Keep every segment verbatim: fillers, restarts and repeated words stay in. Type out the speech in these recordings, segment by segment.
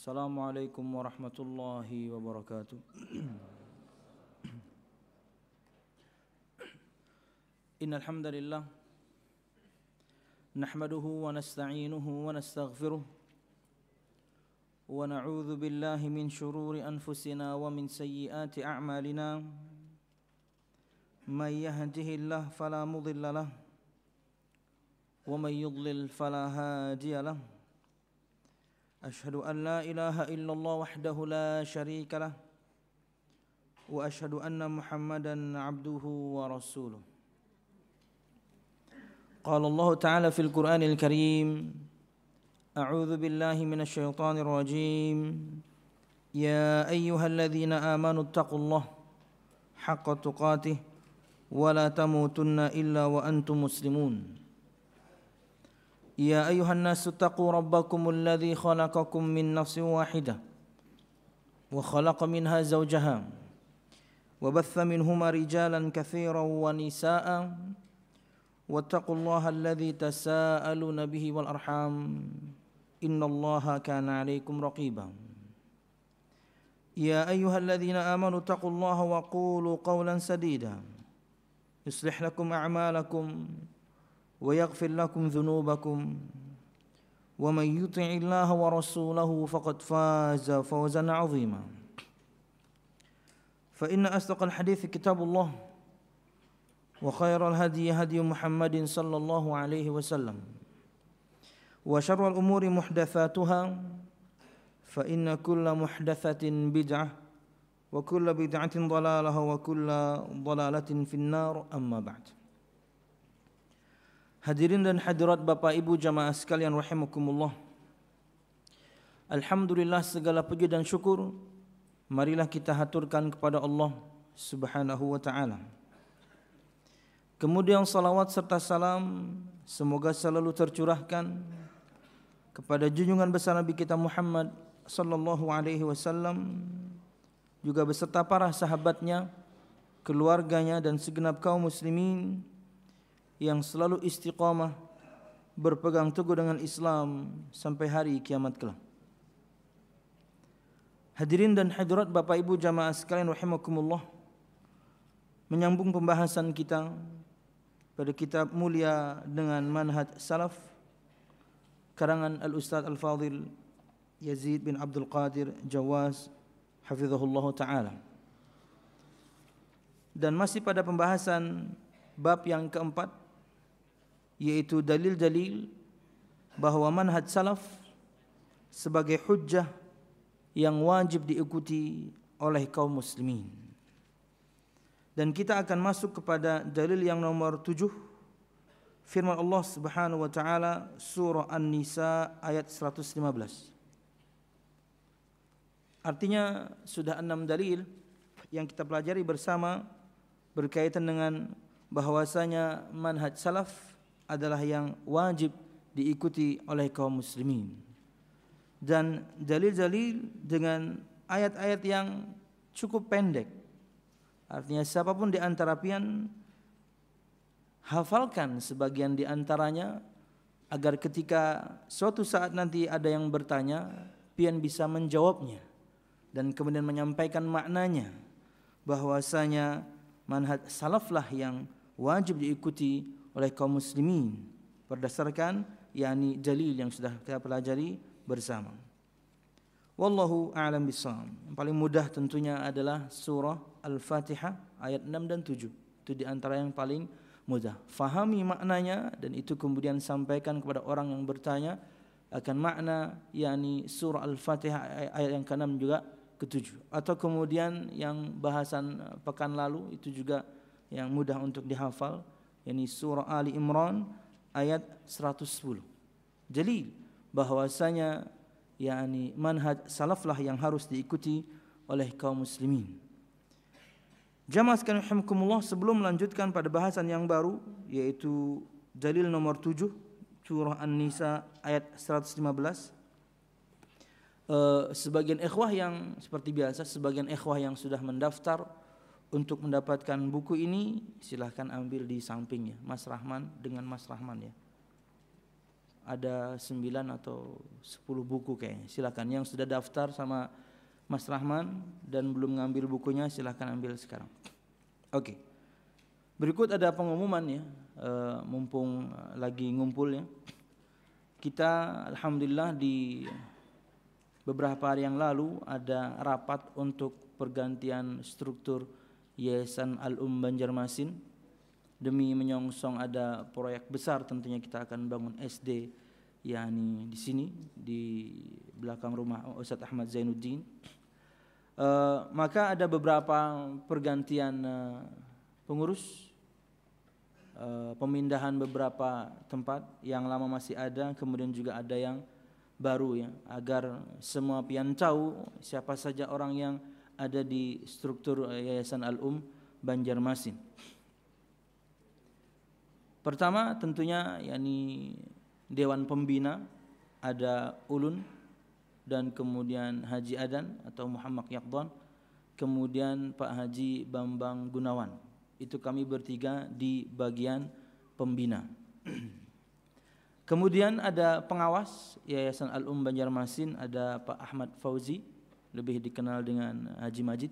Assalamualaikum warahmatullahi wabarakatuh. Innal hamdalillah nahmaduhu wa nasta'inuhu wa nastaghfiruh wa na'udzu billahi min shururi anfusina wa min sayyiati a'malina. May yahdihillahu fala mudilla lahu wa may yudlil fala hadiya lahu. Ashhadu an la ilaha illallah wahdahu la syarika lah wa ashhadu anna Muhammadan abduhu wa rasuluh. Qala Allah Ta'ala fil Qur'anil Karim, a'udzu billahi minasy syaithanir rajim. Ya ayyuhalladzina amanu taqullaha haqqa tuqatih wa la tamutunna illa wa antum muslimun. Ya ayuhan nasu taqu rabbakumul ladzi khalaqakum min nafsin wahidah wa khalaqa minha zawjaha wa batha minhuma rijalan katsiran wa nisaa'a wattaqullaha alladzi tasaaluna bihi wal arham innallaha kana 'alaikum raqiba. Ya ayyuhalladzina amanu taqullaha wa qulu qawlan sadida yuslih lakum a'malakum wa yaghfir lakum dhunubakum wa may yuti'illaha wa rasulahu faqad faza fawzan 'azima. Fa inna asdaqal hadithi kitabullah wa khairal hadyi hadyu Muhammadin sallallahu alaihi wasallam wa syarrul umuri muhdatsatuha fa inna kulla muhdatsatin bid'ah wa kulla bid'atin dhalalah wa kulla dhalalatin finnar. Amma ba'd. Hadirin dan hadirat Bapak Ibu jamaah sekalian rahimakumullah. Alhamdulillah, segala puji dan syukur marilah kita haturkan kepada Allah Subhanahu wa taala. Kemudian salawat serta salam semoga selalu tercurahkan kepada junjungan besar Nabi kita Muhammad sallallahu alaihi wasallam, juga beserta para sahabatnya, keluarganya dan segenap kaum muslimin yang selalu istiqamah berpegang teguh dengan Islam sampai hari kiamat kelak. Hadirin dan hadirat Bapak Ibu jamaah sekalian rahimakumullah, menyambung pembahasan kita pada kitab mulia dengan manhaj salaf karangan Al-Ustaz Al-Fadhil Yazid bin Abdul Qadir Jawaz hafizahullah ta'ala. Dan masih pada pembahasan bab yang keempat, yaitu dalil-dalil bahwa manhaj salaf sebagai hujjah yang wajib diikuti oleh kaum muslimin. Dan kita akan masuk kepada dalil yang nomor tujuh, firman Allah Subhanahu wa taala surah An-Nisa ayat seratus lima belas. Artinya sudah enam dalil yang kita pelajari bersama berkaitan dengan bahwasanya manhaj salaf adalah yang wajib diikuti oleh kaum muslimin. Dan dalil-dalil dengan ayat-ayat yang cukup pendek. Artinya siapapun di antara pian hafalkan sebagian di antaranya agar ketika suatu saat nanti ada yang bertanya, pian bisa menjawabnya dan kemudian menyampaikan maknanya, bahwasanya manhaj salaflah yang wajib diikuti oleh kaum muslimin berdasarkan yakni dalil yang sudah kita pelajari bersama. Wallahu a'lam bishawab. Yang paling mudah tentunya adalah surah Al-Fatihah ayat enam dan tujuh. Itu di antara yang paling mudah. Fahami maknanya dan itu kemudian sampaikan kepada orang yang bertanya akan makna yakni surah Al-Fatihah ayat yang keenam juga ketujuh. Atau kemudian yang bahasan pekan lalu itu juga yang mudah untuk dihafal, yakni surah Ali Imran ayat seratus sepuluh. Jadi bahwasanya yakni manhaj salaflah yang harus diikuti oleh kaum muslimin. Jamaah sekalian rahimakumullah, sebelum melanjutkan pada bahasan yang baru yaitu dalil nomor tujuh surah An-Nisa ayat seratus lima belas, uh, sebagian ikhwah yang seperti biasa, sebagian ikhwah yang sudah mendaftar untuk mendapatkan buku ini silahkan ambil di sampingnya, Mas Rahman dengan Mas Rahman ya. ada sembilan atau sepuluh buku kayaknya. Silakan yang sudah daftar sama Mas Rahman dan belum ngambil bukunya silakan ambil sekarang. Oke. Berikut ada pengumuman ya, e, mumpung lagi ngumpul ya. Kita alhamdulillah di beberapa hari yang lalu ada rapat untuk pergantian struktur Yayasan Al-Um Banjarmasin demi menyongsong ada proyek besar, tentunya kita akan bangun S D yakni di sini di belakang rumah Ustadz Ahmad Zainuddin. E, maka ada beberapa pergantian e, pengurus, e, pemindahan beberapa tempat yang lama masih ada, kemudian juga ada yang baru ya, agar semua pian tahu siapa saja orang yang ada di struktur Yayasan Al-Um Banjarmasin. Pertama tentunya yakni Dewan Pembina, ada Ulun dan kemudian Haji Adan atau Muhammad Yaqdan, kemudian Pak Haji Bambang Gunawan. Itu kami bertiga di bagian pembina. Kemudian ada pengawas Yayasan Al-Um Banjarmasin, ada Pak Ahmad Fauzi, lebih dikenal dengan Haji Majid.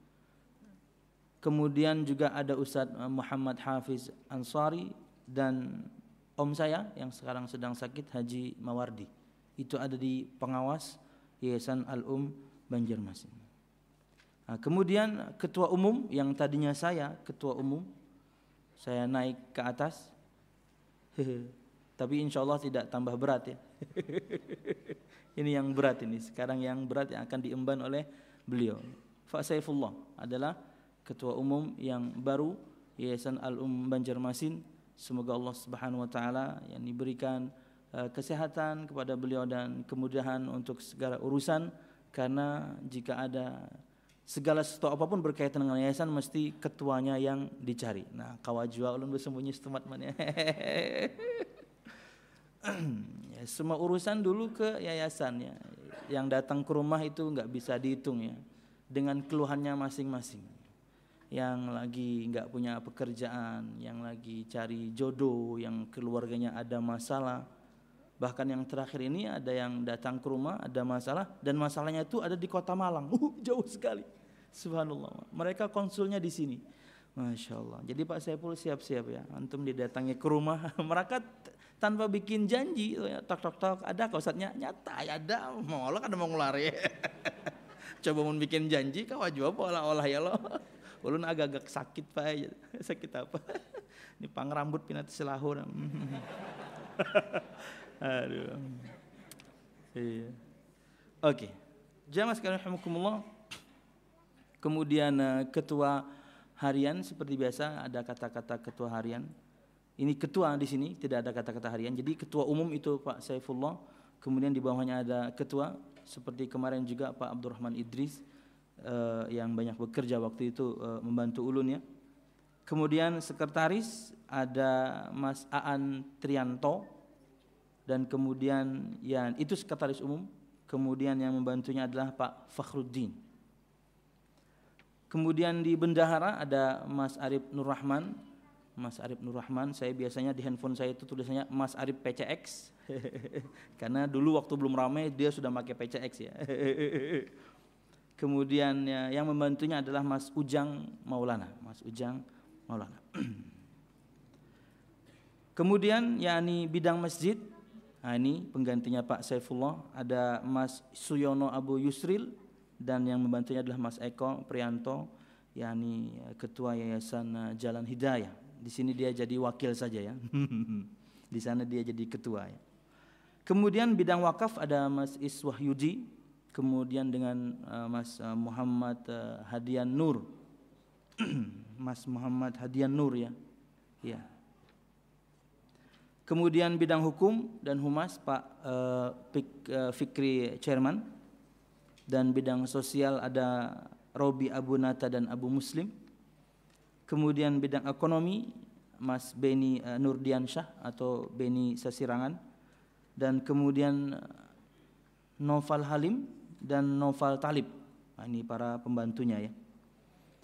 Kemudian juga ada Ustadz Muhammad Hafiz Ansari dan om saya yang sekarang sedang sakit, Haji Mawardi. Itu ada di pengawas Yayasan Al-Um Banjarmasin. Nah, kemudian ketua umum yang tadinya saya ketua umum, saya naik ke atas. Tapi insya Allah tidak tambah berat ya. Ini yang berat ini. Sekarang yang berat yang akan diemban oleh beliau. Pak Saifullah adalah ketua umum yang baru Yayasan Al-Um Banjarmasin. Semoga Allah Subhanahu wa taala yang diberikan uh, kesehatan kepada beliau dan kemudahan untuk segala urusan, karena jika ada segala sesuatu apapun berkaitan dengan yayasan mesti ketuanya yang dicari. Nah, kawajua ulun bersembunyi setemat mana. Ya, semua urusan dulu ke yayasan ya. Yang datang ke rumah itu nggak bisa dihitung ya, dengan keluhannya masing-masing. Yang lagi nggak punya pekerjaan, yang lagi cari jodoh, yang keluarganya ada masalah. Bahkan yang terakhir ini ada yang datang ke rumah ada masalah, dan masalahnya itu ada di Kota Malang. Uh, jauh sekali. Subhanallah. Mereka konsulnya di sini. Masya Allah. Jadi Pak Saiful siap-siap ya, antum didatangi ke rumah. Mereka tanpa bikin janji, tok tok tok, ada kau Ustadznya, nyata ya ada, mau lo kan mau ngelari. Coba mau bikin janji, kau jawab olah-olah ya lo. Ulun agak-agak sakit Pak, sakit apa? Ini pang rambut pinat selahur. Aduh. Iya. Oke. Jamaah sekalian rahimakumullah. Kemudian ketua harian seperti biasa ada kata-kata ketua harian. Ini ketua di sini, tidak ada kata-kata harian. Jadi ketua umum itu Pak Saifullah. Kemudian di bawahnya ada ketua, seperti kemarin juga Pak Abdurrahman Idris uh, yang banyak bekerja waktu itu uh, membantu ulun ya. Kemudian sekretaris ada Mas Aan Trianto, dan kemudian yang itu sekretaris umum. Kemudian yang membantunya adalah Pak Fakhruddin. Kemudian di bendahara ada Mas Arif Nur Rahman. Mas Arif Nur Rahman, saya biasanya di handphone saya itu tulisannya Mas Arif P C X. Karena dulu waktu belum ramai dia sudah pakai P C X ya. Kemudian ya, yang membantunya adalah Mas Ujang Maulana, Mas Ujang Maulana. Kemudian yakni bidang masjid, nah ini penggantinya Pak Saifullah, ada Mas Suyono Abu Yusril, dan yang membantunya adalah Mas Eko Prianto, yakni ketua Yayasan Jalan Hidayah. Di sini dia jadi wakil saja ya. Di sana dia jadi ketua ya. Kemudian bidang wakaf ada Mas Iswah Yudi, kemudian dengan uh, Mas uh, Muhammad uh, Hadian Nur. Mas Muhammad Hadian Nur ya. Ya. Kemudian bidang hukum dan humas Pak uh, Fik, uh, Fikri Chairman, dan bidang sosial ada Robi Abu Nata dan Abu Muslim. Kemudian bidang ekonomi Mas Beni uh, Nurdiansyah atau Beni Sasirangan, dan kemudian Noval Halim dan Noval Talib. Nah, ini para pembantunya ya.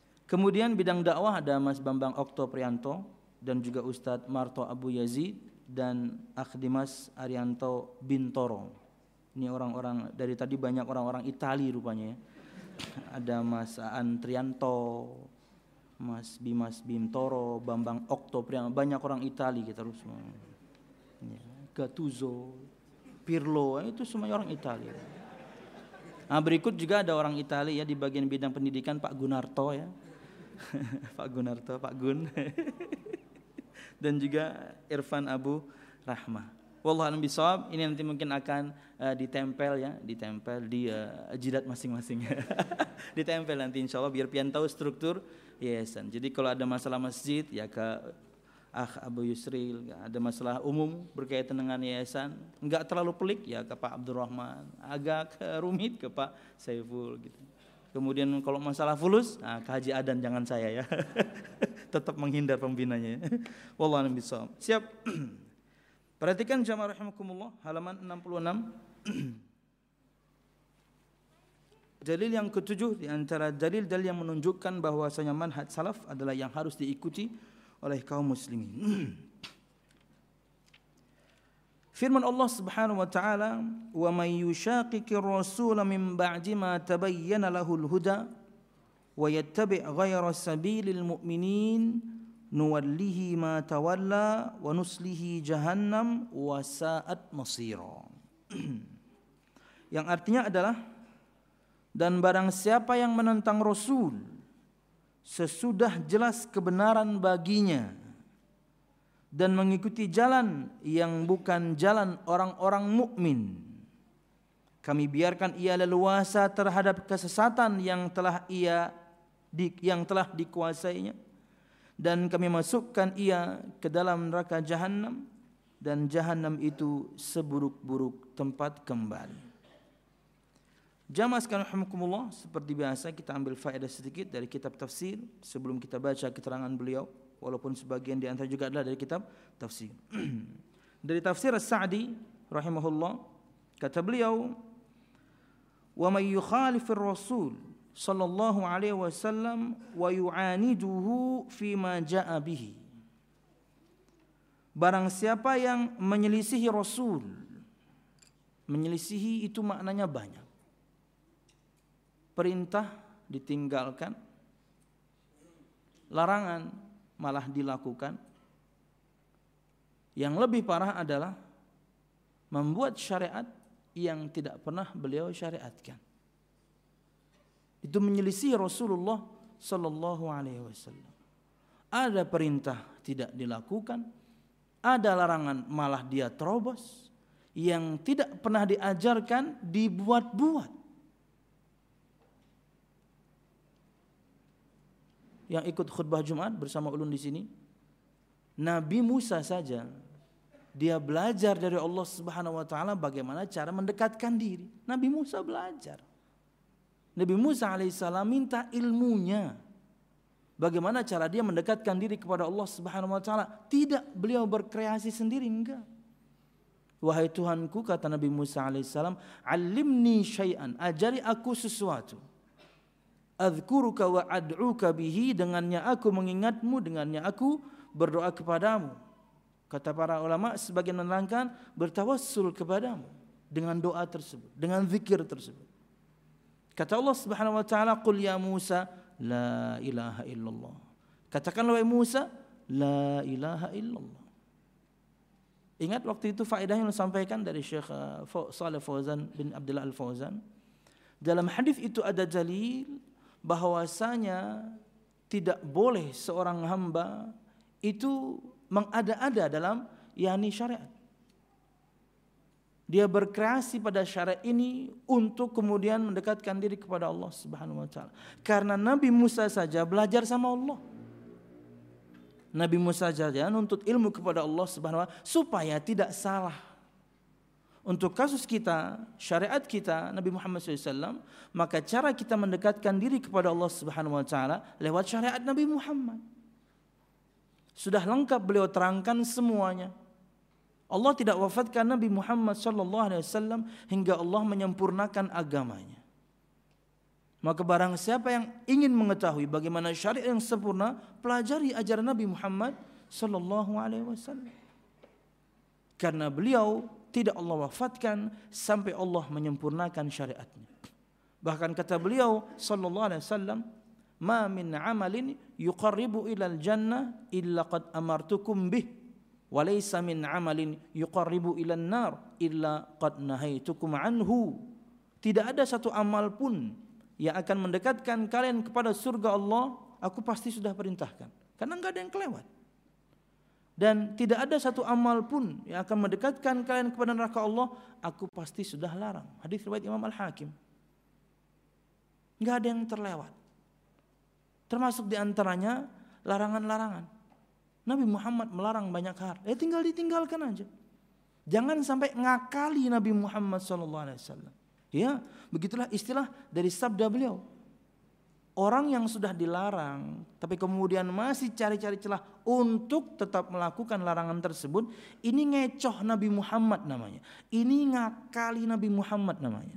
Kemudian bidang dakwah ada Mas Bambang Okto Prianto dan juga Ustadz Marto Abu Yazid, dan Akh Dimas Arianto Bintoro. Ini orang-orang dari tadi banyak orang-orang Itali rupanya ya. Ada Mas Aan Trianto, Mas Bimas Bintoro, Bambang Oktoprian, banyak orang Itali kita terus semua. Ya, Gattuso, Pirlo, itu semua orang Itali. Nah, berikut juga ada orang Itali ya di bagian bidang pendidikan, Pak Gunarto ya. Pak Gunarto, Pak Gun. Dan juga Irfan Abu Rahmah. Wallahu a'lam bishawab. Ini nanti mungkin akan uh, ditempel ya, ditempel di uh, jidat masing-masing. Ditempel nanti insyaallah biar pian tahu struktur yayasan. Jadi kalau ada masalah masjid ya ke Akh Abu Yusril, ada masalah umum berkaitan dengan yayasan, enggak terlalu pelik ya ke Pak Abdurrahman, agak rumit ke Pak Saiful gitu. Kemudian kalau masalah fulus, nah, ke Haji Adan jangan saya ya. Tetap menghindar pembinanya. Wallahu a'lam bishawab. Siap. Perhatikan jamaah rahimakumullah halaman enam puluh enam. Dalil yang ketujuh di antara dalil-dalil yang menunjukkan bahwasanya manhaj salaf adalah yang harus diikuti oleh kaum muslimin. Firman Allah Subhanahu wa taala, "Wa may yushaqiqir rasul min ba'di ma tabayyana lahul huda wa yattabi' ghayra sabilil mu'minin nuwallihi ma tawalla wa nuslihi jahannam wa sa'at masira." Yang artinya adalah, dan barang siapa yang menentang Rasul sesudah jelas kebenaran baginya dan mengikuti jalan yang bukan jalan orang-orang mukmin, kami biarkan ia leluasa terhadap kesesatan yang telah ia di, yang telah dikuasainya, dan kami masukkan ia ke dalam neraka Jahannam, dan Jahannam itu seburuk-buruk tempat kembali. Jamaah sekalian rahimakumullah, seperti biasa kita ambil faedah sedikit dari kitab tafsir sebelum kita baca keterangan beliau, walaupun sebagian di antara juga adalah dari kitab tafsir. Dari tafsir As-Sa'di rahimahullah, kata beliau, "Wa may yukhalifir rasul sallallahu alaihi wasallam wa yu'aniduhu fi ma jaa'a bihi." Barang siapa yang menyelisihi Rasul, menyelisihi itu maknanya banyak. Perintah ditinggalkan, larangan malah dilakukan. Yang lebih parah adalah membuat syariat yang tidak pernah beliau syariatkan. Itu menyelisih Rasulullah sallallahu alaihi wasallam. Ada perintah tidak dilakukan, ada larangan malah dia terobos, yang tidak pernah diajarkan dibuat-buat. Yang ikut khutbah Jumat bersama ulun di sini, Nabi Musa saja dia belajar dari Allah Subhanahu wa taala bagaimana cara mendekatkan diri. Nabi Musa belajar. Nabi Musa alaihissalam minta ilmunya. Bagaimana cara dia mendekatkan diri kepada Allah Subhanahu wa taala? Tidak beliau berkreasi sendiri, enggak. Wahai Tuhanku, kata Nabi Musa alaihissalam, "Alimni syai'an, ajari aku sesuatu. Adzkuruka wa ad'uka bihi, dengannya aku mengingatmu, dengannya aku berdoa kepadamu." Kata para ulama sebagian menerangkan bertawassul kepadamu dengan doa tersebut, dengan zikir tersebut. Kata Allah Subhanahu wa taala, "Qul ya Musa la ilaha illallah." Katakanlah wahai Musa, la ilaha illallah. Ingat waktu itu faedah yang disampaikan dari Syekh Shalih Fauzan bin Abdullah Al-Fauzan. Dalam hadis itu ada dalil bahwasanya tidak boleh seorang hamba itu mengada-ada dalam yakni syariat. Dia berkreasi pada syariat ini untuk kemudian mendekatkan diri kepada Allah Subhanahu wa taala. Karena Nabi Musa saja belajar sama Allah. Nabi Musa saja nuntut ilmu kepada Allah Subhanahu wa taala supaya tidak salah. Untuk kasus kita, syariat kita, Nabi Muhammad shallallahu alaihi wasallam, maka cara kita mendekatkan diri kepada Allah Subhanahu wa taala lewat syariat Nabi Muhammad. Sudah lengkap beliau terangkan semuanya. Allah tidak wafatkan Nabi Muhammad shallallahu alaihi wasallam hingga Allah menyempurnakan agamanya. Maka barang siapa yang ingin mengetahui bagaimana syariat yang sempurna, pelajari ajaran Nabi Muhammad shallallahu alaihi wasallam. Karena beliau tidak Allah wafatkan sampai Allah menyempurnakan syariatnya. Bahkan kata beliau sallallahu alaihi wasallam, "Ma min 'amalin yuqarribu ilal jannah illa qad amartukum bih, wa laysa min 'amalin yuqarribu ilan nar illa qad nahaitukum anhu." Tidak ada satu amal pun yang akan mendekatkan kalian kepada surga Allah, aku pasti sudah perintahkan. Karena enggak ada yang kelewat. Dan tidak ada satu amal pun yang akan mendekatkan kalian kepada neraka Allah, aku pasti sudah larang. Hadis riwayat Imam Al-Hakim. Enggak ada yang terlewat. Termasuk diantaranya larangan-larangan. Nabi Muhammad melarang banyak hal. Eh tinggal ditinggalkan aja. Jangan sampai ngakali Nabi Muhammad sallallahu alaihi wasallam. Ya, begitulah istilah dari sabda beliau. Orang yang sudah dilarang tapi kemudian masih cari-cari celah untuk tetap melakukan larangan tersebut, ini ngecoh Nabi Muhammad namanya. Ini ngakali Nabi Muhammad namanya.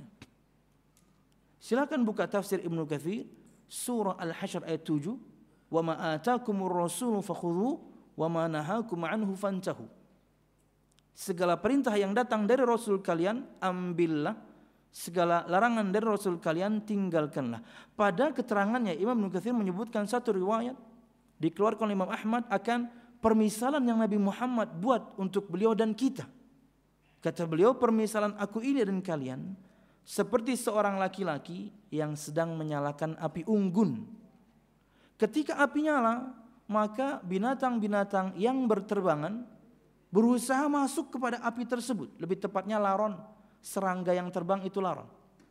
Silakan buka tafsir Ibnu Katsir surah Al-Hasyr ayat tujuh, "Wa ma ataakumur rasulu fakhudhu wa ma nahakum anhu fantahu." Segala perintah yang datang dari Rasul kalian ambillah, segala larangan dari Rasul kalian tinggalkanlah. Pada keterangannya Imam Ibnu Katsir menyebutkan satu riwayat dikeluarkan oleh Imam Ahmad akan permisalan yang Nabi Muhammad buat untuk beliau dan kita. Kata beliau, permisalan aku ini dan kalian seperti seorang laki-laki yang sedang menyalakan api unggun. Ketika api nyala, maka binatang-binatang yang berterbangan berusaha masuk kepada api tersebut. Lebih tepatnya laron, serangga yang terbang itu laron.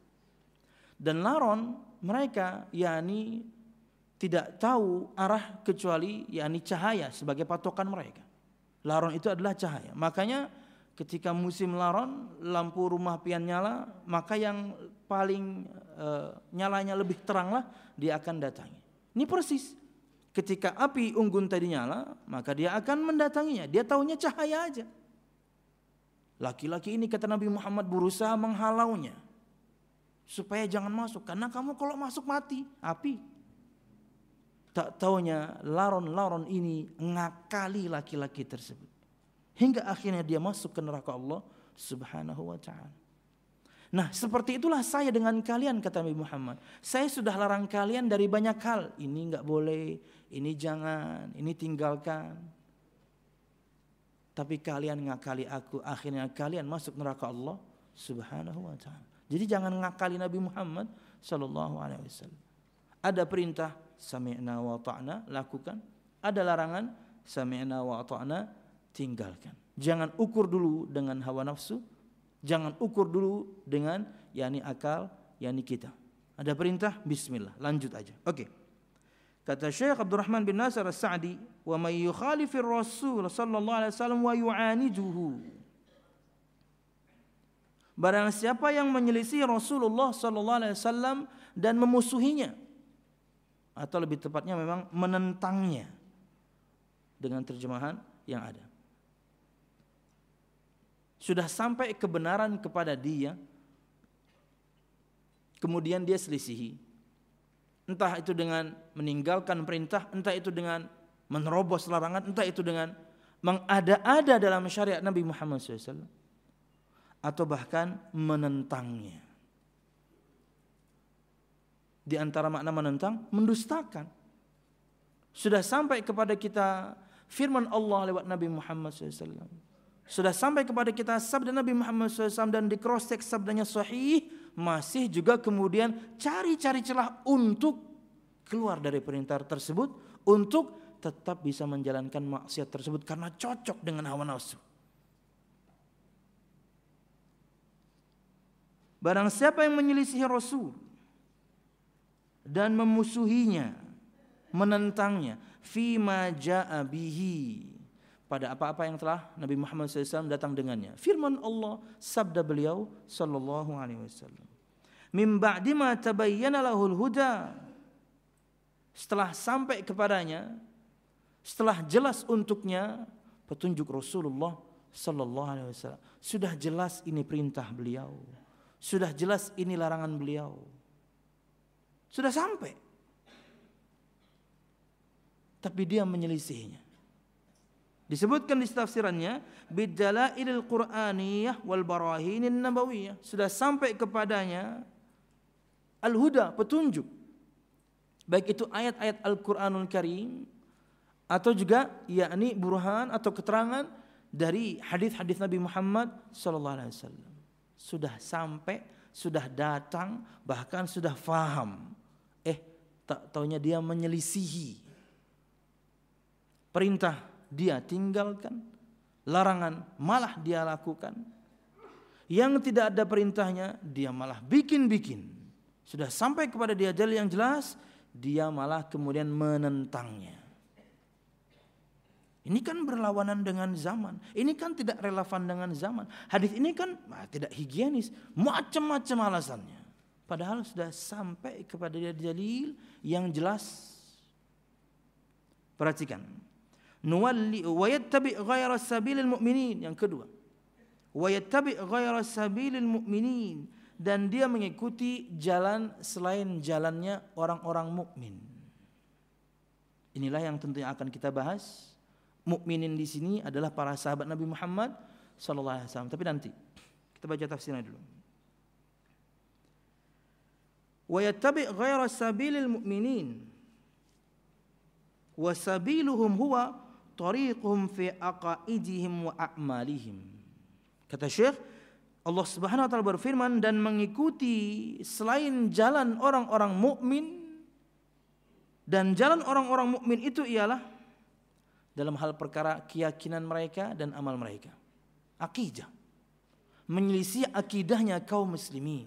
Dan laron mereka yakni tidak tahu arah kecuali yakni cahaya sebagai patokan mereka. Laron itu adalah cahaya. Makanya ketika musim laron, lampu rumah pian nyala, maka yang paling e, nyalanya lebih teranglah dia akan datangi. Ini persis. Ketika api unggun tadi nyala, maka dia akan mendatanginya. Dia taunya cahaya aja. Laki-laki ini kata Nabi Muhammad berusaha menghalaunya supaya jangan masuk, karena kamu kalau masuk mati api. Tak taunya laron-laron ini ngakali laki-laki tersebut hingga akhirnya dia masuk ke neraka Allah Subhanahu wa taala. Nah, seperti itulah saya dengan kalian kata Nabi Muhammad. Saya sudah larang kalian dari banyak hal. Ini enggak boleh, ini jangan, ini tinggalkan. Tapi kalian ngakali aku, akhirnya kalian masuk neraka Allah Subhanahu wa taala. Jadi jangan ngakali Nabi Muhammad sallallahu alaihi wasallam. Ada perintah sami'na wa ta'na, lakukan. Ada larangan sami'na wa ta'na, tinggalkan. Jangan ukur dulu dengan hawa nafsu, jangan ukur dulu dengan yakni akal, yakni kita. Ada perintah, bismillah, lanjut aja. Oke. Okay. Kata Syekh Abdurrahman bin Nasir As-Sa'di, "Wa may yukhalifir Rasul sallallahu alaihi wasallam wa yu'aniduhu." Barang siapa yang menyelisih Rasulullah sallallahu alaihi wasallam dan memusuhinya, atau lebih tepatnya memang menentangnya dengan terjemahan yang ada. Sudah sampai kebenaran kepada dia, kemudian dia selisihi. Entah itu dengan meninggalkan perintah, entah itu dengan menerobos larangan, entah itu dengan mengada-ada dalam syariat Nabi Muhammad shallallahu alaihi wasallam, atau bahkan menentangnya. Di antara makna menentang, mendustakan. Sudah sampai kepada kita firman Allah lewat Nabi Muhammad shallallahu alaihi wasallam. Sudah sampai kepada kita sabda Nabi Muhammad shallallahu alaihi wasallam dan di cross check sabdanya sahih, masih juga kemudian cari-cari celah untuk keluar dari perintah tersebut, untuk tetap bisa menjalankan maksiat tersebut karena cocok dengan hawa nafsu. Barang siapa yang menyelisihi Rasul dan memusuhinya, menentangnya, fima ja'a bihi, pada apa-apa yang telah Nabi Muhammad shallallahu alaihi wasallam datang dengannya. Firman Allah, sabda beliau sallallahu alaihi wasallam, "Min ba'di ma tabayyana lahul huda." Setelah sampai kepadanya, setelah jelas untuknya petunjuk Rasulullah sallallahu alaihi wasallam. Sudah jelas ini perintah beliau. Sudah jelas ini larangan beliau. Sudah sampai. Tapi dia menyelisihinya. Disebutkan di tafsirannya bidalailil qur'aniyah wal barahinin nabawiyah, sudah sampai kepadanya al-huda, petunjuk, baik itu ayat-ayat Al-Qur'anul Karim atau juga yakni burhan atau keterangan dari hadis-hadis Nabi Muhammad sallallahu alaihi wasallam. Sudah sampai, sudah datang, bahkan sudah faham. Eh, tak taunya dia menyelisihi perintah, dia tinggalkan, larangan malah dia lakukan. Yang tidak ada perintahnya dia malah bikin-bikin. Sudah sampai kepada dia dalil yang jelas, dia malah kemudian menentangnya. Ini kan berlawanan dengan zaman. Ini kan tidak relevan dengan zaman. Hadis ini kan nah, tidak higienis, macam-macam alasannya. Padahal sudah sampai kepada dia dalil yang jelas. Perhatikan. Nuwalli wa yattabi' ghaira sabilil mu'minin, yang kedua. Wa yattabi' ghaira sabilil mu'minin, dan dia mengikuti jalan selain jalannya orang-orang mukmin. Inilah yang tentunya akan kita bahas. Mukminin di sini adalah para sahabat Nabi Muhammad sallallahu alaihi wasallam. Tapi nanti kita baca tafsirnya dulu. Wa yattabi' ghaira sabilil mu'minin wa sabiluhum huwa tariquhum fi aqaidihim wa a'malihim. Kata Syekh, Allah Subhanahu wa taala berfirman, dan mengikuti selain jalan orang-orang mukmin, dan jalan orang-orang mukmin itu ialah dalam hal perkara keyakinan mereka dan amal mereka. Akidah. Menyelisih akidahnya kaum muslimin.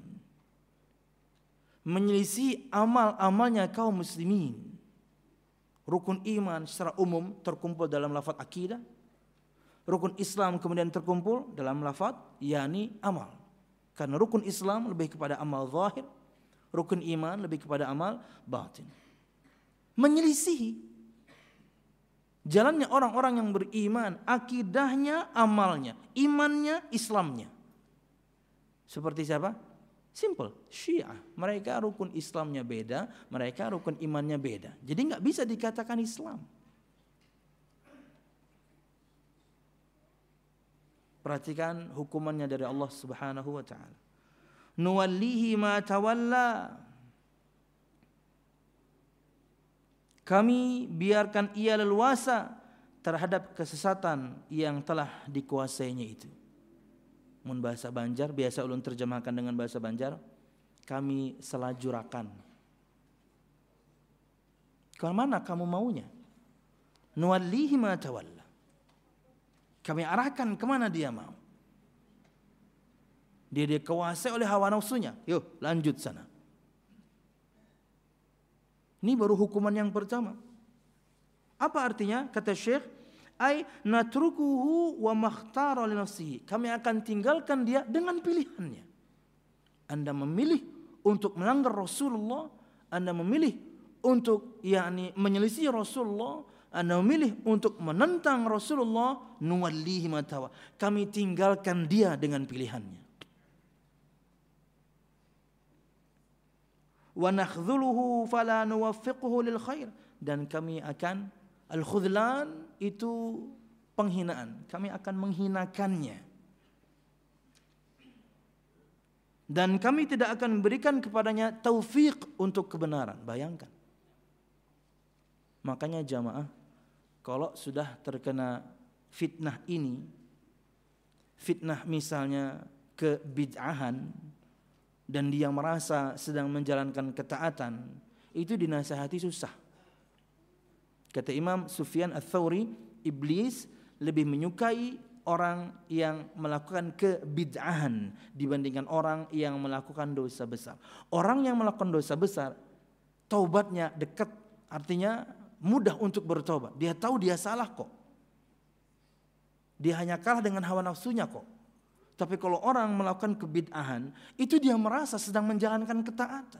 Menyelisih amal-amalnya kaum muslimin. Rukun iman secara umum terkumpul dalam lafaz akidah. Rukun Islam kemudian terkumpul dalam lafaz yakni amal. Karena rukun Islam lebih kepada amal zahir, rukun iman lebih kepada amal batin. Menyelisihi jalannya orang-orang yang beriman, akidahnya, amalnya, imannya, Islamnya. Seperti siapa? Simple, Syiah. Mereka rukun Islamnya beda, mereka rukun imannya beda. Jadi nggak bisa dikatakan Islam. Perhatikan hukumannya dari Allah Subhanahu wa taala. Nuwallihi ma tawalla. Kami biarkan ia leluasa terhadap kesesatan yang telah dikuasainya itu. Mun bahasa Banjar, biasa ulun terjemahkan dengan bahasa Banjar, kami selajurakan. Ke mana kamu maunya? Nuwallihi ma tawalla. Kami arahkan kemana dia mau. Dia dikuasai oleh hawa nafsunya. Yuk lanjut sana. Ini baru hukuman yang pertama. Apa artinya? Kata Syekh, ai natrukuhu wa makhtara li nafsihi. Kami akan tinggalkan dia dengan pilihannya. Anda memilih untuk melanggar Rasulullah, Anda memilih untuk yakni menyelisih Rasulullah, Anda memilih untuk menentang Rasulullah, nuwallihi ma tawa. Kami tinggalkan dia dengan pilihannya. Wa nakhdhuluhu fala nuwaffiquhu lil khair, dan kami akan al-khudlan itu penghinaan, kami akan menghinakannya. Dan kami tidak akan memberikan kepadanya taufik untuk kebenaran. Bayangkan. Makanya jamaah, kalau sudah terkena fitnah ini, fitnah misalnya kebid'ahan, dan dia merasa sedang menjalankan ketaatan, itu dinasihati susah. Kata Imam Sufyan Ats-Tsauri, iblis lebih menyukai orang yang melakukan kebid'ahan dibandingkan orang yang melakukan dosa besar. Orang yang melakukan dosa besar, taubatnya dekat, artinya mudah untuk bertobat. Dia tahu dia salah kok. Dia hanya kalah dengan hawa nafsunya kok. Tapi kalau orang melakukan kebid'ahan, itu dia merasa sedang menjalankan ketaatan.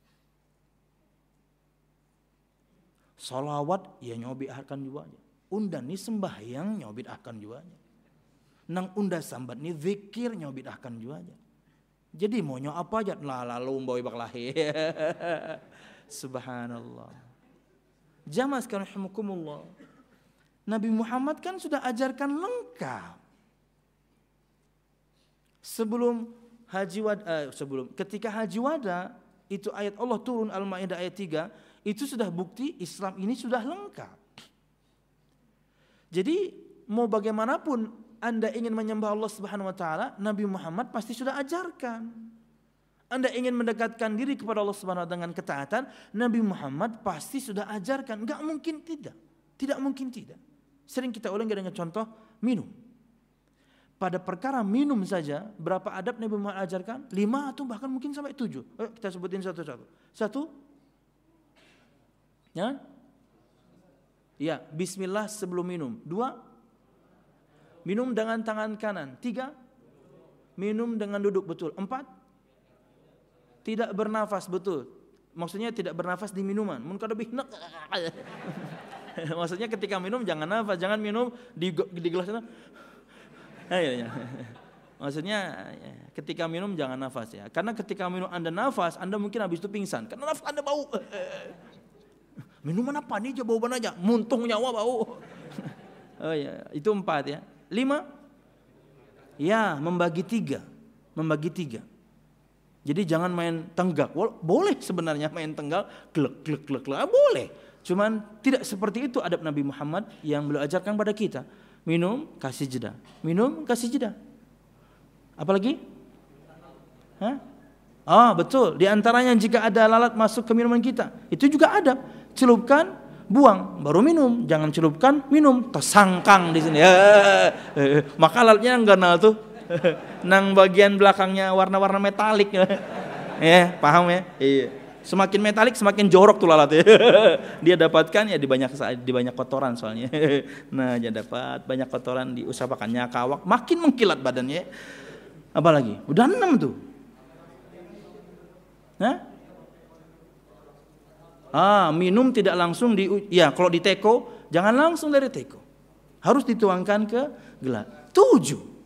Salawat, ya nyobid'ahkan juga. Undan ni sembahyang, nyobid'ahkan juga. Nang unda sambat ni zikir, nyobid'ahkan juga. Jadi maunya apa aja, lah lalu bawa baklahi. Subhanallah. Jamaah sekalian rahimakumullah. Nabi Muhammad kan sudah ajarkan lengkap. Sebelum haji wada, eh, sebelum ketika haji wada itu ayat Allah turun Al-Maidah ayat tiga, itu sudah bukti Islam ini sudah lengkap. Jadi mau bagaimanapun Anda ingin menyembah Allah Subhanahu wa taala, Nabi Muhammad pasti sudah ajarkan. Anda ingin mendekatkan diri kepada Allah Subhanahu wa taala dengan ketaatan, Nabi Muhammad pasti sudah ajarkan. Enggak mungkin tidak. Tidak mungkin tidak. Sering kita ulang dengan contoh minum. Pada perkara minum saja, berapa adab Nabi Muhammad ajarkan? Lima atau bahkan mungkin sampai tujuh. Ayo kita sebutin satu-satu. Satu. Ya. Ya, bismillah sebelum minum. Dua. Minum dengan tangan kanan. Tiga. Minum dengan duduk, betul. Empat. Tidak bernafas, betul. Maksudnya tidak bernafas di minuman. Mungkin lebih nak. Maksudnya ketika minum jangan nafas, jangan minum di, di gelas itu. Ya. Maksudnya ketika minum jangan nafas ya. Karena ketika minum Anda nafas, Anda mungkin habis itu pingsan. Karena nafas Anda bau. Minuman apa nih? Aja bau aja. Muntung nyawa bau. Oh ya, itu empat ya. Lima. Ya, membagi tiga. Membagi tiga. Jadi jangan main tenggak. Boleh sebenarnya main tenggal, glek glek glek glek, boleh. Cuman tidak seperti itu adab Nabi Muhammad yang beliau ajarkan pada kita. Minum, kasih jeda. Minum, kasih jeda. Apalagi? Hah? Ah, betul. Di antaranya jika ada lalat masuk ke minuman kita, itu juga adab. Celupkan, buang, baru minum. Jangan celupkan, minum. Tersangkang di sini. Maka lalatnya enggak nal tuh. Nang bagian belakangnya warna-warna metalik. Ya, paham ya? Iya. Semakin metalik semakin jorok tuh lalat. Dia dapatkan ya di banyak di banyak kotoran soalnya. Nah, dia dapat banyak kotoran diusahakannya kawak, makin mengkilat badannya. Apalagi? Udah enam tuh. Hah? Ah, minum tidak langsung di ya, kalau di teko jangan langsung dari teko. Harus dituangkan ke gelas. Tujuh.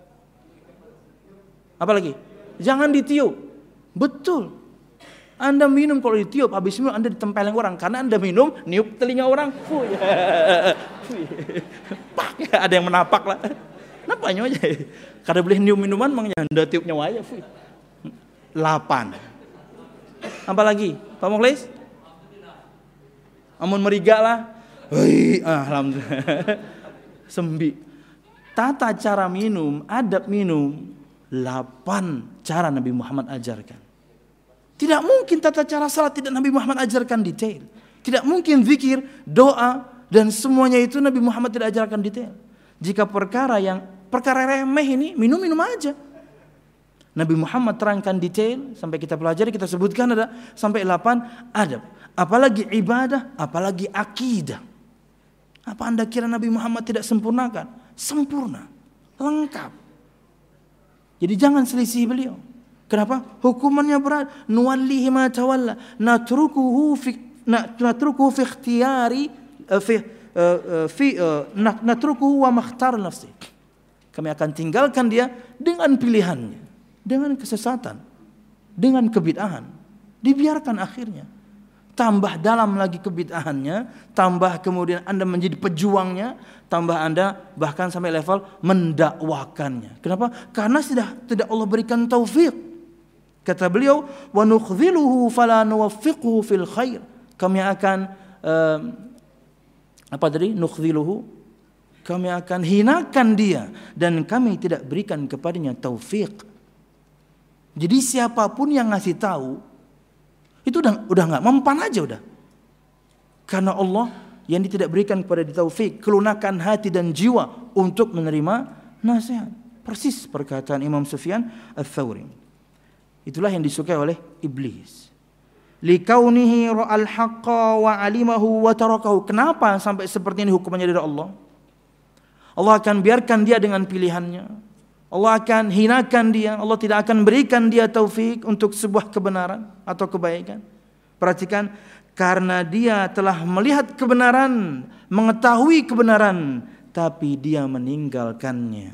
Apalagi? Jangan ditiup. Betul. Anda minum kalau ditiup, habis minum Anda ditempelin orang. Karena Anda minum, niup telinga orang. Fuy. Pak, ada yang menapak lah. Napaknya aja. Kada boleh niup minuman, makanya Anda tiupnya aja. Fuy. Lapan. Apalagi? Pak Mukhlis? Amun meriga lah. Hei, alhamdulillah. Sembi. Tata cara minum, adab minum. Lapan cara Nabi Muhammad ajarkan. Tidak mungkin tata cara salat tidak Nabi Muhammad ajarkan detail. Tidak mungkin zikir, doa dan semuanya itu Nabi Muhammad tidak ajarkan detail. Jika perkara yang perkara remeh ini minum-minum aja. Nabi Muhammad terangkan detail sampai kita pelajari, kita sebutkan ada sampai delapan adab. Apalagi ibadah, apalagi akidah. Apa Anda kira Nabi Muhammad tidak sempurnakan? Sempurna, lengkap. Jadi jangan selisih beliau. Kenapa? Hukumannya berat. Nuwallihi ma tawalla, natrukuhu fi natrukuhu fi ikhtiyari fi fi natrukuhu wa makhtar nafsi. Kami akan tinggalkan dia dengan pilihannya, dengan kesesatan, dengan kebid'ahan. Dibiarkan akhirnya. Tambah dalam lagi kebid'ahannya, tambah kemudian Anda menjadi pejuangnya, tambah Anda bahkan sampai level mendakwakannya. Kenapa? Karena sudah tidak Allah berikan taufik. Kata beliau, wa nukhziluhu fala nuwaffiquhu fil khair. Kami akan um, apa tadi? Nukhziluhu. Kami akan hinakan dia dan kami tidak berikan kepadanya taufik. Jadi siapapun yang ngasih tahu itu udah udah nggak mempan aja udah. Karena Allah yang tidak berikan kepada dia taufik, kelunakan hati dan jiwa untuk menerima nasihat. Persis perkataan Imam Sufyan Ats-Tsauri. Itulah yang disukai oleh iblis. Likaunihi ra'al haqqa wa 'alimahu wa tarakahu. Kenapa sampai seperti ini hukumannya dari Allah? Allah akan biarkan dia dengan pilihannya. Allah akan hinakan dia. Allah tidak akan berikan dia taufik untuk sebuah kebenaran atau kebaikan. Perhatikan, karena dia telah melihat kebenaran, mengetahui kebenaran, tapi dia meninggalkannya.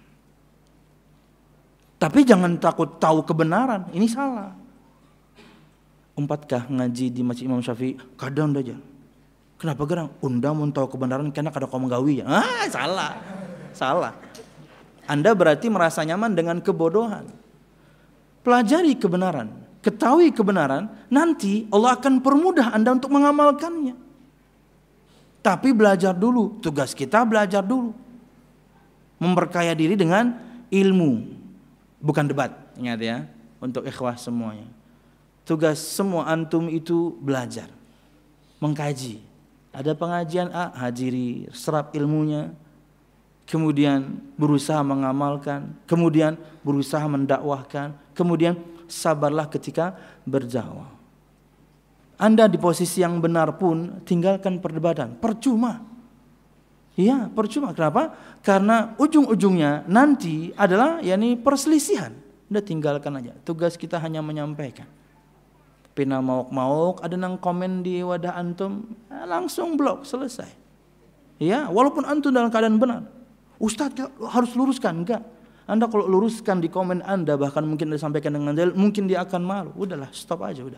Tapi jangan takut tahu kebenaran, ini salah. Umpatkah ngaji di Masjid Imam Syafi'i? Kadang aja. Kenapa gerang? Unda mau tahu kebenaran karena kada kau menggawi ya. Ah, salah. Salah. Anda berarti merasa nyaman dengan kebodohan. Pelajari kebenaran, ketahui kebenaran, nanti Allah akan permudah Anda untuk mengamalkannya. Tapi belajar dulu, tugas kita belajar dulu. Memperkaya diri dengan ilmu, bukan debat. Ingat ya, untuk ikhwah semuanya. Tugas semua antum itu belajar, mengkaji. Ada pengajian A, hadiri, serap ilmunya. Kemudian berusaha mengamalkan, kemudian berusaha mendakwahkan, kemudian sabarlah ketika berdakwah. Anda di posisi yang benar pun tinggalkan perdebatan, percuma. Iya, percuma. Kenapa? Karena ujung-ujungnya nanti adalah yakni perselisihan. Anda tinggalkan aja. Tugas kita hanya menyampaikan. Pina mauk-mauk, ada nang komen di wadah antum, langsung blok, selesai. Ya, walaupun antum dalam keadaan benar. Ustadz harus luruskan, enggak. Anda kalau luruskan di komen Anda, bahkan mungkin Anda sampaikan dengan dalil, mungkin dia akan malu. Udahlah, stop aja udah.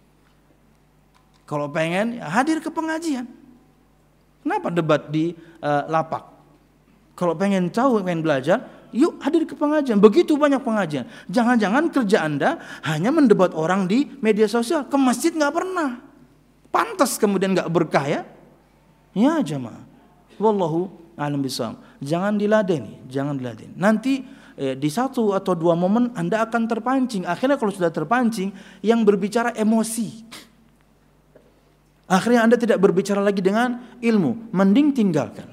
Kalau pengen, ya hadir ke pengajian. Kenapa debat di uh, lapak? Kalau pengen tahu, pengen belajar, yuk hadir ke pengajian. Begitu banyak pengajian. Jangan-jangan kerja Anda hanya mendebat orang di media sosial. Ke masjid nggak pernah. Pantas kemudian nggak berkah ya? Ya jamaah. Wallahu a'lam bishawab. Jangan diladeni, jangan diladeni. Nanti eh, di satu atau dua momen Anda akan terpancing. Akhirnya kalau sudah terpancing, yang berbicara emosi. Akhirnya Anda tidak berbicara lagi dengan ilmu. Mending tinggalkan.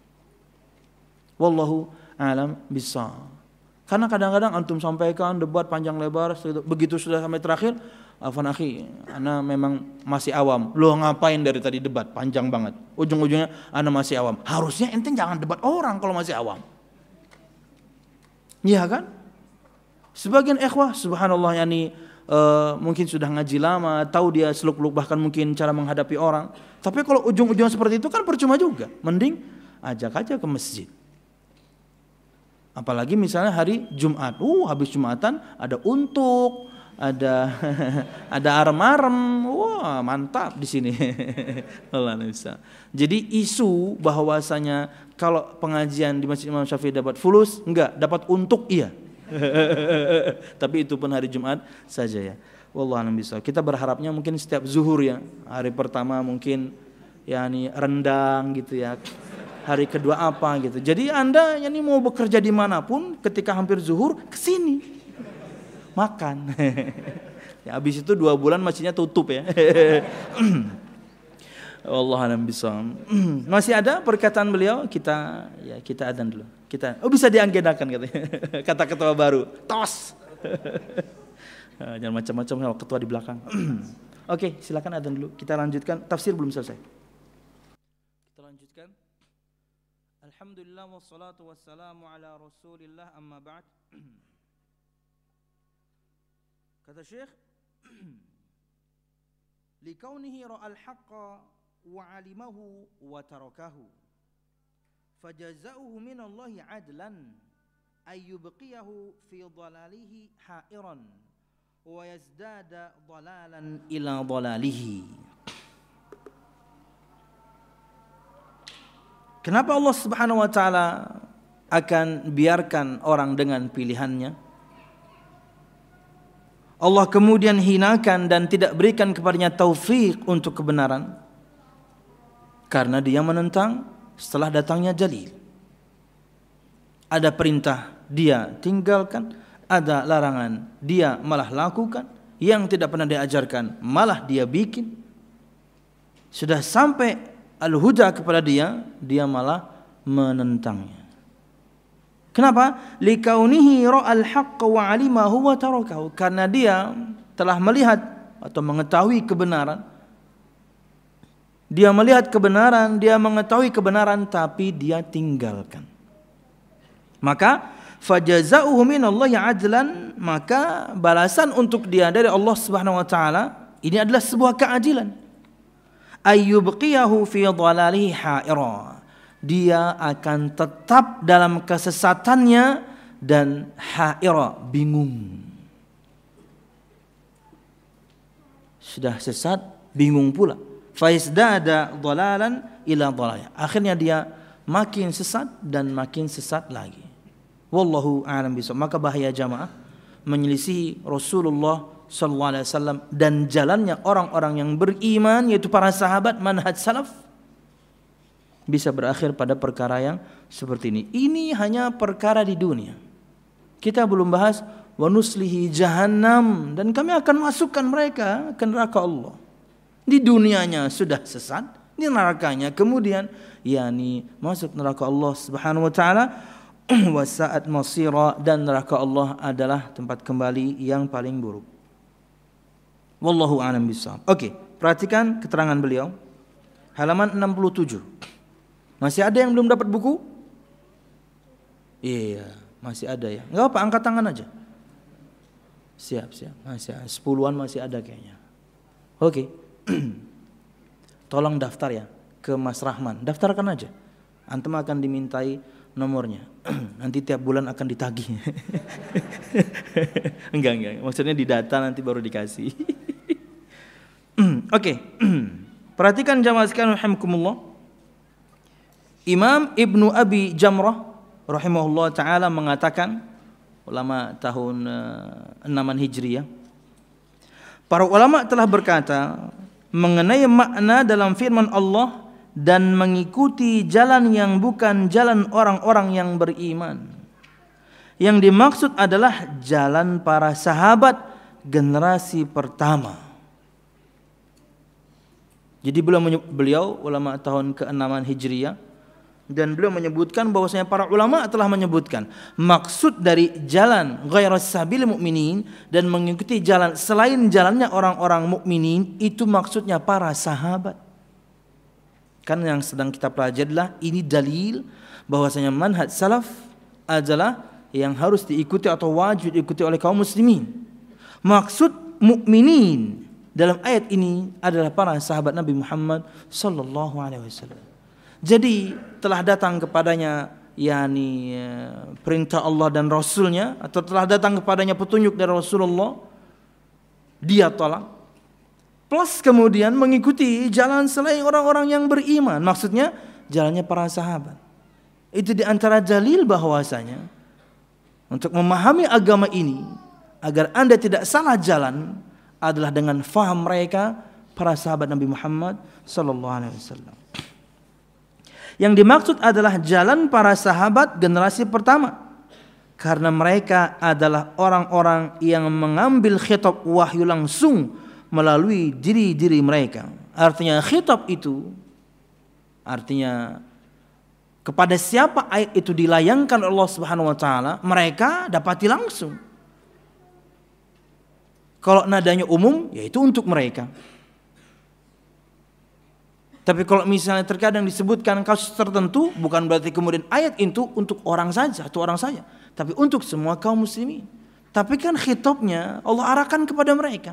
Wallahu a'lam bishawab. Karena kadang-kadang antum sampaikan debat panjang lebar, begitu sudah sampai terakhir, afwan akhi, ana memang masih awam. Lo ngapain dari tadi debat panjang banget? Ujung-ujungnya ana masih awam. Harusnya ente jangan debat orang kalau masih awam. Iya kan? Sebagian ikhwah subhanallah yani uh, mungkin sudah ngaji lama, tahu dia seluk-beluk bahkan mungkin cara menghadapi orang. Tapi kalau ujung-ujungnya seperti itu kan percuma juga. Mending ajak aja ke masjid. Apalagi misalnya hari Jumat, uh habis Jumatan ada untuk, ada ada arem-arem, wah mantap di sini. Jadi isu bahwasanya kalau pengajian di Masjid Imam Syafi'i dapat fulus, enggak, dapat untuk iya. Tapi itu pun hari Jumat saja ya. Wallahu a'lam bishawab. Kita berharapnya mungkin setiap zuhur ya, hari pertama mungkin yakni rendang gitu ya. Hari kedua apa gitu. Jadi Anda ini mau bekerja dimanapun, ketika hampir zuhur kesini makan. Ya, habis itu dua bulan masjidnya tutup ya. Allah a'lam bishawab. Masih ada perkataan beliau, kita ya kita adzan dulu. Kita oh bisa diagendakan katanya. Kata ketua baru, tos. Jangan macam-macam kalau ketua di belakang. Oke, silakan adzan dulu. Kita lanjutkan, tafsir belum selesai. Kita lanjutkan. Alhamdulillah wassalatu wassalamu ala Rasulillah amma ba'd. Kata Syekh, likaunihi ra'al haqqa wa 'alimahu wa tarakahu fajaza'uhu minallahi 'adlan ay yubqiyahu fi dhalalihi ha'iran wa yazdada dhalalan ila dhalalihi. Kenapa Allah Subhanahu wa taala akan biarkan orang dengan pilihannya? Allah kemudian hinakan dan tidak berikan kepadanya taufik untuk kebenaran karena dia menentang setelah datangnya dalil. Ada perintah dia tinggalkan, ada larangan dia malah lakukan, yang tidak pernah diajarkan malah dia bikin. Sudah sampai al-huda kepada dia, dia malah menentangnya. Kenapa? Likaunihi ra'al haqqa wa 'alimahu wa tarakahu. Karena dia telah melihat atau mengetahui kebenaran. Dia melihat kebenaran, dia mengetahui kebenaran tapi dia tinggalkan. Maka fajaza'uhu minallahi 'adlan, maka balasan untuk dia dari Allah Subhanahu wa taala ini adalah sebuah keadilan. Ayyubqiyahu fi dhalalihi ha'ira. Dia akan tetap dalam kesesatannya dan ha'ira, bingung. Sudah sesat, bingung pula. Faizdada dhalalan ila dhalaya. Akhirnya dia makin sesat dan makin sesat lagi. Wallahu a'lam bishawab. Maka bahaya jamaah menyelisihi Rasulullah sallallahu alaihi wasallam dan jalannya orang-orang yang beriman, yaitu para sahabat manhaj salaf, bisa berakhir pada perkara yang seperti ini. Ini hanya perkara di dunia. Kita belum bahas wa nuslihi jahannam, dan kami akan masukkan mereka ke neraka Allah. Di dunianya sudah sesat, di nerakanya kemudian yakni masuk neraka Allah Subhanahu wa taala. Wa sa'at masira, dan neraka Allah adalah tempat kembali yang paling buruk. Wallahu a'lam bishawab. Oke, perhatikan keterangan beliau. Halaman enam puluh tujuh. Masih ada yang belum dapat buku? Iya, masih ada ya. Enggak apa, angkat tangan aja. Siap, siap. Masih sepuluhan masih ada kayaknya. Oke. Tolong daftar ya ke Mas Rahman. Daftarkan aja. Antum akan dimintai nomornya. Nanti tiap bulan akan ditagih. Enggak, enggak. Maksudnya di data nanti baru dikasih. Oke. Okay. Perhatikan jamaah sekalian rahimakumullah. Imam Ibnu Abi Jamrah rahimahullah taala mengatakan, ulama tahun enam Hijriah. Para ulama telah berkata mengenai makna dalam firman Allah, dan mengikuti jalan yang bukan jalan orang-orang yang beriman. Yang dimaksud adalah jalan para sahabat generasi pertama. Jadi beliau, beliau ulama tahun ke-enam Hijriah, dan beliau menyebutkan bahwasanya para ulama telah menyebutkan maksud dari jalan ghairas sabil mukminin, dan mengikuti jalan selain jalannya orang-orang mukminin, itu maksudnya para sahabat. Kan yang sedang kita pelajarilah ini dalil bahwasanya manhaj salaf adalah yang harus diikuti atau wajib diikuti oleh kaum muslimin. Maksud mukminin dalam ayat ini adalah para sahabat Nabi Muhammad sallallahu alaihi wasallam. Jadi telah datang kepadanya yakni perintah Allah dan Rasulnya, atau telah datang kepadanya petunjuk dari Rasulullah, dia tolak. Plus kemudian mengikuti jalan selain orang-orang yang beriman. Maksudnya jalannya para sahabat. Itu diantara dalil bahwasanya untuk memahami agama ini, agar anda tidak salah jalan, adalah dengan faham mereka para sahabat Nabi Muhammad sallallahu alaihi wasallam. Yang dimaksud adalah jalan para sahabat generasi pertama, karena mereka adalah orang-orang yang mengambil khitab wahyu langsung melalui diri-diri mereka. Artinya khitab itu artinya kepada siapa ayat itu dilayangkan Allah Subhanahu wa taala, mereka dapati langsung. Kalau nadanya umum, yaitu untuk mereka. Tapi kalau misalnya terkadang disebutkan kasus tertentu, bukan berarti kemudian ayat itu untuk orang saja, satu orang saja, tapi untuk semua kaum muslimin. Tapi kan khitabnya Allah arahkan kepada mereka,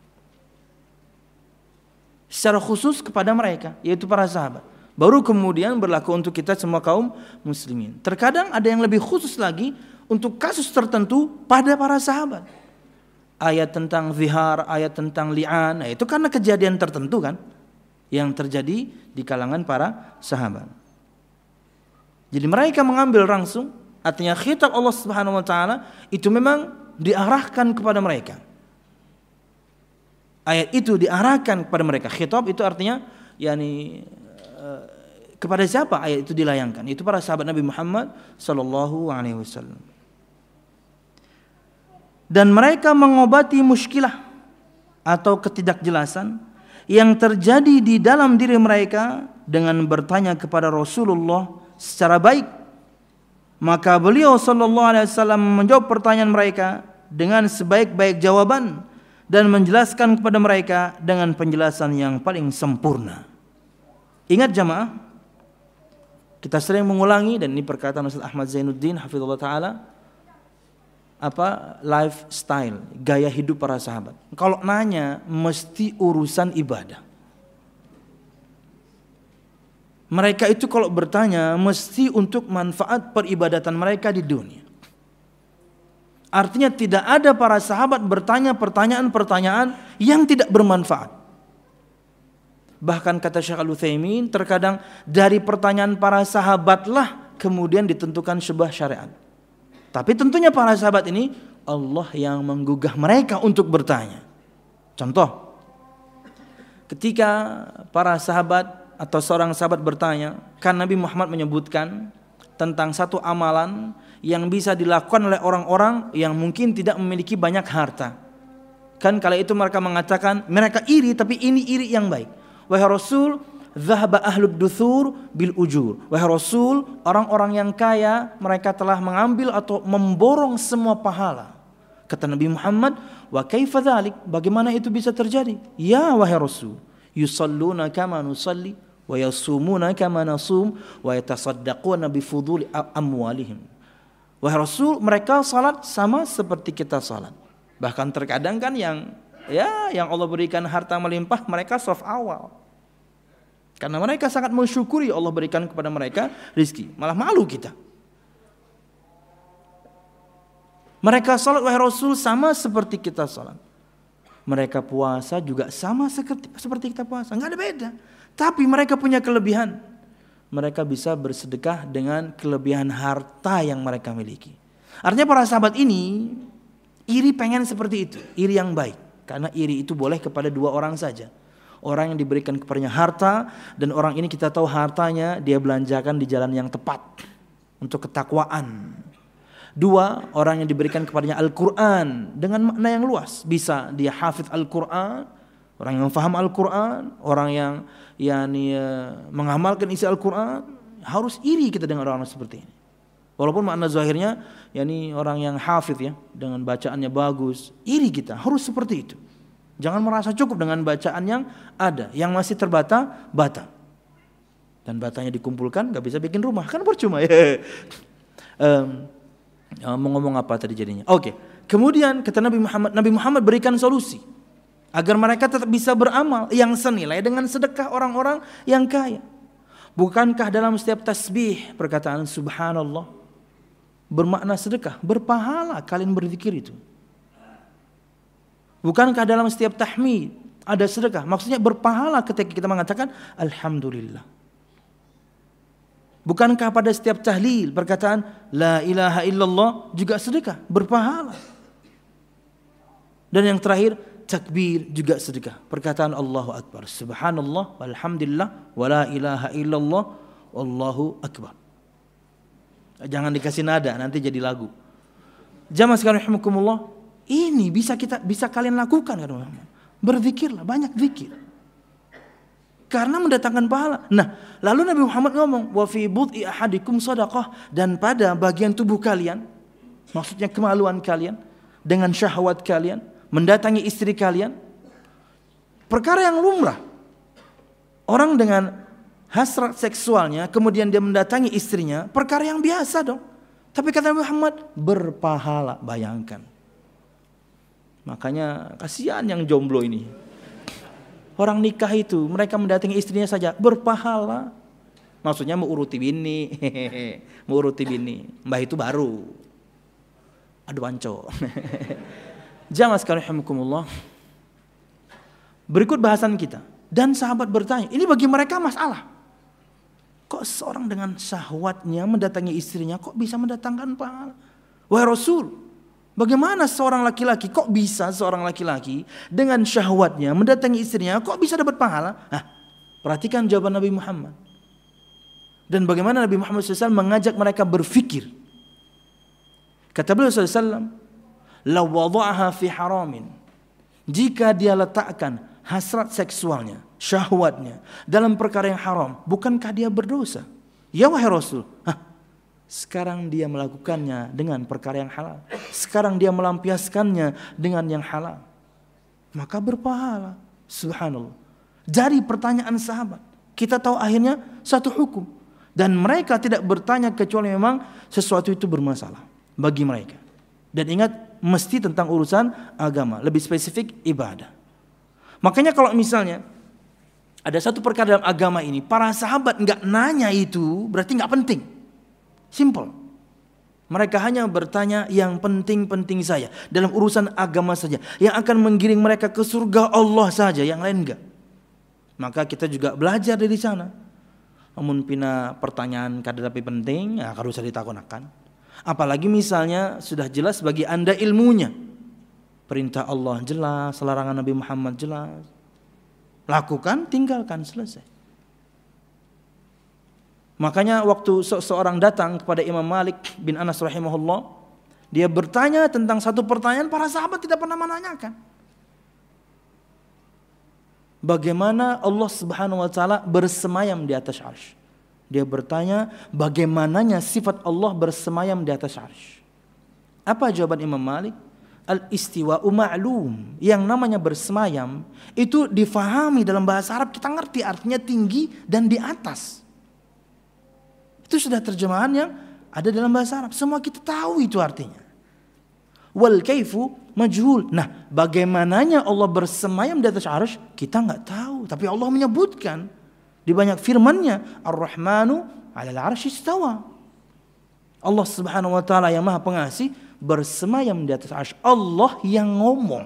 secara khusus kepada mereka, yaitu para sahabat. Baru kemudian berlaku untuk kita semua kaum muslimin. Terkadang ada yang lebih khusus lagi untuk kasus tertentu pada para sahabat. Ayat tentang zihar, ayat tentang li'an, nah itu karena kejadian tertentu kan yang terjadi di kalangan para sahabat. Jadi mereka mengambil langsung, artinya khitab Allah Subhanahu wa taala itu memang diarahkan kepada mereka. Ayat itu diarahkan kepada mereka. Khitab itu artinya yakni uh, kepada siapa ayat itu dilayangkan? Itu para sahabat Nabi Muhammad sallallahu alaihi wasallam. Dan mereka mengobati muskilah atau ketidakjelasan yang terjadi di dalam diri mereka dengan bertanya kepada Rasulullah secara baik. Maka beliau sallallahu alaihi wasallam menjawab pertanyaan mereka dengan sebaik-baik jawaban dan menjelaskan kepada mereka dengan penjelasan yang paling sempurna. Ingat jamaah, kita sering mengulangi, dan ini perkataan Ustaz Ahmad Zainuddin hafizallahu taala, apa lifestyle, gaya hidup para sahabat. Kalau nanya mesti urusan ibadah. Mereka itu kalau bertanya mesti untuk manfaat peribadatan mereka di dunia. Artinya tidak ada para sahabat bertanya pertanyaan-pertanyaan yang tidak bermanfaat. Bahkan kata Syekh Al-Utsaimin, terkadang dari pertanyaan para sahabatlah kemudian ditentukan sebuah syariat. Tapi tentunya para sahabat ini Allah yang menggugah mereka untuk bertanya. Contoh, ketika para sahabat atau seorang sahabat bertanya, kan Nabi Muhammad menyebutkan tentang satu amalan yang bisa dilakukan oleh orang-orang yang mungkin tidak memiliki banyak harta. Kan kala itu mereka mengatakan mereka iri, tapi ini iri yang baik. Wahai Rasul, dhahaba ahlud duthur bil ujur. Wahai Rasul, orang-orang yang kaya mereka telah mengambil atau memborong semua pahala. Kata Nabi Muhammad, wa kaifa dzalik? Bagaimana itu bisa terjadi? Ya wahai Rasul, yusalluna kama nusalli wa yasumuna kama nasum wa yatasaddaquna bi fuduli amwalihim. Wahai Rasul, mereka salat sama seperti kita salat. Bahkan terkadang kan yang ya yang Allah berikan harta melimpah, mereka saf awal. Karena mereka sangat mensyukuri Allah berikan kepada mereka rizki. Malah malu kita. Mereka salat wahai Rasul sama seperti kita salat. Mereka puasa juga sama seperti, seperti kita puasa. Enggak ada beda. Tapi mereka punya kelebihan. Mereka bisa bersedekah dengan kelebihan harta yang mereka miliki. Artinya para sahabat ini iri pengen seperti itu. Iri yang baik. Karena iri itu boleh kepada dua orang saja. Orang yang diberikan kepadanya harta, dan orang ini kita tahu hartanya dia belanjakan di jalan yang tepat untuk ketakwaan. Dua, orang yang diberikan kepadanya Al-Quran dengan makna yang luas. Bisa dia hafidh Al-Quran, orang yang faham Al-Quran, orang yang yani, mengamalkan isi Al-Quran. Harus iri kita dengan orang-orang seperti ini. Walaupun makna zahirnya yani orang yang hafidh ya, dengan bacaannya bagus, iri kita, harus seperti itu. Jangan merasa cukup dengan bacaan yang ada, yang masih terbata-bata. Dan batanya dikumpulkan, gak bisa bikin rumah, kan percuma ya. um, mau ngomong apa tadi jadinya? Oke, okay. Kemudian kata Nabi Muhammad, Nabi Muhammad berikan solusi agar mereka tetap bisa beramal yang senilai dengan sedekah orang-orang yang kaya. Bukankah dalam setiap tasbih perkataan Subhanallah bermakna sedekah, berpahala kalian berzikir itu? Bukankah dalam setiap tahmid ada sedekah? Maksudnya berpahala ketika kita mengatakan Alhamdulillah. Bukankah pada setiap tahlil perkataan La ilaha illallah juga sedekah, berpahala. Dan yang terakhir takbir juga sedekah. Perkataan Allahu Akbar, Subhanallah, walhamdulillah, wa la ilaha illallah, Allahu Akbar. Jangan dikasih nada, nanti jadi lagu. Jamaah sekalian rahimakumullah. Ini bisa kita bisa kalian lakukan kan, berzikirlah, banyak zikir. Karena mendatangkan pahala. Nah, lalu Nabi Muhammad ngomong, wa fi bud'i ahadikum shadaqah, dan pada bagian tubuh kalian, maksudnya kemaluan kalian, dengan syahwat kalian, mendatangi istri kalian, perkara yang lumrah. Orang dengan hasrat seksualnya, kemudian dia mendatangi istrinya, perkara yang biasa dong. Tapi kata Nabi Muhammad, berpahala, bayangkan. Makanya kasihan yang jomblo ini. Orang nikah itu mereka mendatangi istrinya saja berpahala. Maksudnya mau uruti bini, mau uruti bini. Mbah itu baru. Aduh anco. Jamaah sekalian rahimakumullah. Berikut bahasan kita. Dan sahabat bertanya, ini bagi mereka masalah. Kok seorang dengan syahwatnya mendatangi istrinya kok bisa mendatangkan pahala? Wahai Rasul, bagaimana seorang laki-laki, kok bisa seorang laki-laki dengan syahwatnya mendatangi istrinya, kok bisa dapat pahala? Nah, perhatikan jawaban Nabi Muhammad. Dan bagaimana Nabi Muhammad shallallahu alaihi wasallam mengajak mereka berfikir. Kata beliau shallallahu alaihi wasallam, "Law wada'aha fi haramin." Jika dia letakkan hasrat seksualnya, syahwatnya dalam perkara yang haram, bukankah dia berdosa? Ya wahai Rasul, hah, sekarang dia melakukannya dengan perkara yang halal. Sekarang dia melampiaskannya dengan yang halal. Maka berpahala. Subhanallah. Dari pertanyaan sahabat, kita tahu akhirnya satu hukum. Dan mereka tidak bertanya kecuali memang sesuatu itu bermasalah bagi mereka. Dan ingat, mesti tentang urusan agama. Lebih spesifik, ibadah. Makanya kalau misalnya ada satu perkara dalam agama ini, para sahabat nggak nanya itu, berarti nggak penting. Simple. Mereka hanya bertanya yang penting-penting saja. Dalam urusan agama saja. Yang akan menggiring mereka ke surga Allah saja, yang lain enggak. Maka kita juga belajar dari sana. Namun pina pertanyaan kada tapi penting, ya harus ditakonakan. Apalagi misalnya sudah jelas bagi Anda ilmunya. Perintah Allah jelas, larangan Nabi Muhammad jelas. Lakukan, tinggalkan, selesai. Makanya waktu se- seorang datang kepada Imam Malik bin Anas rahimahullah, dia bertanya tentang satu pertanyaan, para sahabat tidak pernah menanyakan. Bagaimana Allah Subhanahu wa taala bersemayam di atas arsy? Dia bertanya, bagaimananya sifat Allah bersemayam di atas arsy? Apa jawaban Imam Malik? Al-istiwa'u ma'lum. Yang namanya bersemayam itu difahami dalam bahasa Arab, kita ngerti artinya tinggi dan di atas. Itu sudah terjemahan yang ada dalam bahasa Arab. Semua kita tahu itu artinya. Wal kaifu majhul. Nah, bagaimananya Allah bersemayam di atas arsy kita nggak tahu, tapi Allah menyebutkan di banyak firman-Nya, Ar-Rahmanu 'alal 'arsy istawa. Allah Subhanahu wa taala yang Maha Pengasih bersemayam di atas arsy. Allah yang ngomong.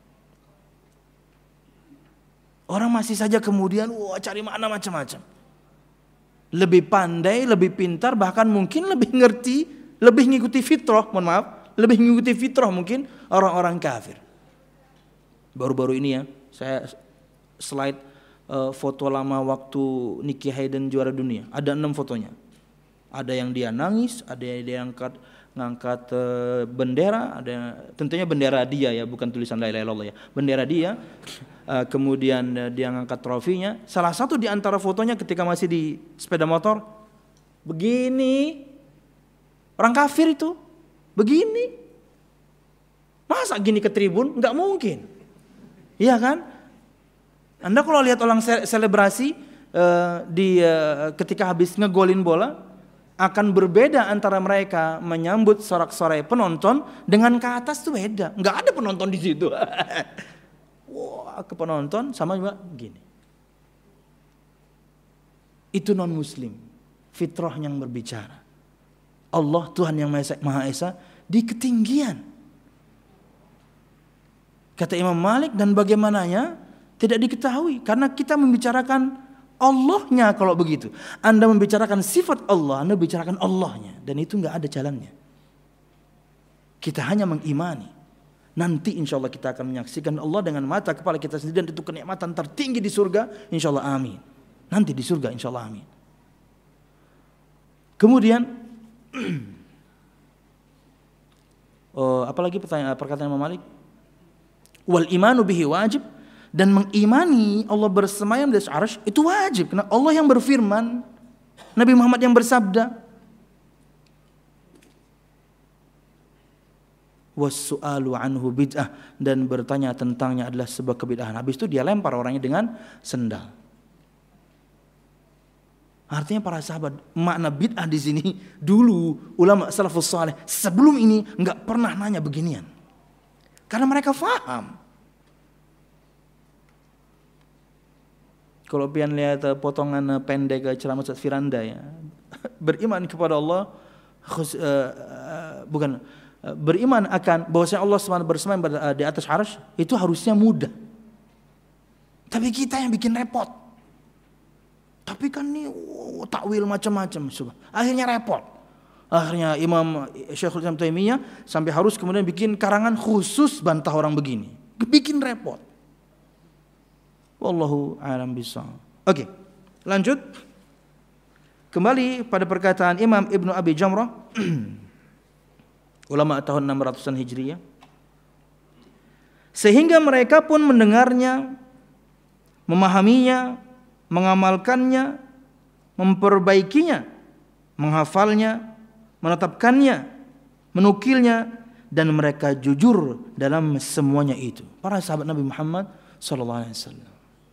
Orang masih saja kemudian wah cari makna macam-macam. Lebih pandai, lebih pintar, bahkan mungkin lebih ngerti, lebih ngikuti fitrah, mohon maaf. Lebih mengikuti fitrah mungkin orang-orang kafir. Baru-baru ini ya, saya slide uh, foto lama waktu Nicky Hayden juara dunia. Ada enam fotonya. Ada yang dia nangis, ada yang dia angkat ngangkat uh, bendera, ada tentunya bendera dia ya, bukan tulisan la ilaha illallah ya. Bendera dia. Uh, kemudian uh, dia ngangkat trofinya. Salah satu di antara fotonya ketika masih di sepeda motor, begini. Orang kafir itu. Begini, masa gini ke tribun? Nggak mungkin, iya kan? Anda kalau lihat orang selebrasi uh, di uh, ketika habis ngegolin bola, akan berbeda antara mereka menyambut sorak-sorai penonton dengan ke atas tuh beda. Nggak ada penonton di situ. Wah, ke penonton sama juga gini. Itu non Muslim, fitrah yang berbicara. Allah Tuhan yang Maha Esa di ketinggian. Kata Imam Malik, dan bagaimananya tidak diketahui. Karena kita membicarakan Allahnya kalau begitu. Anda membicarakan sifat Allah, Anda membicarakan Allahnya. Dan itu nggak ada jalannya. Kita hanya mengimani. Nanti insya Allah kita akan menyaksikan Allah dengan mata kepala kita sendiri. Dan itu kenikmatan tertinggi di surga. Insya Allah amin. Nanti di surga insya Allah amin. Kemudian oh, apalagi pertanyaan perkataan Imam Malik, wal imanu bihi wajib, dan mengimani Allah bersemayam di atas arsy itu wajib karena Allah yang berfirman, Nabi Muhammad yang bersabda. Was-su'alu anhu bid'ah, dan bertanya tentangnya adalah sebuah kebid'ahan. Habis itu dia lempar orangnya dengan sendal. Artinya para sahabat, makna bid'ah di sini dulu ulama salafus saleh sebelum ini nggak pernah nanya beginian, karena mereka faham. Kalau pian lihat potongan pendek ceramah Ustaz Firanda ya, beriman kepada Allah, khus, uh, uh, bukan uh, beriman akan bahwasanya Allah subhanahu wa taala bersemayam di atas arsy itu harusnya mudah, tapi kita yang bikin repot. Tapi kan ini oh, takwil macam-macam, akhirnya repot. Akhirnya Imam Syekhul Islam Taimiyah sampai harus kemudian bikin karangan khusus bantah orang begini, bikin repot. Wallahu a'lam bishawab. Oke, lanjut. Kembali pada perkataan Imam Ibnu Abi Jamrah, ulama tahun enam ratusan Hijriyah. Sehingga mereka pun mendengarnya, memahaminya, mengamalkannya, memperbaikinya, menghafalnya, menetapkannya, menukilnya, dan mereka jujur dalam semuanya itu. Para sahabat Nabi Muhammad sallallahu alaihi wasallam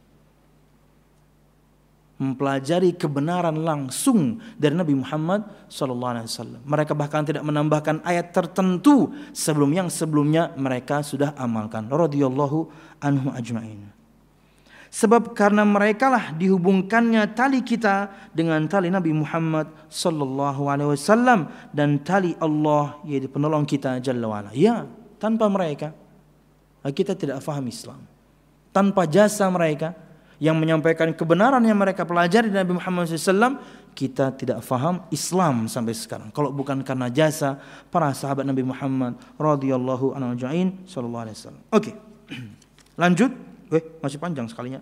mempelajari kebenaran langsung dari Nabi Muhammad sallallahu alaihi wasallam. Mereka bahkan tidak menambahkan ayat tertentu sebelum yang sebelumnya mereka sudah amalkan. Radhiyallahu anhum ajma'in. Sebab karena merekalah dihubungkannya tali kita dengan tali Nabi Muhammad sallallahu alaihi wasallam dan tali Allah, yaitu penolong kita Jalla wa'ala. Ya, tanpa mereka kita tidak faham Islam. Tanpa jasa mereka yang menyampaikan kebenaran yang mereka pelajari dari Nabi Muhammad shallallahu alaihi wasallam, kita tidak faham Islam sampai sekarang. Kalau bukan karena jasa para sahabat Nabi Muhammad radhiyallahu anhu ajma'in sallallahu alaihi wasallam. Oke. Lanjut. Weh, masih panjang sekalinya.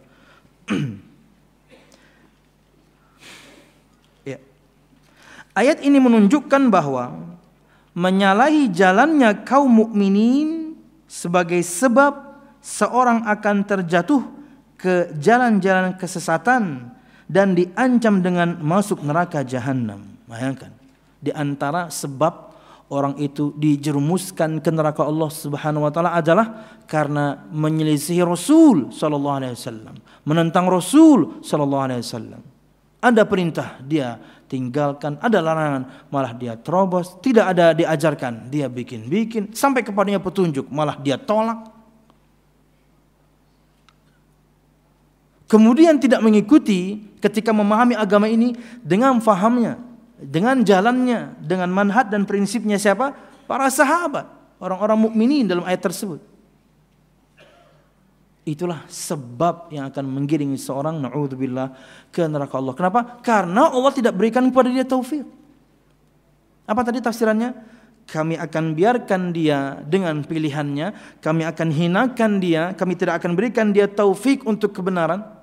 Ya. Ayat ini menunjukkan bahwa menyalahi jalannya kaum mukminin sebagai sebab seorang akan terjatuh ke jalan-jalan kesesatan dan diancam dengan masuk neraka jahanam. Bayangkan, di antara sebab orang itu dijerumuskan ke neraka Allah Subhanahu wa taala adalah karena menyelisihi Rasul sallallahu alaihi wasallam, menentang Rasul sallallahu alaihi wasallam. Ada perintah dia tinggalkan, ada larangan malah dia terobos, tidak ada diajarkan dia bikin-bikin, sampai kepadanya petunjuk malah dia tolak. Kemudian tidak mengikuti ketika memahami agama ini dengan fahamnya, dengan jalannya, dengan manhaj dan prinsipnya siapa? Para sahabat, orang-orang mukminin dalam ayat tersebut. Itulah sebab yang akan menggiringi seorang na'udzubillah ke neraka Allah. Kenapa? Karena Allah tidak berikan kepada dia taufik. Apa tadi tafsirannya? Kami akan biarkan dia dengan pilihannya, kami akan hinakan dia, kami tidak akan berikan dia taufik untuk kebenaran.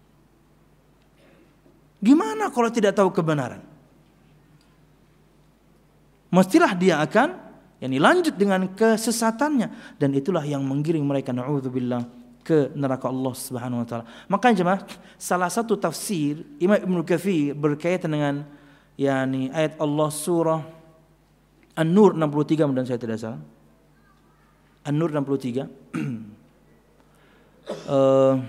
Gimana kalau tidak tahu kebenaran? Mestilah dia akan yakni lanjut dengan kesesatannya, dan itulah yang menggiring mereka na'udzubillah ke neraka Allah Subhanahu wa taala. Makanya jemaah, salah satu tafsir Imam Ibnu Katsir berkaitan dengan yakni ayat Allah surah An-Nur enam puluh tiga, mudah saya tidak salah. An-Nur enam puluh tiga. uh,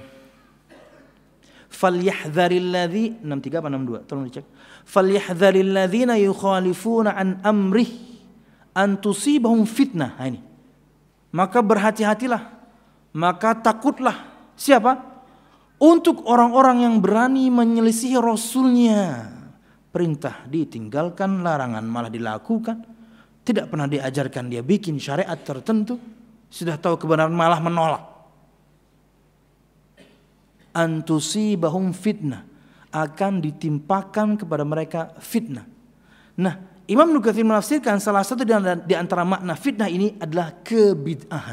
Falyahdharil ladzi enam puluh tiga apa enam puluh dua? Tolong dicek. Falyahdharil ladzina yukhalifuna an amrih an tusibahum fitnah. Nah, ini. Maka berhati-hatilah, maka takutlah. Siapa? Untuk orang-orang yang berani menyelisihi Rasulnya. Perintah ditinggalkan, larangan malah dilakukan. Tidak pernah diajarkan dia bikin syariat tertentu. Sudah tahu kebenaran malah menolak. Antusibahum fitnah, akan ditimpakan kepada mereka fitnah. Nah, Imam Ibnu Katsir menafsirkan salah satu di antara makna fitnah ini adalah kebid'ahan.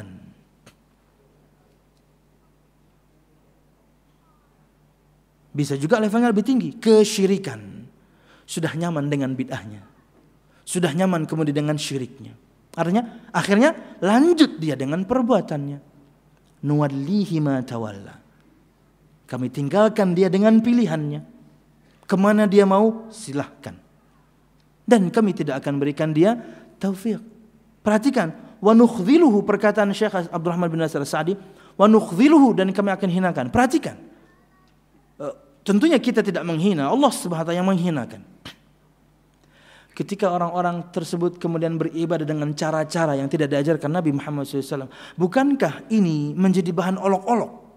Bisa juga levelnya lebih tinggi, kesyirikan. Sudah nyaman dengan bid'ahnya, sudah nyaman kemudian dengan syiriknya. Artinya akhirnya lanjut dia dengan perbuatannya. Nuwallihi ma tawalla. Kami tinggalkan dia dengan pilihannya. Kemana dia mau, silahkan. Dan kami tidak akan berikan dia taufik. Perhatikan, wa nukhziluhu, perkataan Syekh Abdurrahman bin Nasir As-Sa'di, wa nukhziluhu, dan kami akan hinakan. Perhatikan. Uh, tentunya kita tidak menghina, Allah Subhanahu wa taala yang menghinakan. Ketika orang-orang tersebut kemudian beribadah dengan cara-cara yang tidak diajarkan Nabi Muhammad shallallahu alaihi wasallam, bukankah ini menjadi bahan olok-olok?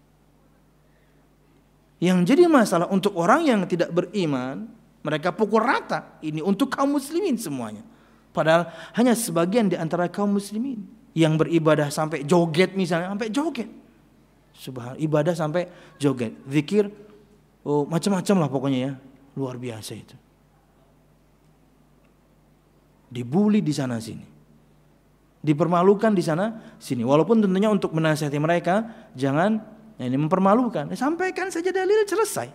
Yang jadi masalah untuk orang yang tidak beriman, mereka pukul rata. Ini untuk kaum muslimin semuanya. Padahal hanya sebagian di antara kaum muslimin yang beribadah sampai joget, misalnya sampai joget. Subhanallah, ibadah sampai joget, zikir, oh, macam-macam lah pokoknya ya, luar biasa itu. Dibully di sana sini, dipermalukan di sana sini. Walaupun tentunya untuk menasihati mereka jangan. Nah, ini mempermalukan. Sampaikan saja dalil, selesai.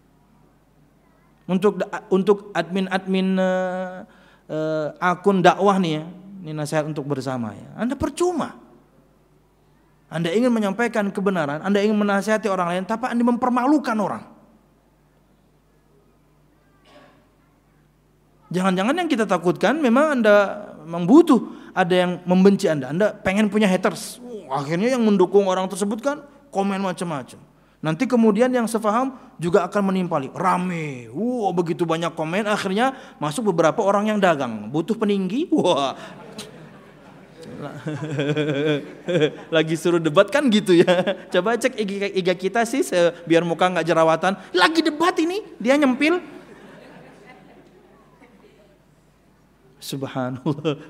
Untuk untuk admin-admin uh, uh, akun dakwah nih ya, ini nasihat untuk bersama ya. Anda percuma. Anda ingin menyampaikan kebenaran, Anda ingin menasihati orang lain, tapi Anda mempermalukan orang. Jangan-jangan yang kita takutkan memang Anda memang butuh ada yang membenci Anda. Anda pengen punya haters. Oh, akhirnya yang mendukung orang tersebut kan komen macam-macam. Nanti kemudian yang sefaham juga akan menimpali. Rame. Wow, begitu banyak komen, akhirnya masuk beberapa orang yang dagang. Butuh peninggi. Wah. Lagi suruh debat kan gitu ya. Coba cek I G, I G kita sih biar muka nggak jerawatan. Lagi debat ini, dia nyempil. Subhanallah.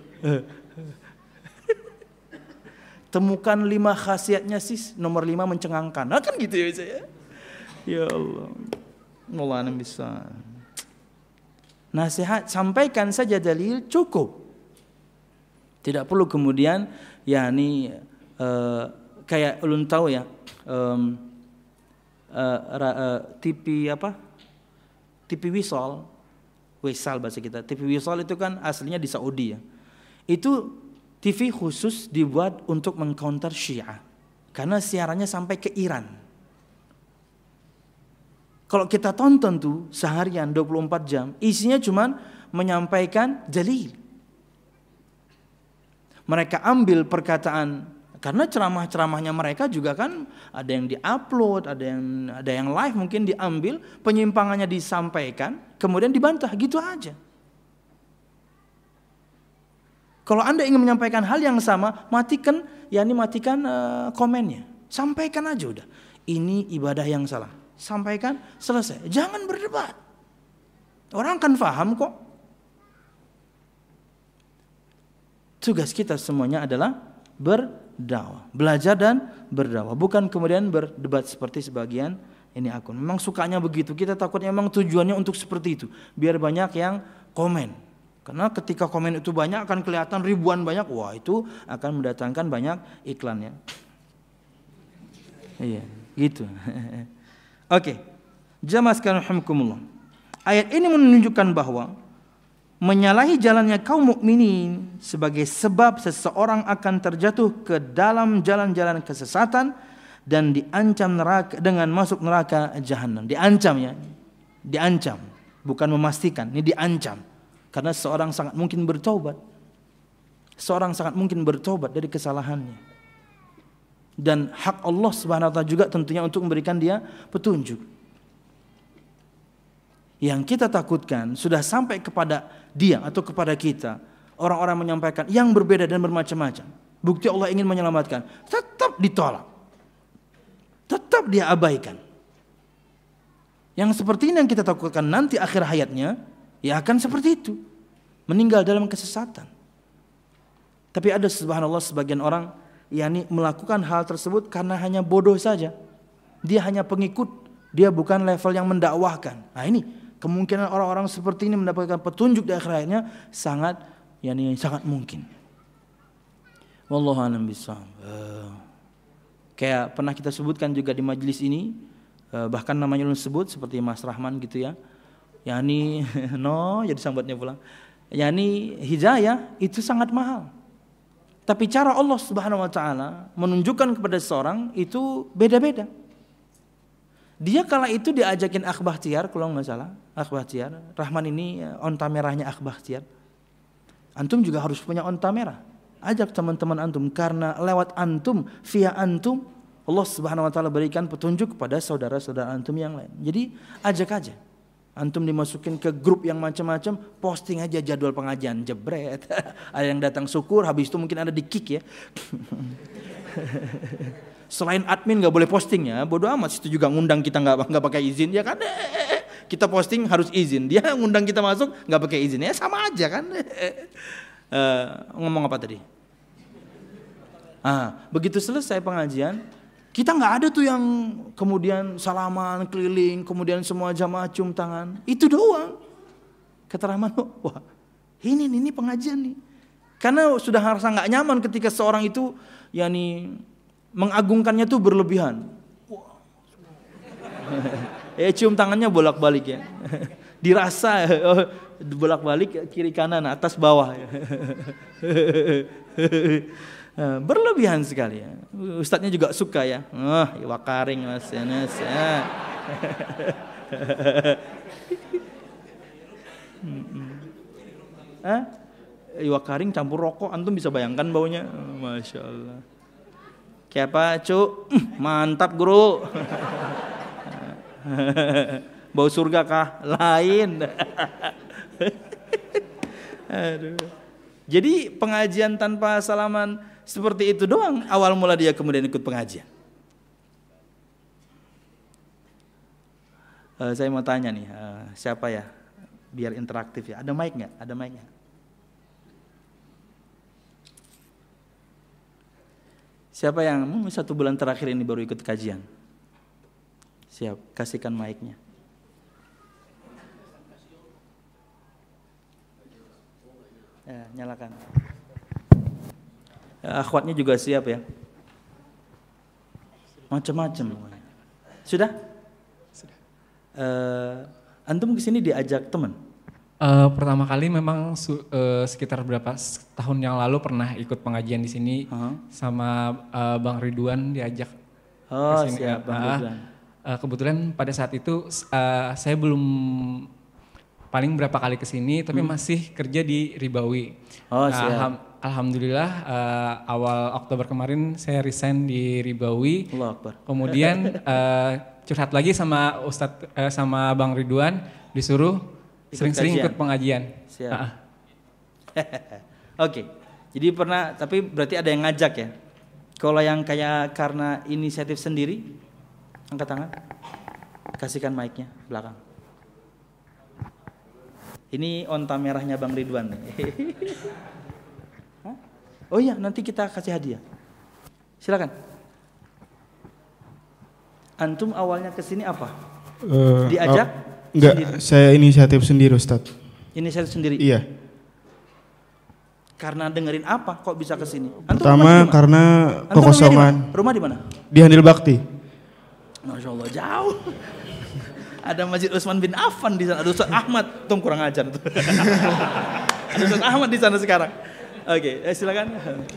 Temukan lima khasiatnya sih, nomor lima mencengangkan. Nah, kan gitu ya saya. Ya Allah. Allah bisa. Nasihat, sampaikan saja dalil cukup. Tidak perlu kemudian ya ini uh, kayak ulun tahu ya um, uh, uh, T V apa? T V Wisol, Wisal bahasa kita. T V Wisol itu kan aslinya di Saudi ya. Itu T V khusus dibuat untuk mengcounter Syiah. Karena siarannya sampai ke Iran. Kalau kita tonton tuh seharian dua puluh empat jam, isinya cuman menyampaikan dalil. Mereka ambil perkataan, karena ceramah-ceramahnya mereka juga kan ada yang diupload, ada yang ada yang live mungkin diambil, penyimpangannya disampaikan, kemudian dibantah gitu aja. Kalau Anda ingin menyampaikan hal yang sama, matikan, ya ini matikan uh, komennya. Sampaikan aja udah. Ini ibadah yang salah. Sampaikan, selesai. Jangan berdebat. Orang akan paham kok. Tugas kita semuanya adalah berdakwah. Belajar dan berdakwah. Bukan kemudian berdebat seperti sebagian ini akun. Memang sukanya begitu. Kita takutnya memang tujuannya untuk seperti itu. Biar banyak yang komen. Karena ketika komen itu banyak akan kelihatan ribuan banyak, wah itu akan mendatangkan banyak iklannya. Iya, gitu. Oke. Jamaah sekalian rahimakumullah. Ayat ini menunjukkan bahwa menyalahi jalannya kaum mukminin sebagai sebab seseorang akan terjatuh ke dalam jalan-jalan kesesatan dan diancam neraka dengan masuk neraka jahanam. Diancam ya. Diancam, bukan memastikan, ini diancam. Karena seorang sangat mungkin bertobat. Seorang sangat mungkin bertobat dari kesalahannya. Dan hak Allah Subhanahu wa taala juga tentunya untuk memberikan dia petunjuk. Yang kita takutkan sudah sampai kepada dia atau kepada kita, orang-orang menyampaikan yang berbeda dan bermacam-macam. Bukti Allah ingin menyelamatkan, tetap ditolak. Tetap dia abaikan. Yang seperti ini yang kita takutkan nanti akhir hayatnya, ya akan seperti itu, meninggal dalam kesesatan. Tapi ada subhanallah sebagian orang yakni melakukan hal tersebut karena hanya bodoh saja. Dia hanya pengikut, dia bukan level yang mendakwahkan. Nah ini kemungkinan orang-orang seperti ini mendapatkan petunjuk di akhir hayatnya sangat yakni sangat mungkin. Wallahu a'lam bishawab. Uh, kayak pernah kita sebutkan juga di majelis ini, uh, bahkan namanya ulun sebut seperti Mas Rahman gitu ya. Yani no jadi sambatnya pulang. Yani hidayah itu sangat mahal. Tapi cara Allah Subhanahu wa taala menunjukkan kepada seorang itu beda-beda. Dia kala itu diajakin akh Bahtiar kalau enggak salah, akh Bahtiar, Rahman ini onta merahnya akh Bahtiar. Antum juga harus punya onta merah. Ajak teman-teman antum karena lewat antum, via antum Allah Subhanahu wa taala berikan petunjuk kepada saudara-saudara antum yang lain. Jadi ajak aja. Antum dimasukin ke grup yang macam-macam, posting aja jadwal pengajian, jebret. Ada yang datang syukur, habis itu mungkin ada di kick ya. Selain admin nggak boleh posting ya, bodoh amat. Itu juga ngundang kita nggak nggak pakai izin ya kan? Kita posting harus izin, dia ngundang kita masuk nggak pakai izin ya sama aja kan? uh, ngomong apa tadi? Ah, begitu selesai pengajian. Kita nggak ada tuh yang kemudian salaman keliling, kemudian semua jamaah cium tangan. Itu doang. Kata Rahman, wah ini ini pengajian nih. Karena sudah rasa nggak nyaman ketika seorang itu, yakni mengagungkannya tuh berlebihan. Wah. eh cium tangannya bolak-balik ya. Dirasa oh, bolak-balik kiri kanan atas bawah. Berlebihan sekali ya. Ustadznya juga suka ya. Oh, iwa karing mas, mas ya. Hah? Iwa karing campur rokok, antum bisa bayangkan baunya. Masya Allah. Kayak apa, Cuk? Mantap, Guru. Bau surga kah? Lain. Aduh. Jadi pengajian tanpa salaman seperti itu doang awal mula dia kemudian ikut pengajian. Uh, saya mau tanya nih, uh, siapa ya? Biar interaktif ya. Ada mic nggak? Ada mic nggak? Siapa yang hmm, satu bulan terakhir ini baru ikut kajian? Siap, kasihkan mic-nya. Ya, nyalakan. Ya, akhwatnya juga siap ya. Macam-macam. Sudah? Sudah. Uh, antum kesini diajak teman? Uh, pertama kali memang su, uh, sekitar berapa tahun yang lalu pernah ikut pengajian di sini uh-huh. sama uh, Bang Ridwan diajak. Oh kesini. Siap Bang uh, Ridwan. Uh, kebetulan pada saat itu uh, saya belum paling berapa kali kesini tapi hmm. masih kerja di Ribawi. Oh siap. Alham, Alhamdulillah uh, awal Oktober kemarin saya resign di Ribawi. Allah Akbar. Kemudian uh, curhat lagi sama Ustadz uh, sama Bang Ridwan disuruh sering-sering ikut pengajian. Siap. Uh. Oke, okay. Jadi pernah, tapi berarti ada yang ngajak ya? Kalau yang kayak karena inisiatif sendiri, angkat tangan, kasihkan mic-nya belakang. Ini onta merahnya Bang Ridwan nih. Hah? Oh iya, nanti kita kasih hadiah. Silakan. Antum awalnya kesini apa? Uh, Diajak? Oh. Enggak, sendiri. Saya inisiatif sendiri Ustadz. Inisiatif sendiri? Iya. Karena dengerin apa kok bisa ke sini? Pertama karena kekosongan. Rumah di mana? Di Handil Bakti. Masya Allah jauh. Ada Masjid Utsman bin Affan di sana, ada Ustaz Ahmad, Tom kurang ajar tuh. Ada Ustaz Ahmad di sana sekarang. Oke, eh, silakan.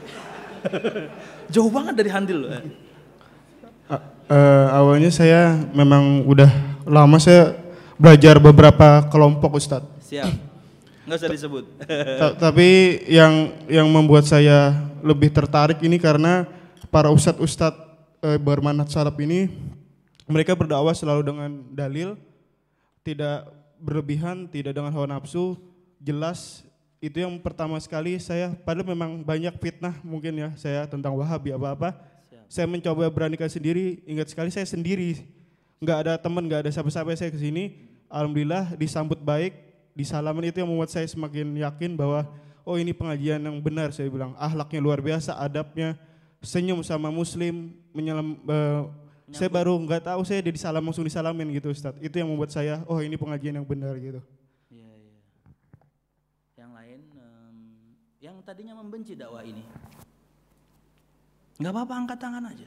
Jauh banget dari Handil loh. Uh, uh, awalnya saya memang udah lama saya belajar beberapa kelompok Ustadz. Siap, nggak usah disebut. Tapi yang yang membuat saya lebih tertarik ini karena para ustadz-ustadz e, bermanhaj salaf ini mereka berdakwah selalu dengan dalil, tidak berlebihan, tidak dengan hawa nafsu, jelas. Itu yang pertama sekali saya, padahal memang banyak fitnah mungkin ya saya tentang Wahabi apa-apa. Saya mencoba beranikan sendiri, ingat sekali saya sendiri. Nggak ada teman, nggak ada siapa-siapa, saya kesini, alhamdulillah disambut baik, disalaman. Itu yang membuat saya semakin yakin bahwa oh ini pengajian yang benar. Saya bilang ahlaknya luar biasa, adabnya, senyum sama muslim, menyelam. Uh, saya baru nggak tahu saya dia disalam langsung disalamin gitu Ustadz. Itu yang membuat saya oh ini pengajian yang benar gitu. Iya, iya. Yang lain, um, yang tadinya membenci dakwah ini, nggak apa-apa angkat tangan aja.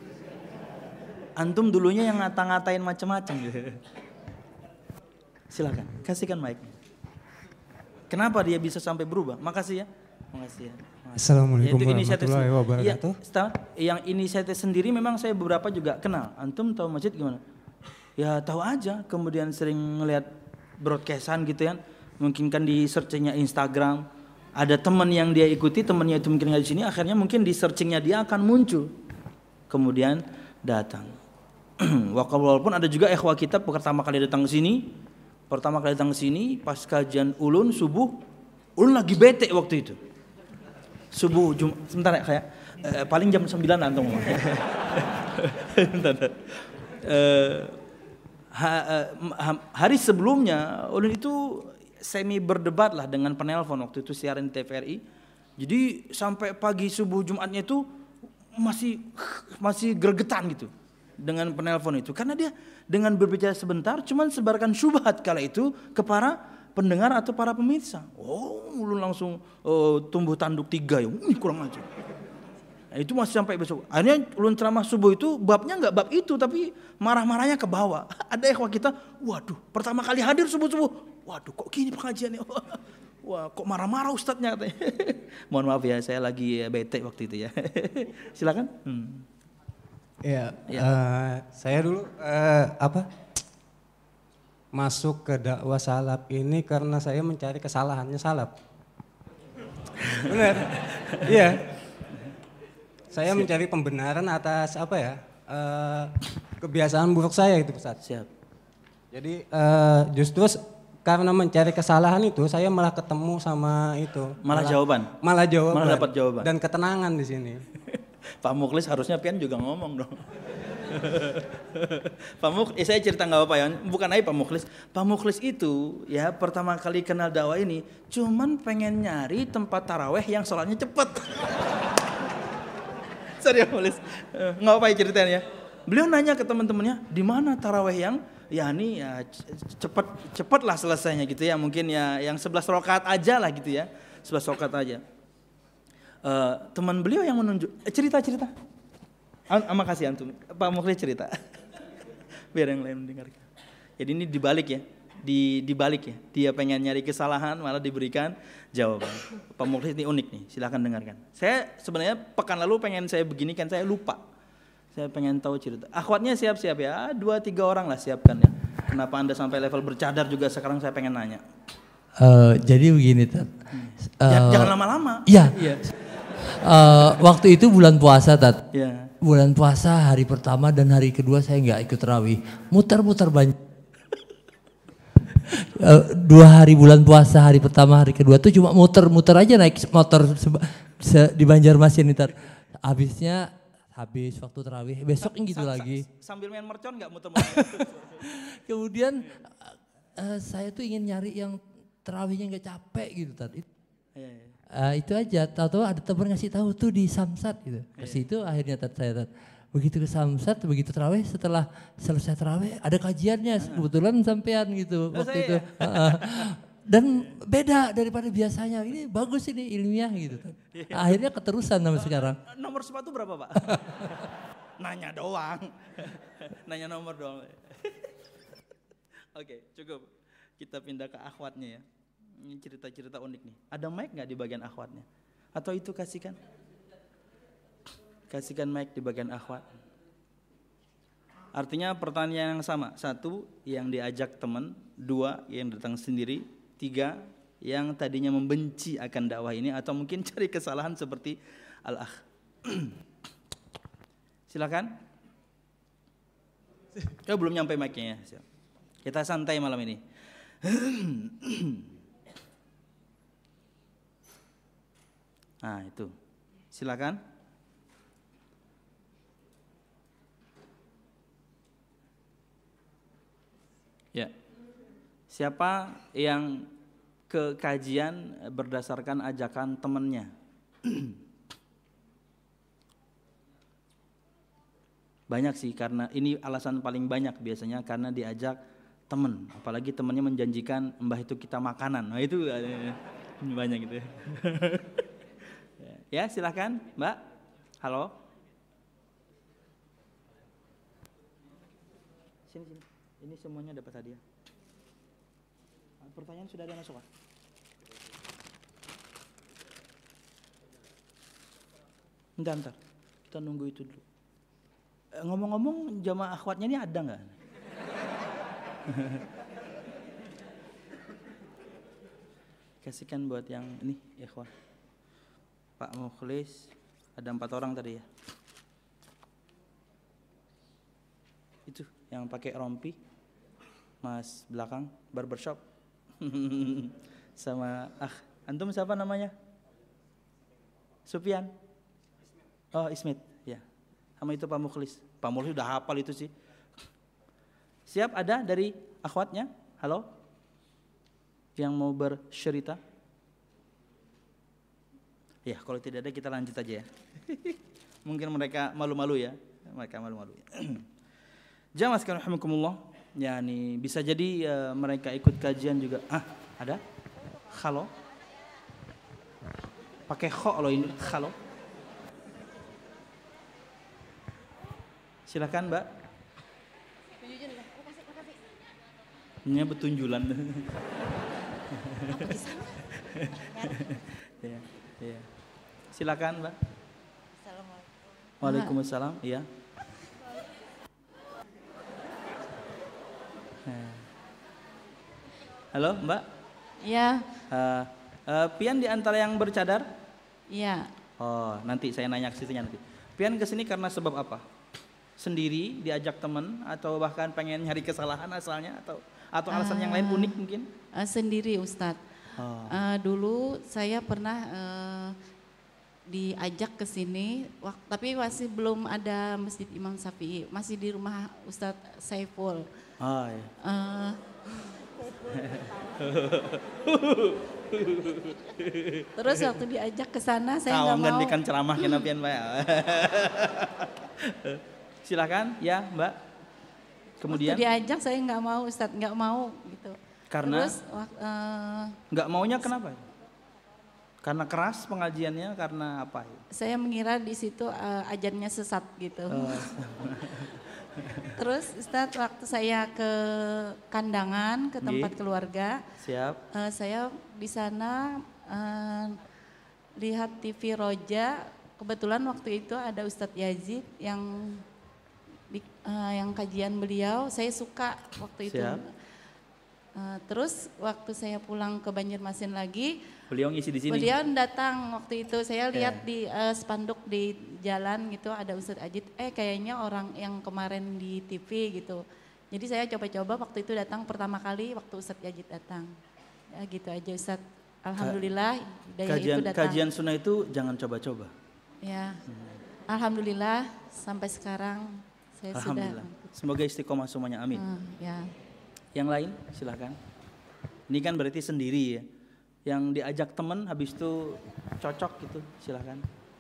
Antum dulunya yang ngata-ngatain macam-macam. Silakan, kasihkan mic. Kenapa dia bisa sampai berubah? Makasih ya. Makasih ya. Makasih. Assalamualaikum warahmatullahi wabarakatuh. Ya, yang inisiatif sendiri memang saya beberapa juga kenal. Antum tahu masjid gimana? Ya tahu aja. Kemudian sering ngelihat broadcastan gitu kan. Mungkin kan di searchingnya Instagram. Ada teman yang dia ikuti, temannya itu mungkin nggak di sini. Akhirnya mungkin di searchingnya dia akan muncul. Kemudian datang. Walaupun ada juga ikhwah kita pertama kali datang ke sini, pertama kali datang ke sini pas kajian ulun subuh, ulun lagi bete waktu itu. Subuh Jum, sebentar ya kayak eh, paling jam sembilan antum. eh, ha, ha, hari sebelumnya ulun itu semi berdebat lah dengan penelpon waktu itu siaran T V R I. Jadi sampai pagi subuh Jumatnya itu masih masih gregetan gitu dengan penelpon itu, karena dia dengan berbicara sebentar cuman sebarkan syubhat kala itu ke para pendengar atau para pemirsa. Oh, ulun langsung oh, tumbuh tanduk tiga ya, ini kurang aja. Nah, itu masih sampai besok. Akhirnya ulun ceramah subuh itu babnya nggak bab itu, tapi marah-marahnya ke bawah. Ada ikhwah kita, waduh, pertama kali hadir subuh-subuh, waduh kok gini pengajiannya. Wah, kok marah-marah ustadznya katanya. Mohon maaf ya, saya lagi bete waktu itu ya. Silakan. Hmm. Ya, ya. Uh, saya dulu uh, apa masuk ke dakwah salaf ini karena saya mencari kesalahannya salaf. Benar, iya. Saya mencari pembenaran atas apa ya uh, kebiasaan buruk saya itu Ustaz. Siap. Jadi uh, justru karena mencari kesalahan itu saya malah ketemu sama itu. Malah, malah jawaban. Malah jawaban. Malah dapat jawaban. Dan ketenangan di sini. Pak Mukhlis harusnya pian juga ngomong dong. Pak Mukhlis, eh, saya cerita nggak apa-apa ya, bukan aja Pak Mukhlis. Pak Mukhlis itu ya pertama kali kenal dakwah ini, cuman pengen nyari tempat taraweh yang sholatnya cepet. Sorry Pak Mukhlis, nggak apa-apa ya ceritanya. beliau nanya ke teman-temannya, di mana taraweh yang ya ini ya cepat cepat lah selesainya gitu ya, mungkin ya yang sebelas rakaat aja lah gitu ya, sebelas rakaat aja. Uh, teman beliau yang menunjuk eh, cerita cerita. Ah, makasih antum, Pak Mukhlis cerita, biar yang lain mendengarkan. Jadi ini dibalik ya, di dibalik ya, dia pengen nyari kesalahan malah diberikan jawaban. Pak Mukhlis ini unik nih, silahkan dengarkan. Saya sebenarnya pekan lalu pengen saya begini kan, saya lupa. Saya pengen tahu cerita. Akhwatnya siap-siap ya, dua tiga orang lah siapkan ya. Kenapa anda sampai level bercadar juga sekarang saya pengen nanya. Uh, jadi begini Tat. Uh, Jangan lama-lama. Iya. Ya. Uh, waktu itu bulan puasa Tat. Ya. Bulan puasa hari pertama dan hari kedua saya nggak ikut tarawih. Muter-muter banyak. uh, dua hari bulan puasa, hari pertama hari kedua tuh cuma muter-muter aja naik motor di Banjarmasin nih Tat. Habisnya habis waktu terawih, besok gitu sa lagi. Sambil main mercon nggak muter-muter? Kemudian uh, saya tuh ingin nyari yang terawihnya nggak capek gitu tadi. Ya, ya. Uh, itu aja, tahu-tahu ada teman ngasih tahu tuh di Samsat gitu. Ke situ ya. Akhirnya tat saya tat. Begitu ke Samsat, begitu terawih, setelah selesai terawih ada kajiannya, uh. kebetulan sampean gitu oh, waktu itu. Ya? Uh, dan beda daripada biasanya, ini bagus ini ilmiah gitu. Akhirnya keterusan sampai sekarang. Nomor sepatu berapa Pak? Nanya doang, nanya nomor doang. Oke cukup, kita pindah ke akhwatnya ya. Ini cerita-cerita unik nih. Ada mic nggak di bagian akhwatnya? Atau itu kasihkan? Kasihkan mic di bagian akhwat. Artinya pertanyaan yang sama. Satu, yang diajak teman. Dua, yang datang sendiri. Tiga, yang tadinya membenci akan dakwah ini atau mungkin cari kesalahan seperti al-akh. Silakan. Ya belum nyampe mic-nya ya. Kita santai malam ini. Nah itu, silakan. Ya. Siapa yang ke kajian berdasarkan ajakan temannya? Banyak sih, karena ini alasan paling banyak biasanya karena diajak teman, apalagi temannya menjanjikan mbah itu kita makanan. Nah itu banyak gitu. Ya silahkan Mbak. Halo. Sini sini. Ini semuanya dapat hadiah. Pertanyaan sudah ada masuk, Pak? Bentar, bentar. Kita nunggu itu dulu. Ngomong-ngomong jamaah akhwatnya ini ada nggak? Kasihkan buat yang ini, ikhwan. Pak Mukhlis, ada empat orang tadi ya. Itu yang pakai rompi, Mas belakang, barbershop. Sama ah antum siapa namanya? Supian. Oh Ismet ya. Sama itu Pak Mukhlis. Pak Mukhlis udah hafal itu sih. Siap ada dari akhwatnya? Halo? Yang mau bercerita? Ya kalau tidak ada kita lanjut aja ya. Mungkin mereka malu-malu ya. Mereka malu-malu ya. Jamaah sekalian rahimakumullah. Ya nih bisa jadi uh, mereka ikut kajian juga. Ah, ada? Halo. Pakai kho loh ini. Halo. Silakan, Mbak. Ini betunjulan. Ya, ya. Silakan, Mbak. Assalamualaikum. Waalaikumsalam. Iya. Halo Mbak. Iya. Uh, uh, Pian di antara yang bercadar? Iya. Oh nanti saya nanya ke situnya nanti. Pian kesini karena sebab apa? Sendiri, diajak teman, atau bahkan pengen nyari kesalahan asalnya, atau atau alasan uh, yang lain unik mungkin? Uh, sendiri Ustadz. Oh. Uh, dulu saya pernah uh, diajak ke sini, tapi masih belum ada Masjid Imam Syafi'i, masih di rumah Ustadz Saiful. Oh, iya. uh, Terus waktu diajak ke sana saya nggak mau. Kau menggantikan ceramah kenapa Pian Mbak? Silakan, ya Mbak. Kemudian? Waktu diajak saya nggak mau Ustadz, nggak mau gitu. Karena? Terus uh, nggak maunya kenapa? Karena keras pengajiannya, karena apa? Saya mengira di situ uh, ajarnya sesat gitu. Oh. Terus Ustadz waktu saya ke kandangan, ke tempat Gih. keluarga. Siap. Uh, saya di sana uh, lihat T V Roja. Kebetulan waktu itu ada Ustadz Yazid yang di, uh, yang kajian beliau. Saya suka waktu itu. Siap. Uh, terus waktu saya pulang ke Banjarmasin lagi, beliau ngisi di sini. Beliau datang waktu itu, saya lihat yeah. di uh, spanduk di jalan gitu ada Ustadz Ajit, eh kayaknya orang yang kemarin di T V gitu. Jadi saya coba-coba waktu itu datang pertama kali waktu Ustadz Ajit datang. Ya gitu aja Ustadz. Alhamdulillah dari kajian, itu datang. Kajian sunnah itu jangan coba-coba. Ya, hmm. Alhamdulillah sampai sekarang saya Alhamdulillah. sudah. Semoga istiqomah semuanya, amin. Uh, ya. Yang lain silahkan. Ini kan berarti sendiri ya. Yang diajak teman habis itu cocok gitu, silahkan.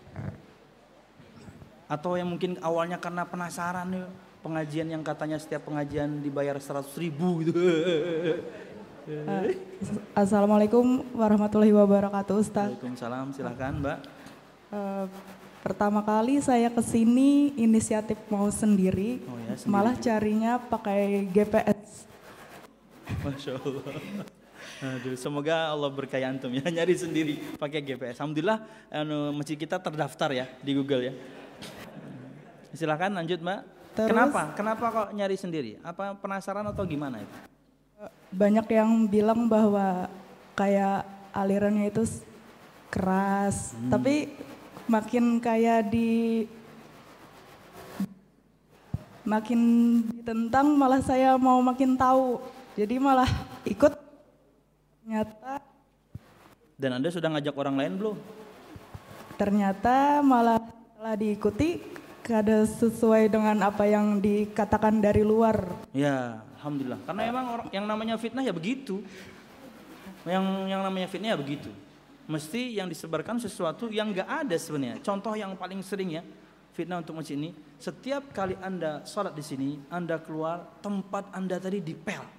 Atau yang mungkin awalnya karena penasaran ya, pengajian yang katanya setiap pengajian dibayar seratus ribu gitu. Uh, Assalamualaikum warahmatullahi wabarakatuh Ustaz. Waalaikumsalam, silahkan Mbak. Uh, pertama kali saya kesini inisiatif mau sendiri, oh ya, sendiri. Malah carinya pakai G P S. Masya Allah. Aduh, semoga Allah berkahi antum ya, nyari sendiri pakai G P S. Alhamdulillah anu, masjid kita terdaftar ya di Google ya. Silakan lanjut Mbak. Terus, kenapa? Kenapa kok nyari sendiri? Apa penasaran atau gimana itu? Banyak yang bilang bahwa kayak alirannya itu keras, hmm. tapi makin kayak di makin ditentang malah saya mau makin tahu. Jadi malah ikut ternyata. Dan Anda sudah ngajak orang lain belum? Ternyata malah setelah diikuti kada sesuai dengan apa yang dikatakan dari luar. Ya, alhamdulillah. Karena emang orang, yang namanya fitnah ya begitu. Yang yang namanya fitnah ya begitu. Mesti yang disebarkan sesuatu yang enggak ada sebenarnya. Contoh yang paling sering ya, fitnah untuk masjid ini, setiap kali Anda sholat di sini, Anda keluar, tempat Anda tadi dipel.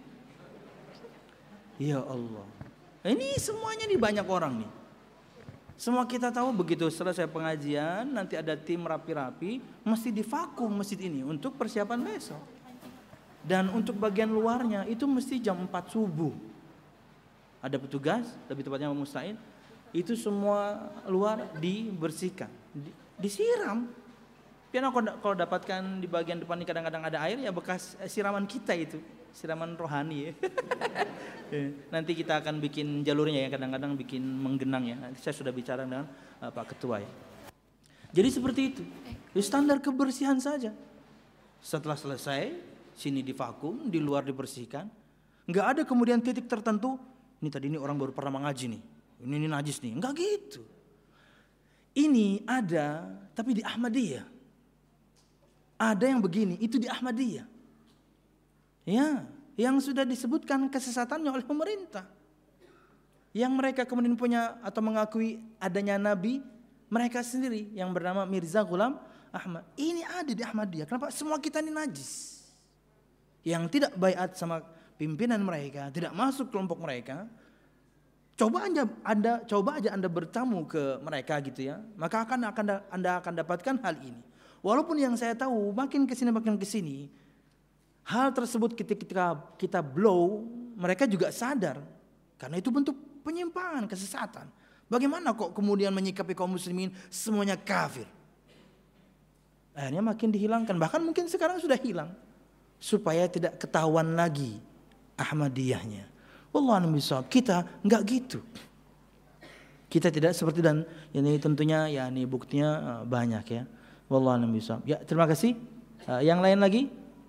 Ya Allah, ini semuanya nih banyak orang nih. Semua kita tahu begitu selesai pengajian nanti ada tim rapi-rapi mesti divakum masjid ini untuk persiapan besok. Dan untuk bagian luarnya itu mesti jam empat subuh. Ada petugas, lebih tepatnya Pak Musta'in, itu semua luar dibersihkan, di, disiram. Karena kalau, kalau dapatkan di bagian depan ini kadang-kadang ada air ya bekas siraman kita itu. Siraman rohani ya. Nanti kita akan bikin jalurnya ya, kadang-kadang bikin menggenang ya. Nanti saya sudah bicara dengan uh, Pak Ketua ya. Jadi seperti itu. Standar kebersihan saja. Setelah selesai, sini divakum, di luar dibersihkan. Enggak ada kemudian titik tertentu, ini tadi ini orang baru pernah mengaji nih. Ini, ini najis nih. Enggak gitu. Ini ada tapi di Ahmadiyah. Ada yang begini, itu di Ahmadiyah. Ya, yang sudah disebutkan kesesatannya oleh pemerintah. Yang mereka kemudian punya atau mengakui adanya nabi, mereka sendiri yang bernama Mirza Ghulam Ahmad. Ini ada di Ahmadiyah. Kenapa? Semua kita ini najis. Yang tidak baiat sama pimpinan mereka, tidak masuk kelompok mereka. Coba aja Anda, coba aja Anda bertamu ke mereka gitu ya. Maka akan akan Anda akan dapatkan hal ini. Walaupun yang saya tahu makin kesini makin kesini, hal tersebut ketika kita blow, mereka juga sadar. Karena itu bentuk penyimpangan, kesesatan. Bagaimana kok kemudian menyikapi kaum muslimin semuanya kafir? Akhirnya makin dihilangkan, bahkan mungkin sekarang sudah hilang. Supaya tidak ketahuan lagi Ahmadiyahnya. Wallahu a'lam bishawab. Kita enggak gitu. Kita tidak seperti, dan ini tentunya ya ini buktinya banyak ya. Wallahu a'lam bishawab. Ya, terima kasih. Yang lain lagi?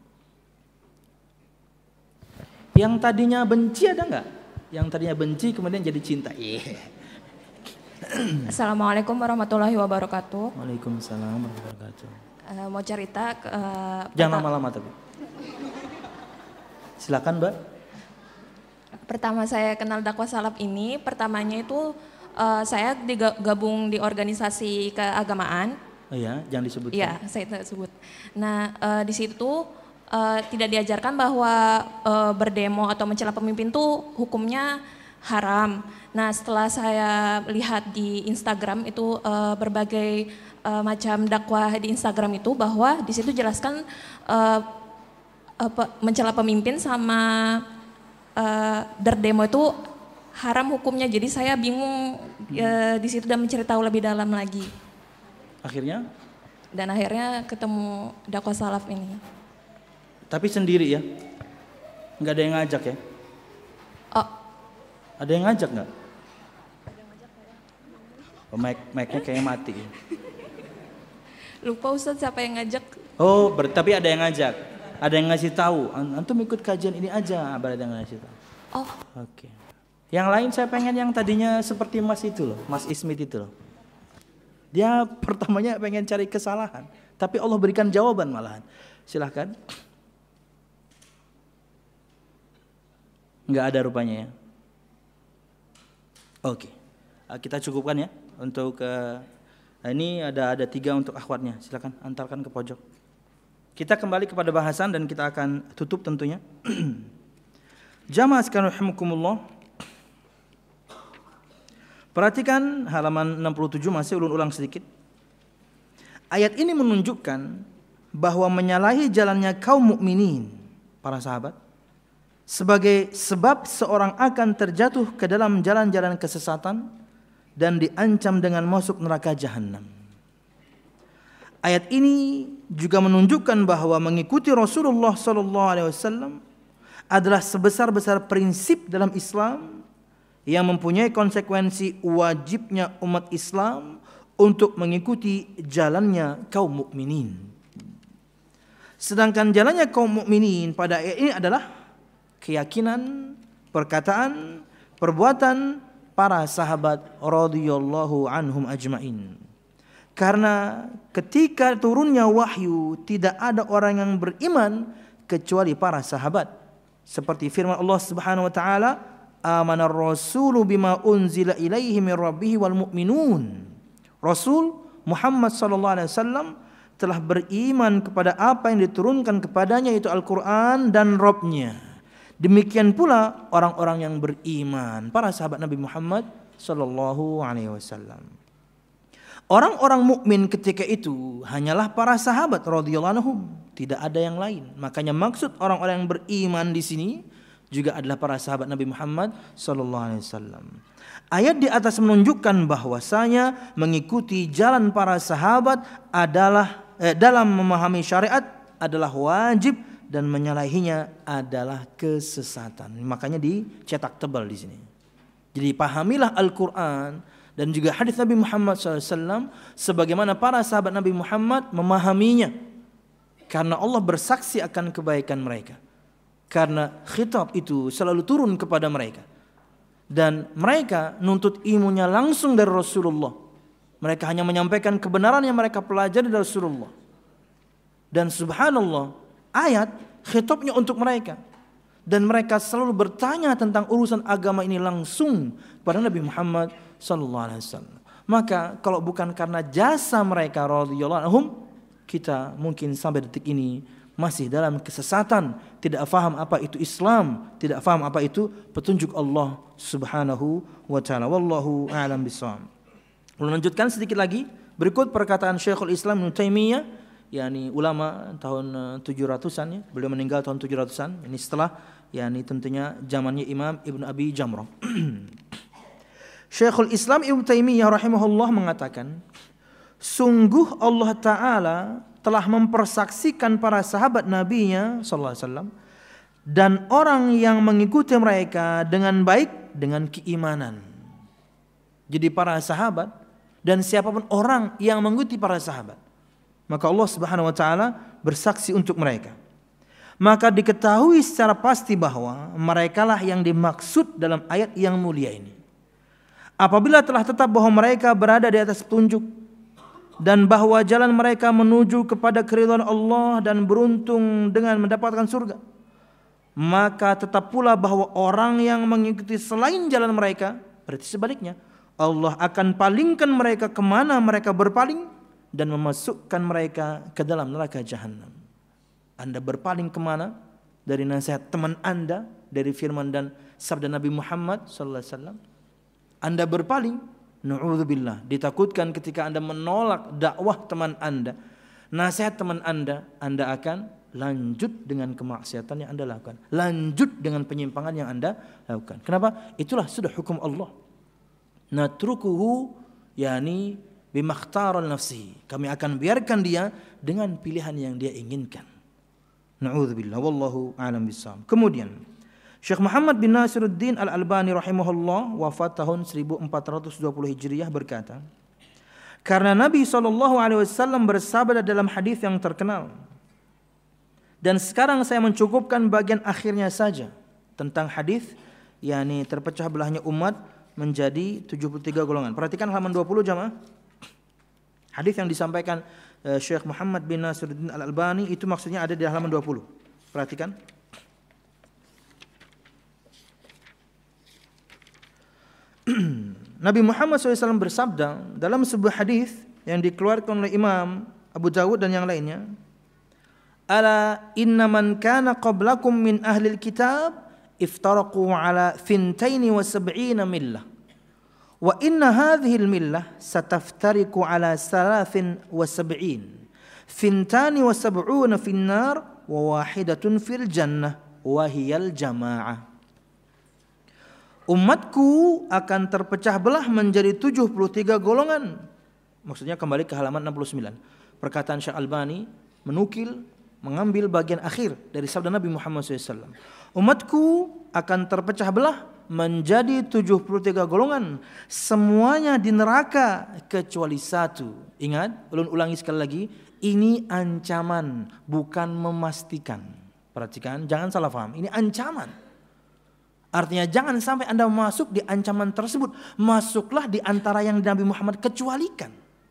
Yang tadinya benci ada enggak? Yang tadinya benci kemudian jadi cinta. Yeah. Assalamualaikum warahmatullahi wabarakatuh. Waalaikumsalam warahmatullahi wabarakatuh. Uh, mau cerita. Uh, Jangan lama-lama tapi. Silakan Mbak. Pertama saya kenal dakwah salaf ini, pertamanya itu uh, saya digabung di organisasi keagamaan. Oh ya, jangan disebutkan. Iya, saya tidak sebut. Nah, uh, di situ uh, tidak diajarkan bahwa uh, berdemo atau mencela pemimpin itu hukumnya haram. Nah, setelah saya lihat di Instagram itu uh, berbagai uh, macam dakwah di Instagram itu, bahwa di situ jelaskan uh, uh, mencela pemimpin sama uh, berdemo itu haram hukumnya. Jadi saya bingung uh, di situ dan mencari tahu lebih dalam lagi. Akhirnya? Dan akhirnya ketemu dakwah salaf ini. Tapi sendiri ya? Nggak ada yang ngajak ya? Oh. Ada yang ngajak nggak? Oh, mic, mic-nya kayaknya mati. Lupa Ustadz siapa yang ngajak. Oh, ber- tapi ada yang ngajak. Ada yang ngasih tahu. Antum ikut kajian ini aja, ada yang ngasih tahu. Oh. Oke. Yang lain saya pengen yang tadinya seperti Mas itu loh, Mas Ismit itu loh. Dia pertamanya pengen cari kesalahan, tapi Allah berikan jawaban malahan. Silahkan. Nggak ada rupanya ya. Oke, kita cukupkan ya untuk uh, ini ada ada tiga untuk akhwatnya. Silakan antarkan ke pojok. Kita kembali kepada bahasan dan kita akan tutup tentunya. Jamaah sekalian rahimakumullah. Perhatikan halaman enam puluh tujuh, masih ulun-ulang sedikit. Ayat ini menunjukkan bahwa menyalahi jalannya kaum mukminin, para sahabat, sebagai sebab seorang akan terjatuh ke dalam jalan-jalan kesesatan dan diancam dengan masuk neraka jahanam. Ayat ini juga menunjukkan bahwa mengikuti Rasulullah sallallahu alaihi wasallam adalah sebesar-besar prinsip dalam Islam yang mempunyai konsekuensi wajibnya umat Islam untuk mengikuti jalannya kaum mukminin. Sedangkan jalannya kaum mukminin pada ayat ini adalah keyakinan, perkataan, perbuatan para sahabat radhiyallahu anhum ajmain. Karena ketika turunnya wahyu tidak ada orang yang beriman kecuali para sahabat. Seperti firman Allah Subhanahu wa taala, "Amanar rasulu bima unzila ilaihi min rabbih wal mu'minun." Rasul Muhammad sallallahu alaihi wasallam telah beriman kepada apa yang diturunkan kepadanya, yaitu Al-Qur'an dan Rabb-nya. Demikian pula orang-orang yang beriman, para sahabat Nabi Muhammad sallallahu alaihi wasallam. Orang-orang mukmin ketika itu hanyalah para sahabat radhiyallahu anhum, tidak ada yang lain. Makanya maksud orang-orang yang beriman di sini juga adalah para sahabat Nabi Muhammad sallallahu alaihi wasallam. Ayat di atas menunjukkan bahwasanya mengikuti jalan para sahabat adalah eh, dalam memahami syariat adalah wajib dan menyalahinya adalah kesesatan. Makanya dicetak tebal di sini. Jadi pahamilah Al-Qur'an dan juga hadis Nabi Muhammad sallallahu alaihi wasallam sebagaimana para sahabat Nabi Muhammad memahaminya. Karena Allah bersaksi akan kebaikan mereka. Karena khitab itu selalu turun kepada mereka. Dan mereka nuntut ilmunya langsung dari Rasulullah. Mereka hanya menyampaikan kebenaran yang mereka pelajari dari Rasulullah. Dan subhanallah, ayat khitabnya untuk mereka. Dan mereka selalu bertanya tentang urusan agama ini langsung kepada Nabi Muhammad sallallahu alaihi wasallam. Maka kalau bukan karena jasa mereka radhiyallahu anhum, kita mungkin sampai detik ini masih dalam kesesatan, tidak faham apa itu Islam, tidak faham apa itu petunjuk Allah Subhanahu wa taala. Wallahu a'lam bishawab. Lanjutkan sedikit lagi, berikut perkataan Syekhul Islam Ibnu Taimiyah, yakni ulama tahun tujuh ratusan ya, beliau meninggal tahun tujuh ratusan. Ini setelah yakni tentunya zamannya Imam Ibnu Abi Jamrah. Syekhul Islam Ibnu Taimiyah rahimahullah mengatakan, sungguh Allah Ta'ala telah mempersaksikan para sahabat Nabi-Nya sallallahu alaihi wasallam dan orang yang mengikuti mereka dengan baik dengan keimanan. Jadi para sahabat dan siapapun orang yang mengikuti para sahabat, maka Allah Subhanahu wa taala bersaksi untuk mereka. Maka diketahui secara pasti bahwa merekalah yang dimaksud dalam ayat yang mulia ini. Apabila telah tetap bahwa mereka berada di atas petunjuk dan bahwa jalan mereka menuju kepada keridhaan Allah dan beruntung dengan mendapatkan surga, maka tetap pula bahwa orang yang mengikuti selain jalan mereka, berarti sebaliknya, Allah akan palingkan mereka kemana mereka berpaling dan memasukkan mereka ke dalam neraka jahanam. Anda berpaling kemana? Dari nasihat teman Anda, dari firman dan sabda Nabi Muhammad sallallahu alaihi wasallam. Anda berpaling, na'udzubillah, ditakutkan ketika Anda menolak dakwah teman Anda, nasihat teman Anda, Anda akan lanjut dengan kemaksiatan yang Anda lakukan, lanjut dengan penyimpangan yang Anda lakukan. Kenapa? Itulah sudah hukum Allah. Natrukuhu yani bimakhtaran nafsi. Kami akan biarkan dia dengan pilihan yang dia inginkan. Na'udzubillah, wallahu a'lam bishawab. Kemudian Syekh Muhammad bin Nasiruddin Al-Albani rahimahullah, wafat tahun seribu empat ratus dua puluh Hijriah, berkata, karena Nabi shallallahu alaihi wasallam bersabda dalam hadis yang terkenal, dan sekarang saya mencukupkan bagian akhirnya saja tentang hadis, yakni terpecah belahnya umat menjadi tujuh puluh tiga golongan. Perhatikan halaman dua puluh jamaah. Hadis yang disampaikan uh, Syekh Muhammad bin Nasiruddin Al-Albani itu maksudnya ada di halaman dua puluh. Perhatikan. Nabi Muhammad shallallahu alaihi wasallam bersabda dalam sebuah hadis yang dikeluarkan oleh Imam Abu Dawud dan yang lainnya, ala inna man kana qablakum min ahlil kitab iftaraqu ala thintaini wa sab'ina millah wa inna hadhihi al-millah sataftariqu ala thalathin wa sab'in thintani wa sab'una fin nar wa wahidatun fil jannah wa hiyal jamaah. Umatku akan terpecah belah menjadi tujuh puluh tiga golongan. Maksudnya kembali ke halaman enam puluh sembilan. Perkataan Syekh Albani menukil, mengambil bagian akhir dari sabda Nabi Muhammad shallallahu alaihi wasallam. Umatku akan terpecah belah menjadi tujuh puluh tiga golongan. Semuanya di neraka kecuali satu. Ingat, ulun ulangi sekali lagi. Ini ancaman, bukan memastikan. Perhatikan, jangan salah paham. Ini ancaman. Artinya jangan sampai Anda masuk di ancaman tersebut. Masuklah di antara yang Nabi Muhammad kecualikan.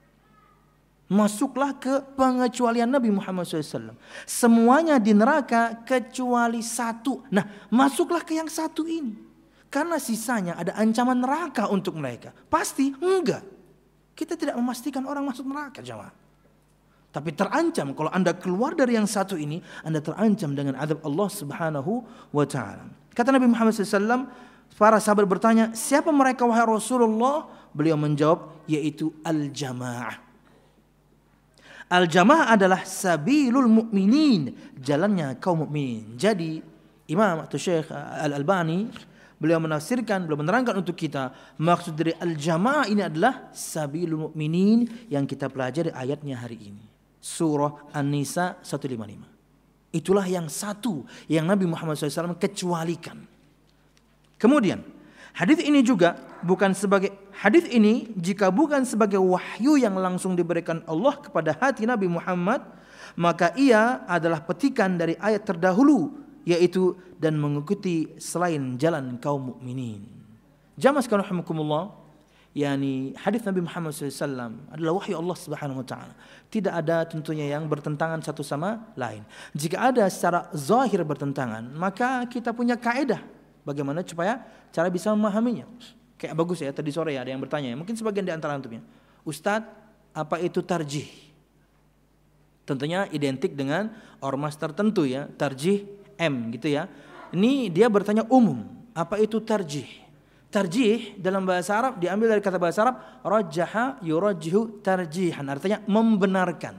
Masuklah ke pengecualian Nabi Muhammad shallallahu alaihi wasallam. Semuanya di neraka kecuali satu. Nah, masuklah ke yang satu ini. Karena sisanya ada ancaman neraka untuk mereka. Pasti? Enggak. Kita tidak memastikan orang masuk neraka, jemaah. Tapi terancam kalau Anda keluar dari yang satu ini, Anda terancam dengan azab Allah Subhanahu wa taala. Kata Nabi Muhammad shallallahu alaihi wasallam, para sahabat bertanya, siapa mereka wahai Rasulullah? Beliau menjawab, yaitu al-jamaah. Al-jamaah adalah sabilul mu'minin, jalannya kaum mukminin. Jadi Imam atau Syekh Al-Albani beliau menafsirkan, beliau menerangkan untuk kita, maksud dari al-jamaah ini adalah sabilul mu'minin yang kita pelajari ayatnya hari ini. Surah An-Nisa seratus lima puluh lima. Itulah yang satu yang Nabi Muhammad shallallahu alaihi wasallam kecualikan. Kemudian hadis ini juga bukan sebagai hadis ini jika bukan sebagai wahyu yang langsung diberikan Allah kepada hati Nabi Muhammad, maka ia adalah petikan dari ayat terdahulu, yaitu dan mengikuti selain jalan kaum mukminin. Jamaah sekalian rahimakumullah, yakni hadis Nabi Muhammad shallallahu alaihi wasallam adalah wahyu Allah Subhanahu wa taala. Tidak ada tentunya yang bertentangan satu sama lain. Jika ada secara zahir bertentangan, maka kita punya kaidah bagaimana supaya cara bisa memahaminya. Kayak bagus ya, tadi sore ya ada yang bertanya, mungkin sebagian di antara antumnya, Ustadz, apa itu tarjih? Tentunya identik dengan ormas tertentu ya, tarjih M gitu ya. Ini dia bertanya umum, apa itu tarjih? Tarjih dalam bahasa Arab diambil dari kata bahasa Arab rajjaha yurajjihu tarjihan, artinya membenarkan.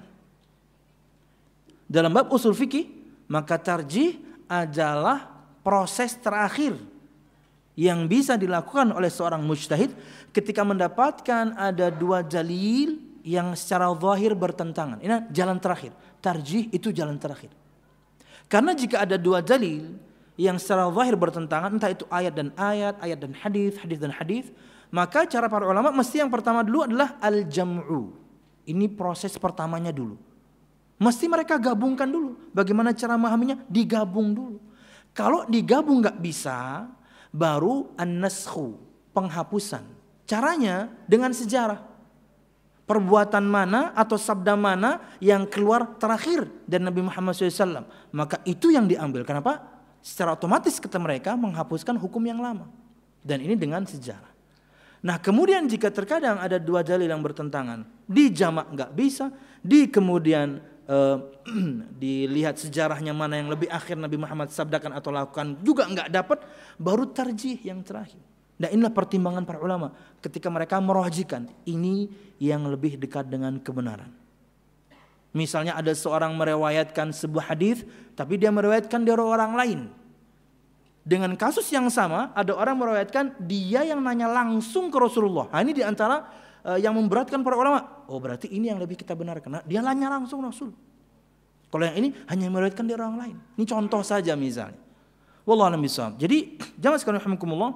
Dalam bab usul fikih, maka tarjih adalah proses terakhir yang bisa dilakukan oleh seorang mujtahid ketika mendapatkan ada dua dalil yang secara zahir bertentangan. Ini jalan terakhir. Tarjih itu jalan terakhir. Karena jika ada dua dalil yang secara zahir bertentangan, entah itu ayat dan ayat, ayat dan hadis, hadis dan hadis, maka cara para ulama mesti yang pertama dulu adalah al-jam'u. Ini proses pertamanya dulu. Mesti mereka gabungkan dulu. Bagaimana cara memahaminya? Digabung dulu. Kalau digabung nggak bisa, baru an-naskhu, penghapusan. Caranya dengan sejarah. Perbuatan mana atau sabda mana yang keluar terakhir dari Nabi Muhammad shallallahu alaihi wasallam, maka itu yang diambil. Kenapa? Secara otomatis kata mereka menghapuskan hukum yang lama. Dan ini dengan sejarah. Nah kemudian jika terkadang ada dua dalil yang bertentangan, di jamak nggak bisa, di kemudian uh, dilihat sejarahnya mana yang lebih akhir Nabi Muhammad sabdakan atau lakukan juga nggak dapat, baru tarjih yang terakhir. Nah inilah pertimbangan para ulama ketika mereka merajihkan ini yang lebih dekat dengan kebenaran. Misalnya ada seorang meriwayatkan sebuah hadis, tapi dia meriwayatkan dari orang lain. Dengan kasus yang sama, ada orang meriwayatkan dia yang nanya langsung ke Rasulullah. Nah, ini diantara uh, yang memberatkan para ulama. Oh berarti ini yang lebih kita benarkan. Nah, dia nanya langsung Rasul. Kalau yang ini hanya meriwayatkan dari orang lain. Ini contoh saja misalnya. Wallahu a'lam bishawab. Jadi jamaah sekalian rahimakumullah,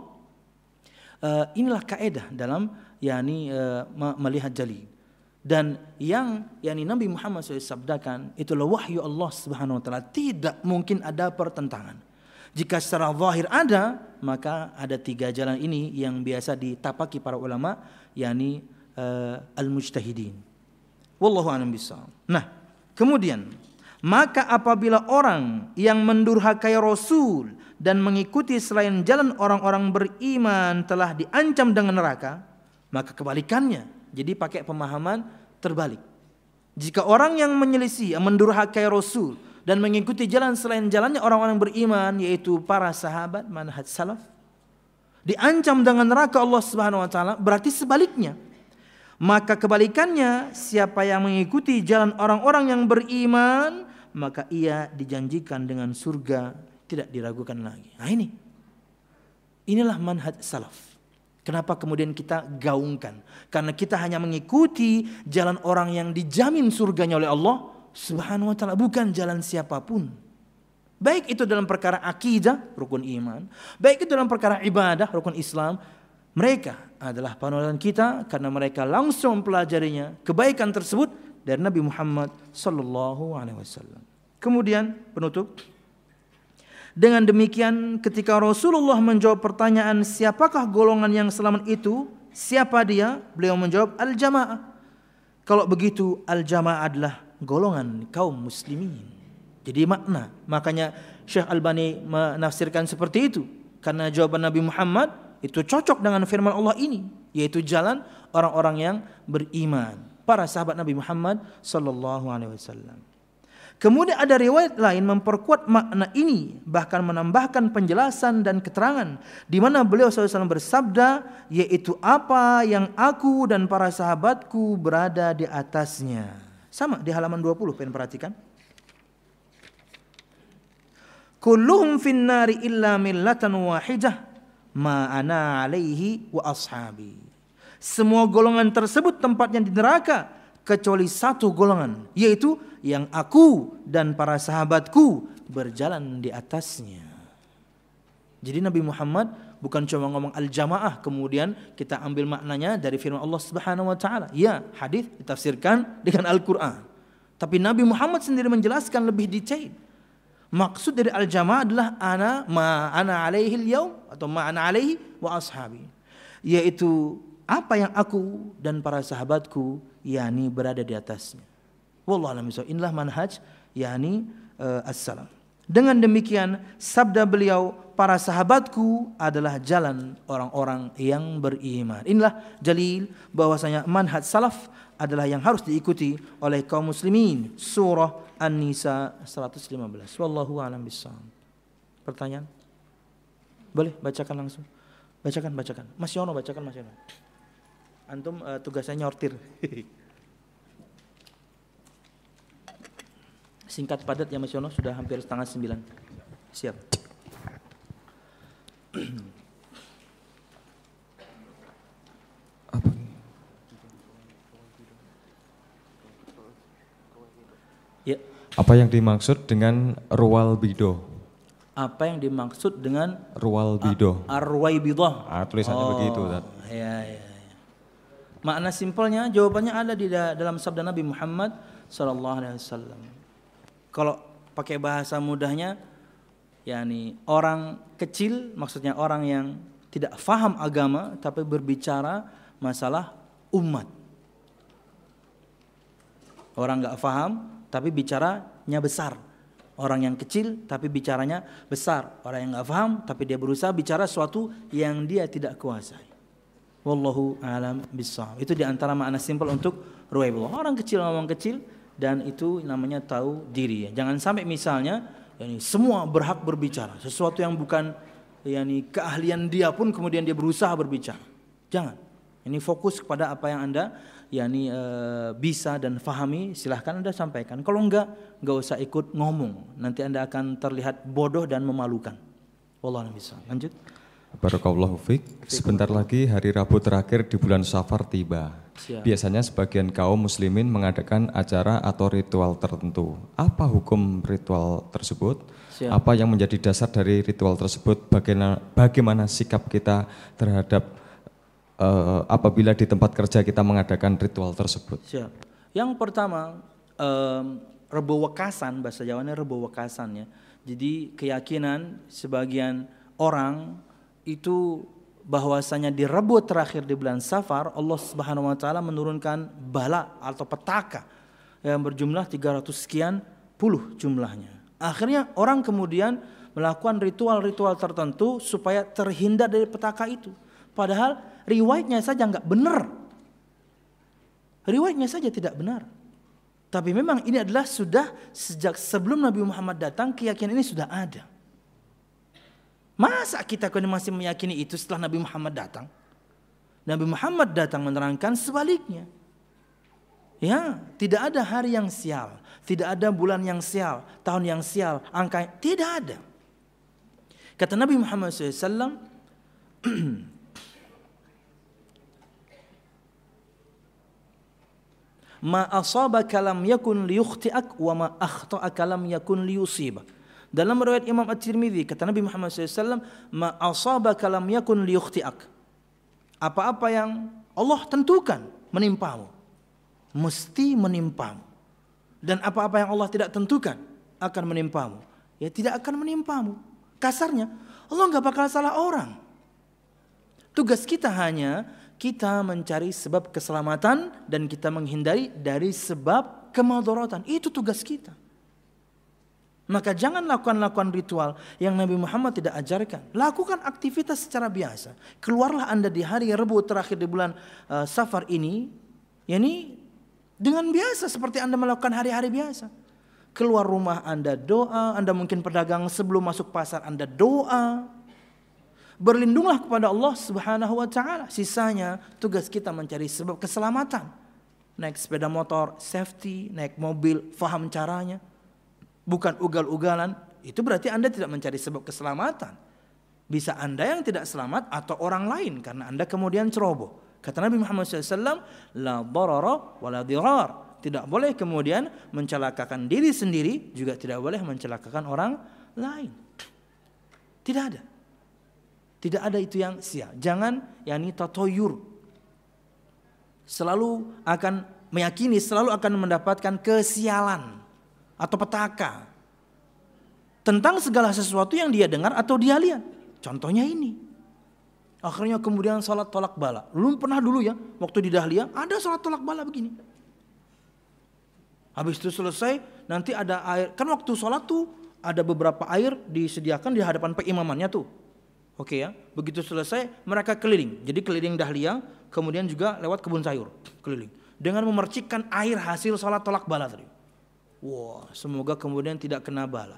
uh, inilah kaedah dalam yakni uh, melihat jalil. Dan yang yakni Nabi Muhammad shallallahu alaihi wasallam sabdakan itulah wahyu Allah Subhanahu wa taala, tidak mungkin ada pertentangan. Jika secara zahir ada, maka ada tiga jalan ini yang biasa ditapaki para ulama, yakni uh, al-mujtahidin. Wallahu a'lam bishawab. Nah, kemudian maka apabila orang yang mendurhakai Rasul dan mengikuti selain jalan orang-orang beriman telah diancam dengan neraka, maka kebalikannya. Jadi pakai pemahaman terbalik. Jika orang yang menyelisih, mendurhakai Rasul dan mengikuti jalan selain jalannya orang-orang beriman, yaitu para sahabat manhaj salaf, diancam dengan neraka Allah Subhanahu wa taala, berarti sebaliknya. Maka kebalikannya, siapa yang mengikuti jalan orang-orang yang beriman, maka ia dijanjikan dengan surga, tidak diragukan lagi. Nah ini, inilah manhaj salaf. Kenapa kemudian kita gaungkan? Karena kita hanya mengikuti jalan orang yang dijamin surganya oleh Allah Subhanahu wa taala, bukan jalan siapapun. Baik itu dalam perkara akidah, rukun iman, baik itu dalam perkara ibadah, rukun Islam. Mereka adalah panutan kita karena mereka langsung mempelajarinya, kebaikan tersebut dari Nabi Muhammad sallallahu alaihi wasallam. Kemudian penutup, dengan demikian ketika Rasulullah menjawab pertanyaan siapakah golongan yang selamat itu, siapa dia? Beliau menjawab al-jamaah. Kalau begitu al-jamaah adalah golongan kaum muslimin. Jadi makna, makanya Syekh Albani menafsirkan seperti itu, karena jawaban Nabi Muhammad itu cocok dengan firman Allah ini, yaitu jalan orang-orang yang beriman, para sahabat Nabi Muhammad sallallahu alaihi wasallam. Kemudian ada riwayat lain memperkuat makna ini, bahkan menambahkan penjelasan dan keterangan, di mana beliau sallallahu alaihi wasallam bersabda, yaitu apa yang aku dan para sahabatku berada di atasnya. Sama di halaman dua puluh, pengen perhatikan. Kulluhum finnari illa millatan wahidah ma ana alaihi wa ashabi. Semua golongan tersebut tempatnya di neraka kecuali satu golongan, yaitu yang aku dan para sahabatku berjalan di atasnya. Jadi Nabi Muhammad bukan cuma ngomong al-jamaah kemudian kita ambil maknanya dari firman Allah Subhanahu wa taala. Ya, hadis ditafsirkan dengan Al-Qur'an. Tapi Nabi Muhammad sendiri menjelaskan lebih detail. Maksud dari al-jamaah adalah ana ma ana alaihi al-yaum atau ma ana alaihi wa ashabi. Yaitu apa yang aku dan para sahabatku yakni berada di atasnya. Wallahu a'lam bishawab. Inilah manhaj yakni uh, as-salaf. Dengan demikian sabda beliau, para sahabatku adalah jalan orang-orang yang beriman. Inilah dalil bahwasanya manhaj salaf adalah yang harus diikuti oleh kaum muslimin. Surah An-Nisa seratus lima belas. Wallahu a'lam bishawab. Pertanyaan? Boleh bacakan langsung. Bacakan, bacakan. Mas Yono bacakan, Mas Yono. Antum uh, tugasnya nyortir. Singkat padat ya Mas Yono, sudah hampir setengah sembilan. Siap. Apa? Ya. Apa yang dimaksud dengan ruwal bido? Apa yang dimaksud dengan ruwal bido? Ar-ruwaibidah. Ah, tulisannya oh, begitu, Tat. Ya, ya, ya. Makna simpelnya jawabannya ada di dalam sabda Nabi Muhammad sallallahu alaihi wasallam. Kalau pakai bahasa mudahnya, yakni orang kecil, maksudnya orang yang tidak faham agama tapi berbicara masalah umat. Orang nggak faham tapi bicaranya besar. Orang yang kecil tapi bicaranya besar. Orang yang nggak faham tapi dia berusaha bicara sesuatu yang dia tidak kuasai. Wallahu a'lam bishawab. Itu di antara makna simpel untuk ruwaibullah. Orang kecil ngomong kecil dan itu namanya tahu diri ya. Jangan sampai misalnya yani semua berhak berbicara, sesuatu yang bukan yani keahlian dia pun kemudian dia berusaha berbicara. Jangan. Ini fokus kepada apa yang Anda yani e, bisa dan fahami, silahkan Anda sampaikan. Kalau enggak, enggak usah ikut ngomong. Nanti Anda akan terlihat bodoh dan memalukan. Wallahu a'lam bishawab. Lanjut. Barakallahu fiik. Sebentar lagi hari Rabu terakhir di bulan Safar tiba. Siap. Biasanya sebagian kaum muslimin mengadakan acara atau ritual tertentu. Apa hukum ritual tersebut? Siap. Apa yang menjadi dasar dari ritual tersebut? Bagaimana, bagaimana sikap kita terhadap uh, apabila di tempat kerja kita mengadakan ritual tersebut? Siap. Yang pertama, um, rebo wekasan, bahasa Jawanya rebo wekasan ya. Jadi keyakinan sebagian orang itu bahwasanya di Rabu terakhir di bulan Safar Allah Subhanahu wa taala menurunkan bala atau petaka yang berjumlah tiga ratus sekian puluh jumlahnya. Akhirnya orang kemudian melakukan ritual-ritual tertentu supaya terhindar dari petaka itu. Padahal riwayatnya saja enggak benar. Riwayatnya saja tidak benar. Tapi memang ini adalah sudah sejak sebelum Nabi Muhammad datang, keyakinan ini sudah ada. Masa kita masih meyakini itu setelah Nabi Muhammad datang? Nabi Muhammad datang menerangkan sebaliknya. Ya, tidak ada hari yang sial, tidak ada bulan yang sial, tahun yang sial, angka tidak ada. Kata Nabi Muhammad shallallahu alaihi wasallam, ma asabaka lam yakun liyukhti'ak wa ma akhta'aka lam yakun liyusibak. Dalam riwayat Imam At-Tirmidzi kata Nabi Muhammad shallallahu alaihi wasallam, ma asabaka lam yakun liyukhti'ak. Apa-apa yang Allah tentukan menimpamu, mesti menimpamu. Dan apa-apa yang Allah tidak tentukan akan menimpamu, ya tidak akan menimpamu. Kasarnya, Allah enggak bakal salah orang. Tugas kita hanya kita mencari sebab keselamatan dan kita menghindari dari sebab kemadharatan. Itu tugas kita. Maka jangan lakukan-lakukan ritual yang Nabi Muhammad tidak ajarkan. Lakukan aktivitas secara biasa. Keluarlah Anda di hari Rabu terakhir di bulan uh, Safar ini, yakni dengan biasa seperti Anda melakukan hari-hari biasa. Keluar rumah Anda doa, Anda mungkin pedagang sebelum masuk pasar Anda doa. Berlindunglah kepada Allah Subhanahu wa taala. Sisanya tugas kita mencari sebab keselamatan. Naik sepeda motor, safety, naik mobil, faham caranya. Bukan ugal-ugalan, itu berarti Anda tidak mencari sebab keselamatan. Bisa Anda yang tidak selamat atau orang lain karena Anda kemudian ceroboh. Kata Nabi Muhammad shallallahu alaihi wasallam, la darara wa la dirar. Tidak boleh kemudian mencelakakan diri sendiri, juga tidak boleh mencelakakan orang lain. Tidak ada. Tidak ada itu yang sia. Jangan yakni tatoyur. Selalu akan meyakini, selalu akan mendapatkan kesialan atau petaka tentang segala sesuatu yang dia dengar atau dia lihat. Contohnya ini. Akhirnya kemudian salat tolak bala. Belum pernah dulu ya, waktu di Dahlia ada salat tolak bala begini. Habis itu selesai, nanti ada air. Kan waktu salat tuh ada beberapa air disediakan di hadapan peimamannya tuh. Oke ya, begitu selesai mereka keliling. Jadi keliling Dahlia, kemudian juga lewat kebun sayur, keliling. Dengan memercikkan air hasil salat tolak bala tadi. Wah, semoga kemudian tidak kena bala.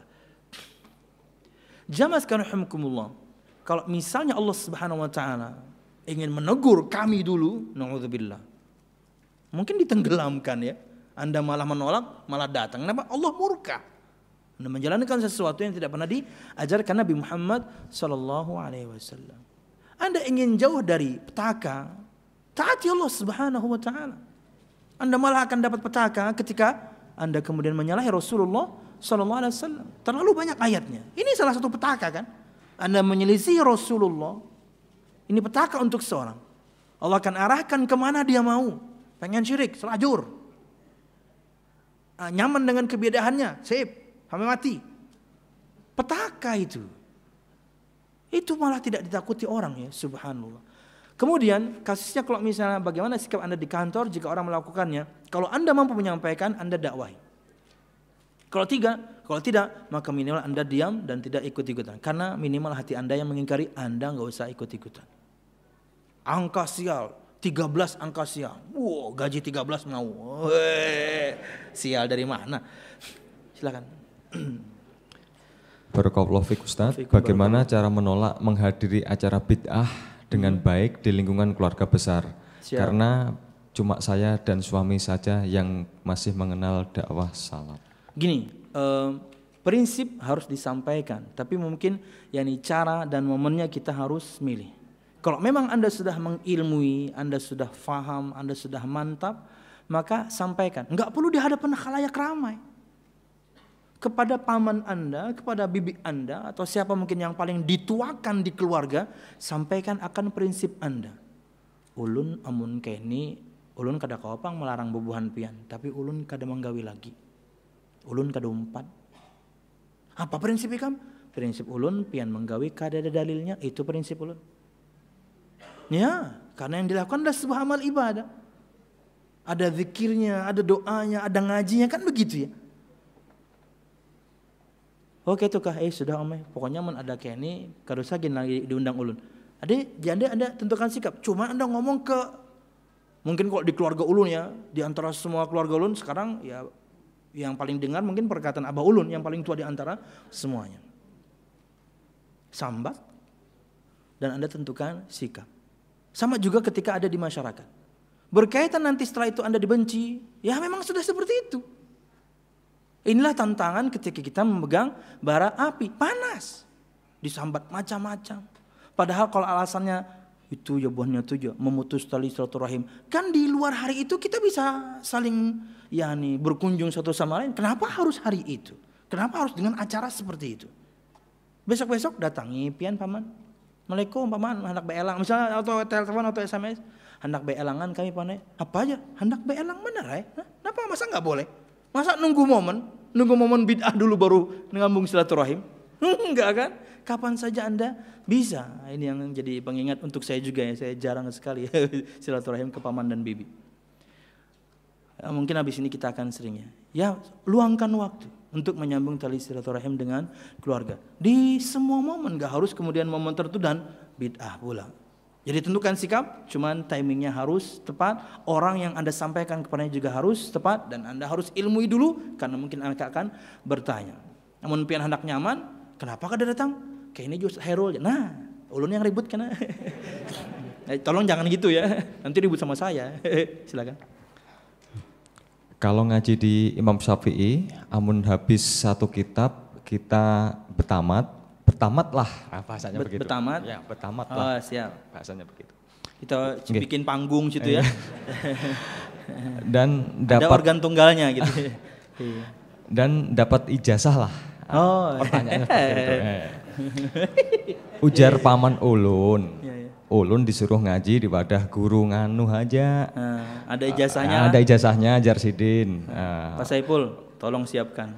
Jamaah sekalian rahimakumullah. Kalau misalnya Allah Subhanahu wa taala ingin menegur kami dulu, naudzubillah. Mungkin ditenggelamkan ya. Anda malah menolak, malah datang. Kenapa? Allah murka. Anda menjalankan sesuatu yang tidak pernah diajarkan Nabi Muhammad sallallahu alaihi wasallam. Anda ingin jauh dari petaka, taati Allah Subhanahu wa taala. Anda malah akan dapat petaka ketika Anda kemudian menyalahi Rasulullah sallallahu alaihi wasallam. Terlalu banyak ayatnya. Ini salah satu petaka kan? Anda menyelisih Rasulullah. Ini petaka untuk seorang. Allah akan arahkan kemana dia mau. Pengen syirik, selajur. Ah, nyaman dengan kebidaannya, sip, sampai mati. Petaka itu. Itu malah tidak ditakuti orang ya, subhanallah. Kemudian kasusnya kalau misalnya bagaimana sikap Anda di kantor jika orang melakukannya. Kalau Anda mampu menyampaikan, Anda dakwahi. Kalau tidak, kalau tidak, maka minimal Anda diam dan tidak ikut-ikutan. Karena minimal hati Anda yang mengingkari, Anda nggak usah ikut-ikutan. Angka sial, tiga belas angka sial. Wow, gaji tiga belas mau. Wee, sial dari mana? Silakan. Barakallahu fiik Ustaz, bagaimana cara menolak menghadiri acara bid'ah dengan hmm. baik di lingkungan keluarga besar? Siap. Karena cuma saya dan suami saja yang masih mengenal dakwah salaf. Gini, eh, prinsip harus disampaikan, tapi mungkin yakni cara dan momennya kita harus milih. Kalau memang Anda sudah mengilmui, Anda sudah faham, Anda sudah mantap, maka sampaikan. Enggak perlu di hadapan khalayak ramai. Kepada paman Anda, kepada bibi Anda, atau siapa mungkin yang paling dituakan di keluarga, sampaikan akan prinsip Anda. Ulun amun keni, ulun kada kaopang melarang bubuhan pian, tapi ulun kada menggawi lagi. Ulun kada umpat. Apa prinsip ikam? Prinsip ulun pian menggawi kada ada dalilnya, itu prinsip ulun. Ya, karena yang dilakukan adalah sebuah amal ibadah. Ada zikirnya, ada doanya, ada ngajinya, kan begitu ya. Oke tuh kah, eh sudah om, pokoknya man ada kayak ini, kadusagin lagi diundang ulun. Ade, jadi anda tentukan sikap. Cuma anda ngomong ke, mungkin kalau di keluarga ulun ya, di antara semua keluarga ulun sekarang ya, yang paling dengar mungkin perkataan abah ulun, yang paling tua di antara semuanya. Sambat, dan anda tentukan sikap. Sama juga ketika ada di masyarakat. Berkaitan nanti setelah itu anda dibenci, ya memang sudah seperti itu. Inilah tantangan ketika kita memegang bara api, panas. Disambat macam-macam. Padahal kalau alasannya itu ya buahnya tuh ya, memutus tali silaturahim. Kan di luar hari itu kita bisa saling ya nih berkunjung satu sama lain. Kenapa harus hari itu? Kenapa harus dengan acara seperti itu? Besok-besok datangi pian paman. Assalamualaikum paman, hendak beelang. Misalnya atau telepon atau S M S. Hendak beelangan kami pandai. Apa aja? Hendak beelang benar ya? Kenapa masa nggak boleh? Masa nunggu momen? Nunggu momen bid'ah dulu baru ngambung silaturahim? Enggak kan? Kapan saja Anda bisa. Ini yang jadi pengingat untuk saya juga ya. Saya jarang sekali silaturahim ke paman dan bibi. Ya, mungkin habis ini kita akan seringnya. Ya, luangkan waktu untuk menyambung tali silaturahim dengan keluarga. Di semua momen, gak harus kemudian momen tertentu dan bid'ah pula. Jadi tentukan sikap, cuman timingnya harus tepat. Orang yang Anda sampaikan kepadanya juga harus tepat. Dan Anda harus ilmui dulu, karena mungkin anak akan bertanya. Namun pian hendak nyaman, kenapa kada datang? Kayak ini just Herul. Nah, ulun yang ribut karena. Eh, tolong jangan gitu ya, nanti ribut sama saya. Silakan. Kalau ngaji di Imam Syafi'i, amun habis satu kitab kita bertamat, bertamat lah ah, bahasanya Bet, begitu. Bertamat? Ya, bertamat oh, lah. Siap. Bahasanya begitu. Kita okay. bikin panggung situ ya. Dan dapat ada organ tunggalnya gitu. Dan dapat ijazah lah. Oh, pertanyaannya seperti itu. Ujar paman ulun. Ya, ya. Ulun disuruh ngaji di wadah guru nganu aja. Nah, ada ijazahnya. Ada ijazahnya Jar Sidin. Nah. Pak Saiful, tolong siapkan.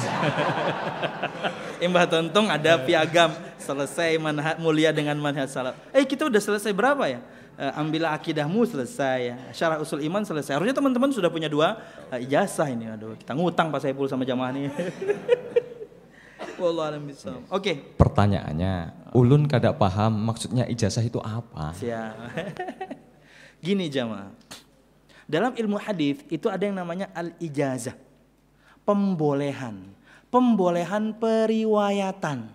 Imbah Tontung ada piagam selesai manhaj mulia dengan manhaj salaf. Eh kita udah selesai berapa ya? Uh, ambillah akidahmu selesai ya. Syarah usul iman selesai. Harusnya teman-teman sudah punya dua uh, ijazah ini. Aduh, kita ngutang Pak Saiful sama jamaah nih. Wallahu a'lam bishawab. Oke. Pertanyaannya, ulun kada paham maksudnya ijazah itu apa? Siap. Gini jamaah. Dalam ilmu hadis itu ada yang namanya al-ijazah. Pembolehan. Pembolehan periwayatan.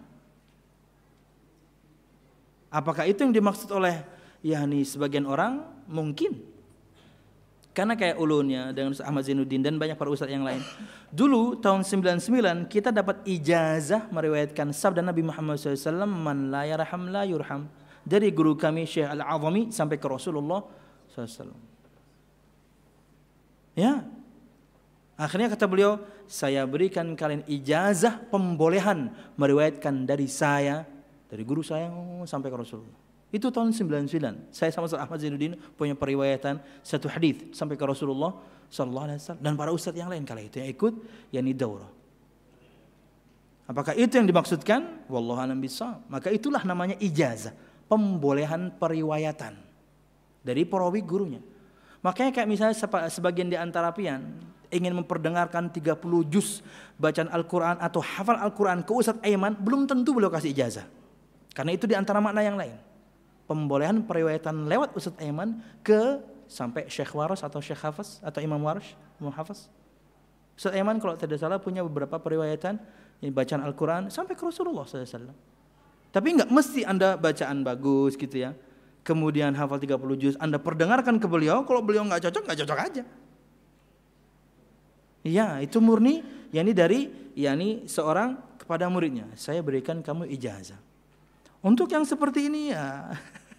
Apakah itu yang dimaksud oleh yakni sebagian orang? Mungkin. Karena kayak ulunnya dengan Ustaz Ahmad Zainuddin dan banyak para ustaz yang lain. Dulu tahun sembilan puluh sembilan kita dapat ijazah meriwayatkan sabda Nabi Muhammad shallallahu alaihi wasallam, man la yarham la yurham. Dari guru kami Syekh Al-Azami sampai ke Rasulullah shallallahu alaihi wasallam. Ya. Akhirnya kata beliau, saya berikan kalian ijazah pembolehan meriwayatkan dari saya, dari guru saya sampai ke Rasulullah. Itu tahun sembilan puluh sembilan. Saya sama Ustaz Ahmad Zainuddin punya periwayatan satu hadis sampai ke Rasulullah sallallahu alaihi wasallam dan para ustaz yang lain kala itu yang ikut yakni daurah. Apakah itu yang dimaksudkan? Wallahu a'lam bishawab. Maka itulah namanya ijazah, pembolehan periwayatan dari perawi gurunya. Makanya kayak misalnya sebagian di antara pian ingin memperdengarkan tiga puluh juz bacaan Al-Qur'an atau hafal Al-Qur'an ke Ustaz Aiman, belum tentu beliau kasih ijazah. Karena itu di antara makna yang lain. pembolehan periwayatan lewat Ustaz Aiman ke sampai Syekh Waras atau Syekh Hafiz atau Imam Waras, Imam Hafiz. Ustaz Aiman kalau tidak salah punya beberapa periwayatan yang bacaan Al-Quran sampai ke Rasulullah sallallahu alaihi wasallam. Tapi enggak mesti Anda bacaan bagus gitu ya. Kemudian hafal tiga puluh juz, Anda perdengarkan ke beliau, kalau beliau enggak cocok, enggak cocok aja. Iya, itu murni yakni dari yakni seorang kepada muridnya. Saya berikan kamu ijazah. Untuk yang seperti ini ya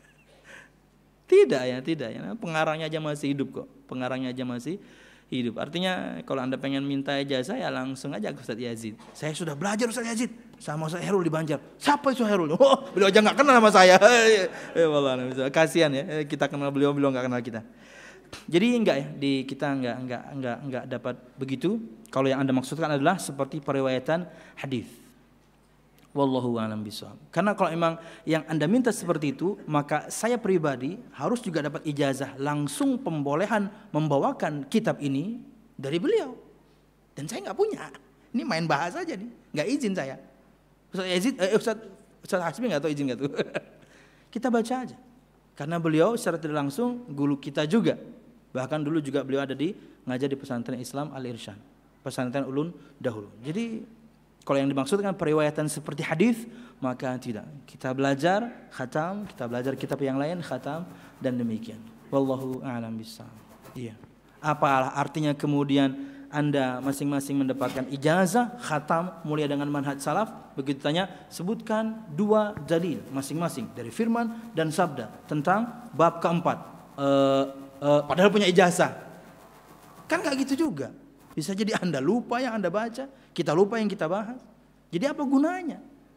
tidak ya, tidak ya. Pengarangnya aja masih hidup kok. Pengarangnya aja masih hidup. Artinya kalau Anda pengen minta ijazah ya langsung aja ke Ustaz Yazid. Saya sudah belajar Ustaz Yazid sama Ustaz Herul di Banjar. Siapa itu Herul? Oh, beliau aja enggak kenal sama saya. Eh wallah, kasihan ya. Kita kenal beliau, beliau enggak kenal kita. Jadi enggak ya, di kita enggak enggak enggak enggak dapat begitu. Kalau yang Anda maksudkan adalah seperti periwayatan hadis. Wallahu a'lam bishawab. Karena kalau memang yang Anda minta seperti itu, maka saya pribadi harus juga dapat ijazah langsung pembolehan membawakan kitab ini dari beliau. Dan saya nggak punya. Ini main bahas aja nih, nggak izin saya. Ustaz Yazid, eh, Ustaz, Ustaz Hasbi nggak tahu izin nggak tuh. Kita baca aja. Karena beliau secara tidak langsung guru kita juga. Bahkan dulu juga beliau ada di ngajar di pesantren Islam Al-Irsyad, pesantren ulun dahulu. Jadi kalau yang dimaksudkan periwayatan seperti hadis, maka tidak. Kita belajar khatam, kita belajar kitab yang lain khatam dan demikian. Wallahu a'lam bishawab. Iya. Apa artinya kemudian Anda masing-masing mendapatkan ijazah khatam mulia dengan manhaj salaf? Begitu tanya, sebutkan dua dalil masing-masing dari firman dan sabda tentang bab keempat. Uh, uh, padahal punya ijazah. Kan enggak gitu juga. Bisa jadi Anda lupa yang Anda baca, kita lupa yang kita bahas. Jadi apa gunanya?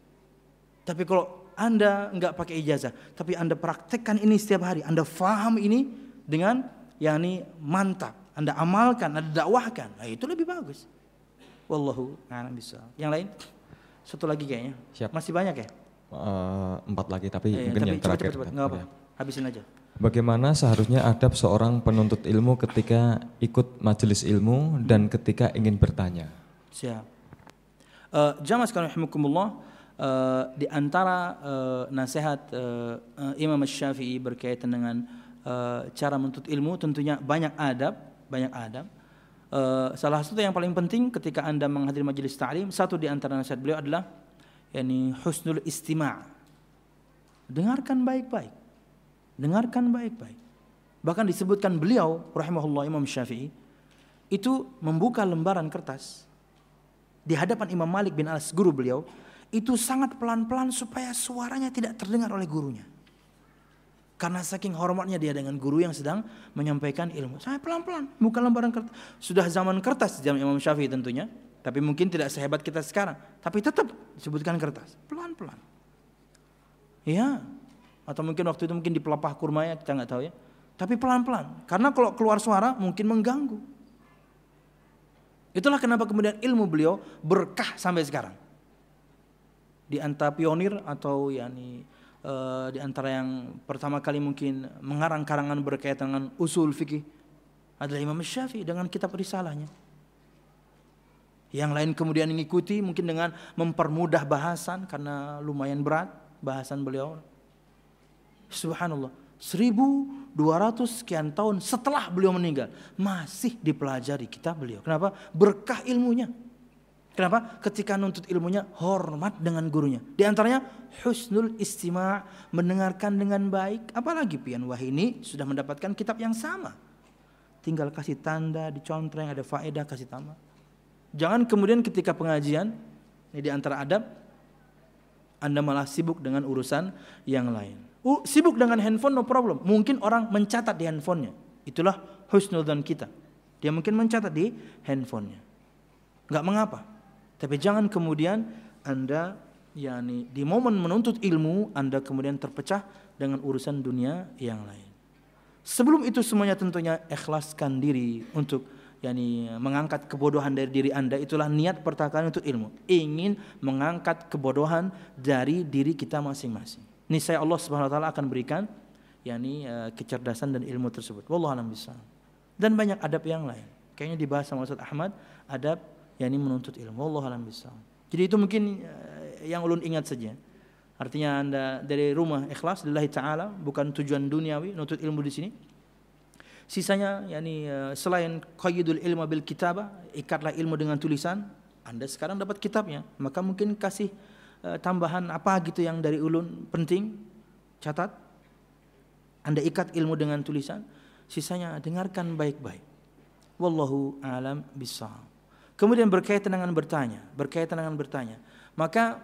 Tapi kalau Anda enggak pakai ijazah, tapi Anda praktekkan ini setiap hari, Anda faham ini dengan yakni mantap, Anda amalkan, Anda dakwahkan, nah itu lebih bagus. Wallahu a'lam bishawab. Yang lain? Satu lagi kayaknya. Siap. Masih banyak ya? Uh, empat lagi tapi eh, mungkin tapi yang terakhir. Cepet, cepet, cepet. Nggak apa, habisin aja. Bagaimana seharusnya adab seorang penuntut ilmu ketika ikut majelis ilmu dan ketika ingin bertanya? Siap. Uh, Jamaah sekalian rahimakumullah, uh, di antara uh, nasihat uh, uh, Imam Asy-Syafi'i berkaitan dengan uh, cara menuntut ilmu tentunya banyak adab, banyak adab. Uh, salah satu yang paling penting ketika Anda menghadiri majelis ta'lim, satu di antara nasihat beliau adalah yakni husnul istima'. Dengarkan baik-baik. Dengarkan baik-baik. Bahkan disebutkan beliau rahimahullah Imam Syafi'i itu membuka lembaran kertas di hadapan Imam Malik bin Anas guru beliau itu sangat pelan-pelan supaya suaranya tidak terdengar oleh gurunya. Karena saking hormatnya dia dengan guru yang sedang menyampaikan ilmu. Saya pelan-pelan buka lembaran kertas. Sudah zaman kertas zaman Imam Syafi'i tentunya, tapi mungkin tidak sehebat kita sekarang, tapi tetap disebutkan kertas. Pelan-pelan. Ya. Atau mungkin waktu itu mungkin di pelepah kurma ya, kita nggak tahu ya. Tapi pelan-pelan, karena kalau keluar suara mungkin mengganggu. Itulah kenapa kemudian ilmu beliau berkah sampai sekarang. Di antara pionir atau yakni uh, di antara yang pertama kali mungkin mengarang karangan berkaitan dengan usul fikih adalah Imam Syafi'i dengan kitab risalahnya. Yang lain kemudian mengikuti mungkin dengan mempermudah bahasan karena lumayan berat bahasan beliau. Subhanallah, seribu dua ratus sekian tahun setelah beliau meninggal masih dipelajari kitab beliau. Kenapa? Berkah ilmunya. Kenapa? Ketika nuntut ilmunya hormat dengan gurunya. Di antaranya husnul istima', mendengarkan dengan baik. Apalagi pian wahini sudah mendapatkan kitab yang sama. Tinggal kasih tanda, dicontreng, ada faedah, kasih tambah. Jangan kemudian ketika pengajian, ini di antara adab, Anda malah sibuk dengan urusan yang lain. Uh, sibuk dengan handphone no problem. Mungkin orang mencatat di handphonenya. Itulah husnudzan kita. Dia mungkin mencatat di handphonenya. Enggak mengapa. Tapi jangan kemudian Anda yakni di momen menuntut ilmu Anda kemudian terpecah dengan urusan dunia yang lain. Sebelum itu semuanya tentunya ikhlaskan diri untuk yakni mengangkat kebodohan dari diri Anda. Itulah niat pertama untuk ilmu. Ingin mengangkat kebodohan dari diri kita masing-masing. Niscaya Allah Subhanahu wa taala akan berikan yakni uh, kecerdasan dan ilmu tersebut. Wallahu a'lam bishawab. Dan banyak adab yang lain. Kayaknya dibahas sama Ustaz Ahmad, adab yakni menuntut ilmu. Wallahu a'lam bishawab. Jadi itu mungkin uh, yang ulun ingat saja. Artinya Anda dari rumah ikhlas lillahi ta'ala, bukan tujuan duniawi, nutut ilmu di sini. Sisanya yakni selain qayyidul ilma bil kitabah, ikatlah ilmu dengan tulisan. Anda sekarang dapat kitabnya, maka mungkin kasih uh, tambahan apa gitu yang dari ulun penting, catat. Anda ikat ilmu dengan tulisan, sisanya dengarkan baik-baik. Wallahu a'lam bishawab. Kemudian berkaitan dengan bertanya, berkaitan dengan bertanya, maka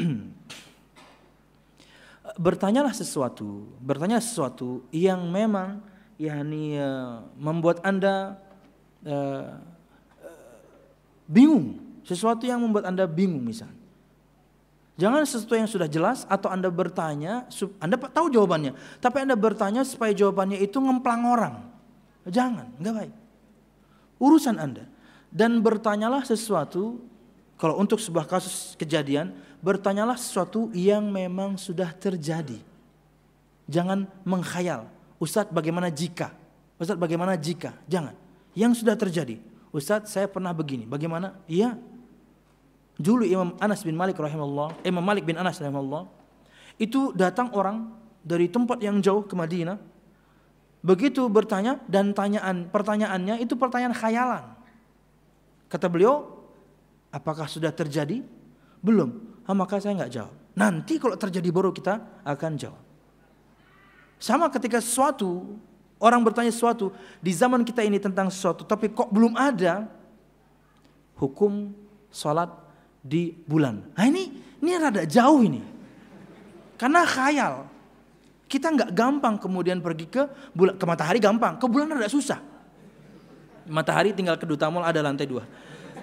bertanyalah sesuatu, bertanya sesuatu yang memang yakni uh, membuat Anda uh, bingung, sesuatu yang membuat Anda bingung misalnya. Jangan sesuatu yang sudah jelas atau Anda bertanya, Anda tahu jawabannya, tapi Anda bertanya supaya jawabannya itu ngemplang orang. Jangan, enggak baik. Urusan Anda. Dan bertanyalah sesuatu, kalau untuk sebuah kasus kejadian, bertanyalah sesuatu yang memang sudah terjadi. Jangan mengkhayal. Ustadz bagaimana jika? Ustadz bagaimana jika? Jangan. Yang sudah terjadi. Ustadz saya pernah begini. Bagaimana? Iya. Dulu Imam Anas bin Malik rahimahullah, Imam Malik bin Anas rahimahullah, itu datang orang dari tempat yang jauh ke Madinah. Begitu bertanya dan tanyaan pertanyaannya itu pertanyaan khayalan. Kata beliau, apakah sudah terjadi? Belum. Ah, maka saya nggak jawab. Nanti kalau terjadi baru kita akan jawab. Sama ketika sesuatu, orang bertanya sesuatu di zaman kita ini tentang sesuatu, tapi kok belum ada hukum salat di bulan. Nah ini, ini rada jauh ini. Karena khayal. Kita nggak gampang kemudian pergi ke bulan, ke matahari gampang, ke bulan rada susah. Matahari tinggal ke Duta Mall ada lantai dua.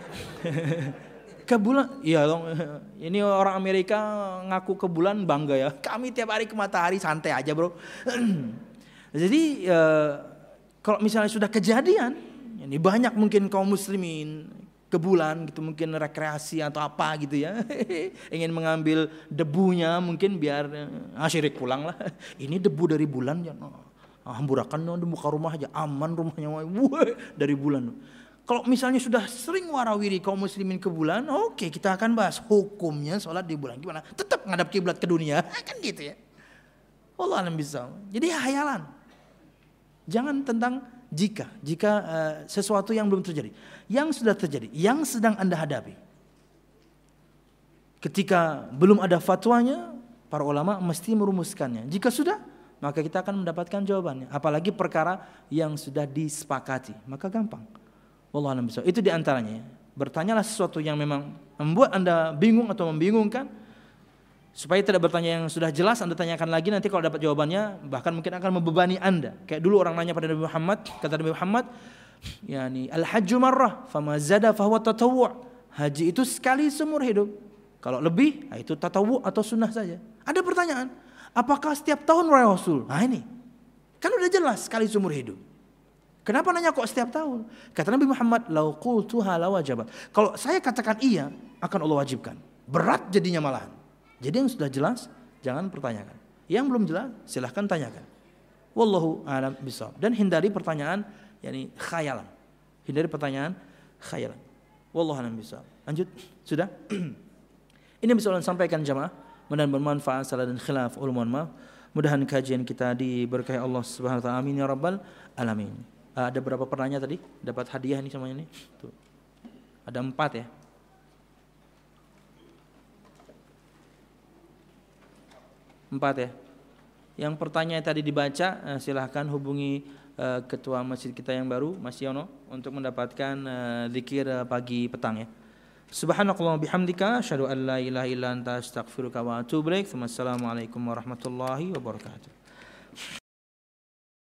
Ke bulan, iya dong. Ini orang Amerika ngaku ke bulan bangga ya. Kami tiap hari ke matahari santai aja bro. Jadi eh, kalau misalnya sudah kejadian, ini banyak mungkin kaum muslimin ke bulan gitu, mungkin rekreasi atau apa gitu ya, ingin mengambil debunya mungkin biar ah, syirik pulang lah. Ini debu dari bulan ya, ah, hamburakan di muka rumah aja aman rumahnya, wah, dari bulan. Kalau misalnya sudah sering warawiri kaum muslimin ke bulan, oke okay, kita akan bahas hukumnya sholat di bulan gimana. Tetap ngadap kiblat ke dunia, kan gitu ya. Wallahu a'lam bishawab. Jadi hayalan, jangan tentang jika, jika uh, sesuatu yang belum terjadi, yang sudah terjadi, yang sedang Anda hadapi. Ketika belum ada fatwanya, para ulama mesti merumuskannya. Jika sudah, maka kita akan mendapatkan jawabannya. Apalagi perkara yang sudah disepakati, maka gampang. Wallahu a'lam bishawab. Itu diantaranya. Bertanyalah sesuatu yang memang membuat Anda bingung atau membingungkan, supaya tidak bertanya yang sudah jelas, Anda tanyakan lagi, nanti kalau dapat jawabannya bahkan mungkin akan membebani Anda. Kayak dulu orang nanya pada Nabi Muhammad, kata Nabi Muhammad, yani al-hajju marrah fama zada fahuwa tatawwu'. Haji itu sekali seumur hidup. Kalau lebih, itu tatawwu' atau sunnah saja. Ada pertanyaan, apakah setiap tahun wahai Rasul? Nah ini, kan udah jelas sekali seumur hidup. Kenapa nanya kok setiap tahun? Kata Nabi Muhammad, lau qultuha la wajabat. Kalau saya katakan iya, akan Allah wajibkan. Berat jadinya malahan. Jadi yang sudah jelas jangan pertanyakan. Yang belum jelas silahkan tanyakan. Wallahu a'lam bishawab. Dan hindari pertanyaan yakni khayalan. Hindari pertanyaan khayalan. Wallahu a'lam bishawab. Lanjut, sudah? Ini bisa ulun sampaikan jamaah, mudah-mudahan bermanfaat, salah dan khilaf ulun mohon maaf. Mudahan kajian kita diberkahi Allah Subhanahu wa taala. Amin ya rabbal alamin. Uh, ada berapa pertanyaan tadi? Dapat hadiah nih semuanya nih. Tuh. Ada empat ya. Empat ya. Yang pertanyaan tadi dibaca, uh, silahkan hubungi uh, ketua masjid kita yang baru, Mas Yono, untuk mendapatkan uh, zikir uh, pagi petang ya. Subhanakallahumma bihamdika, asyhadu an la ilaha illa anta, astaghfiruka wa atubu ilaik. Wassalamualaikum warahmatullahi wabarakatuh.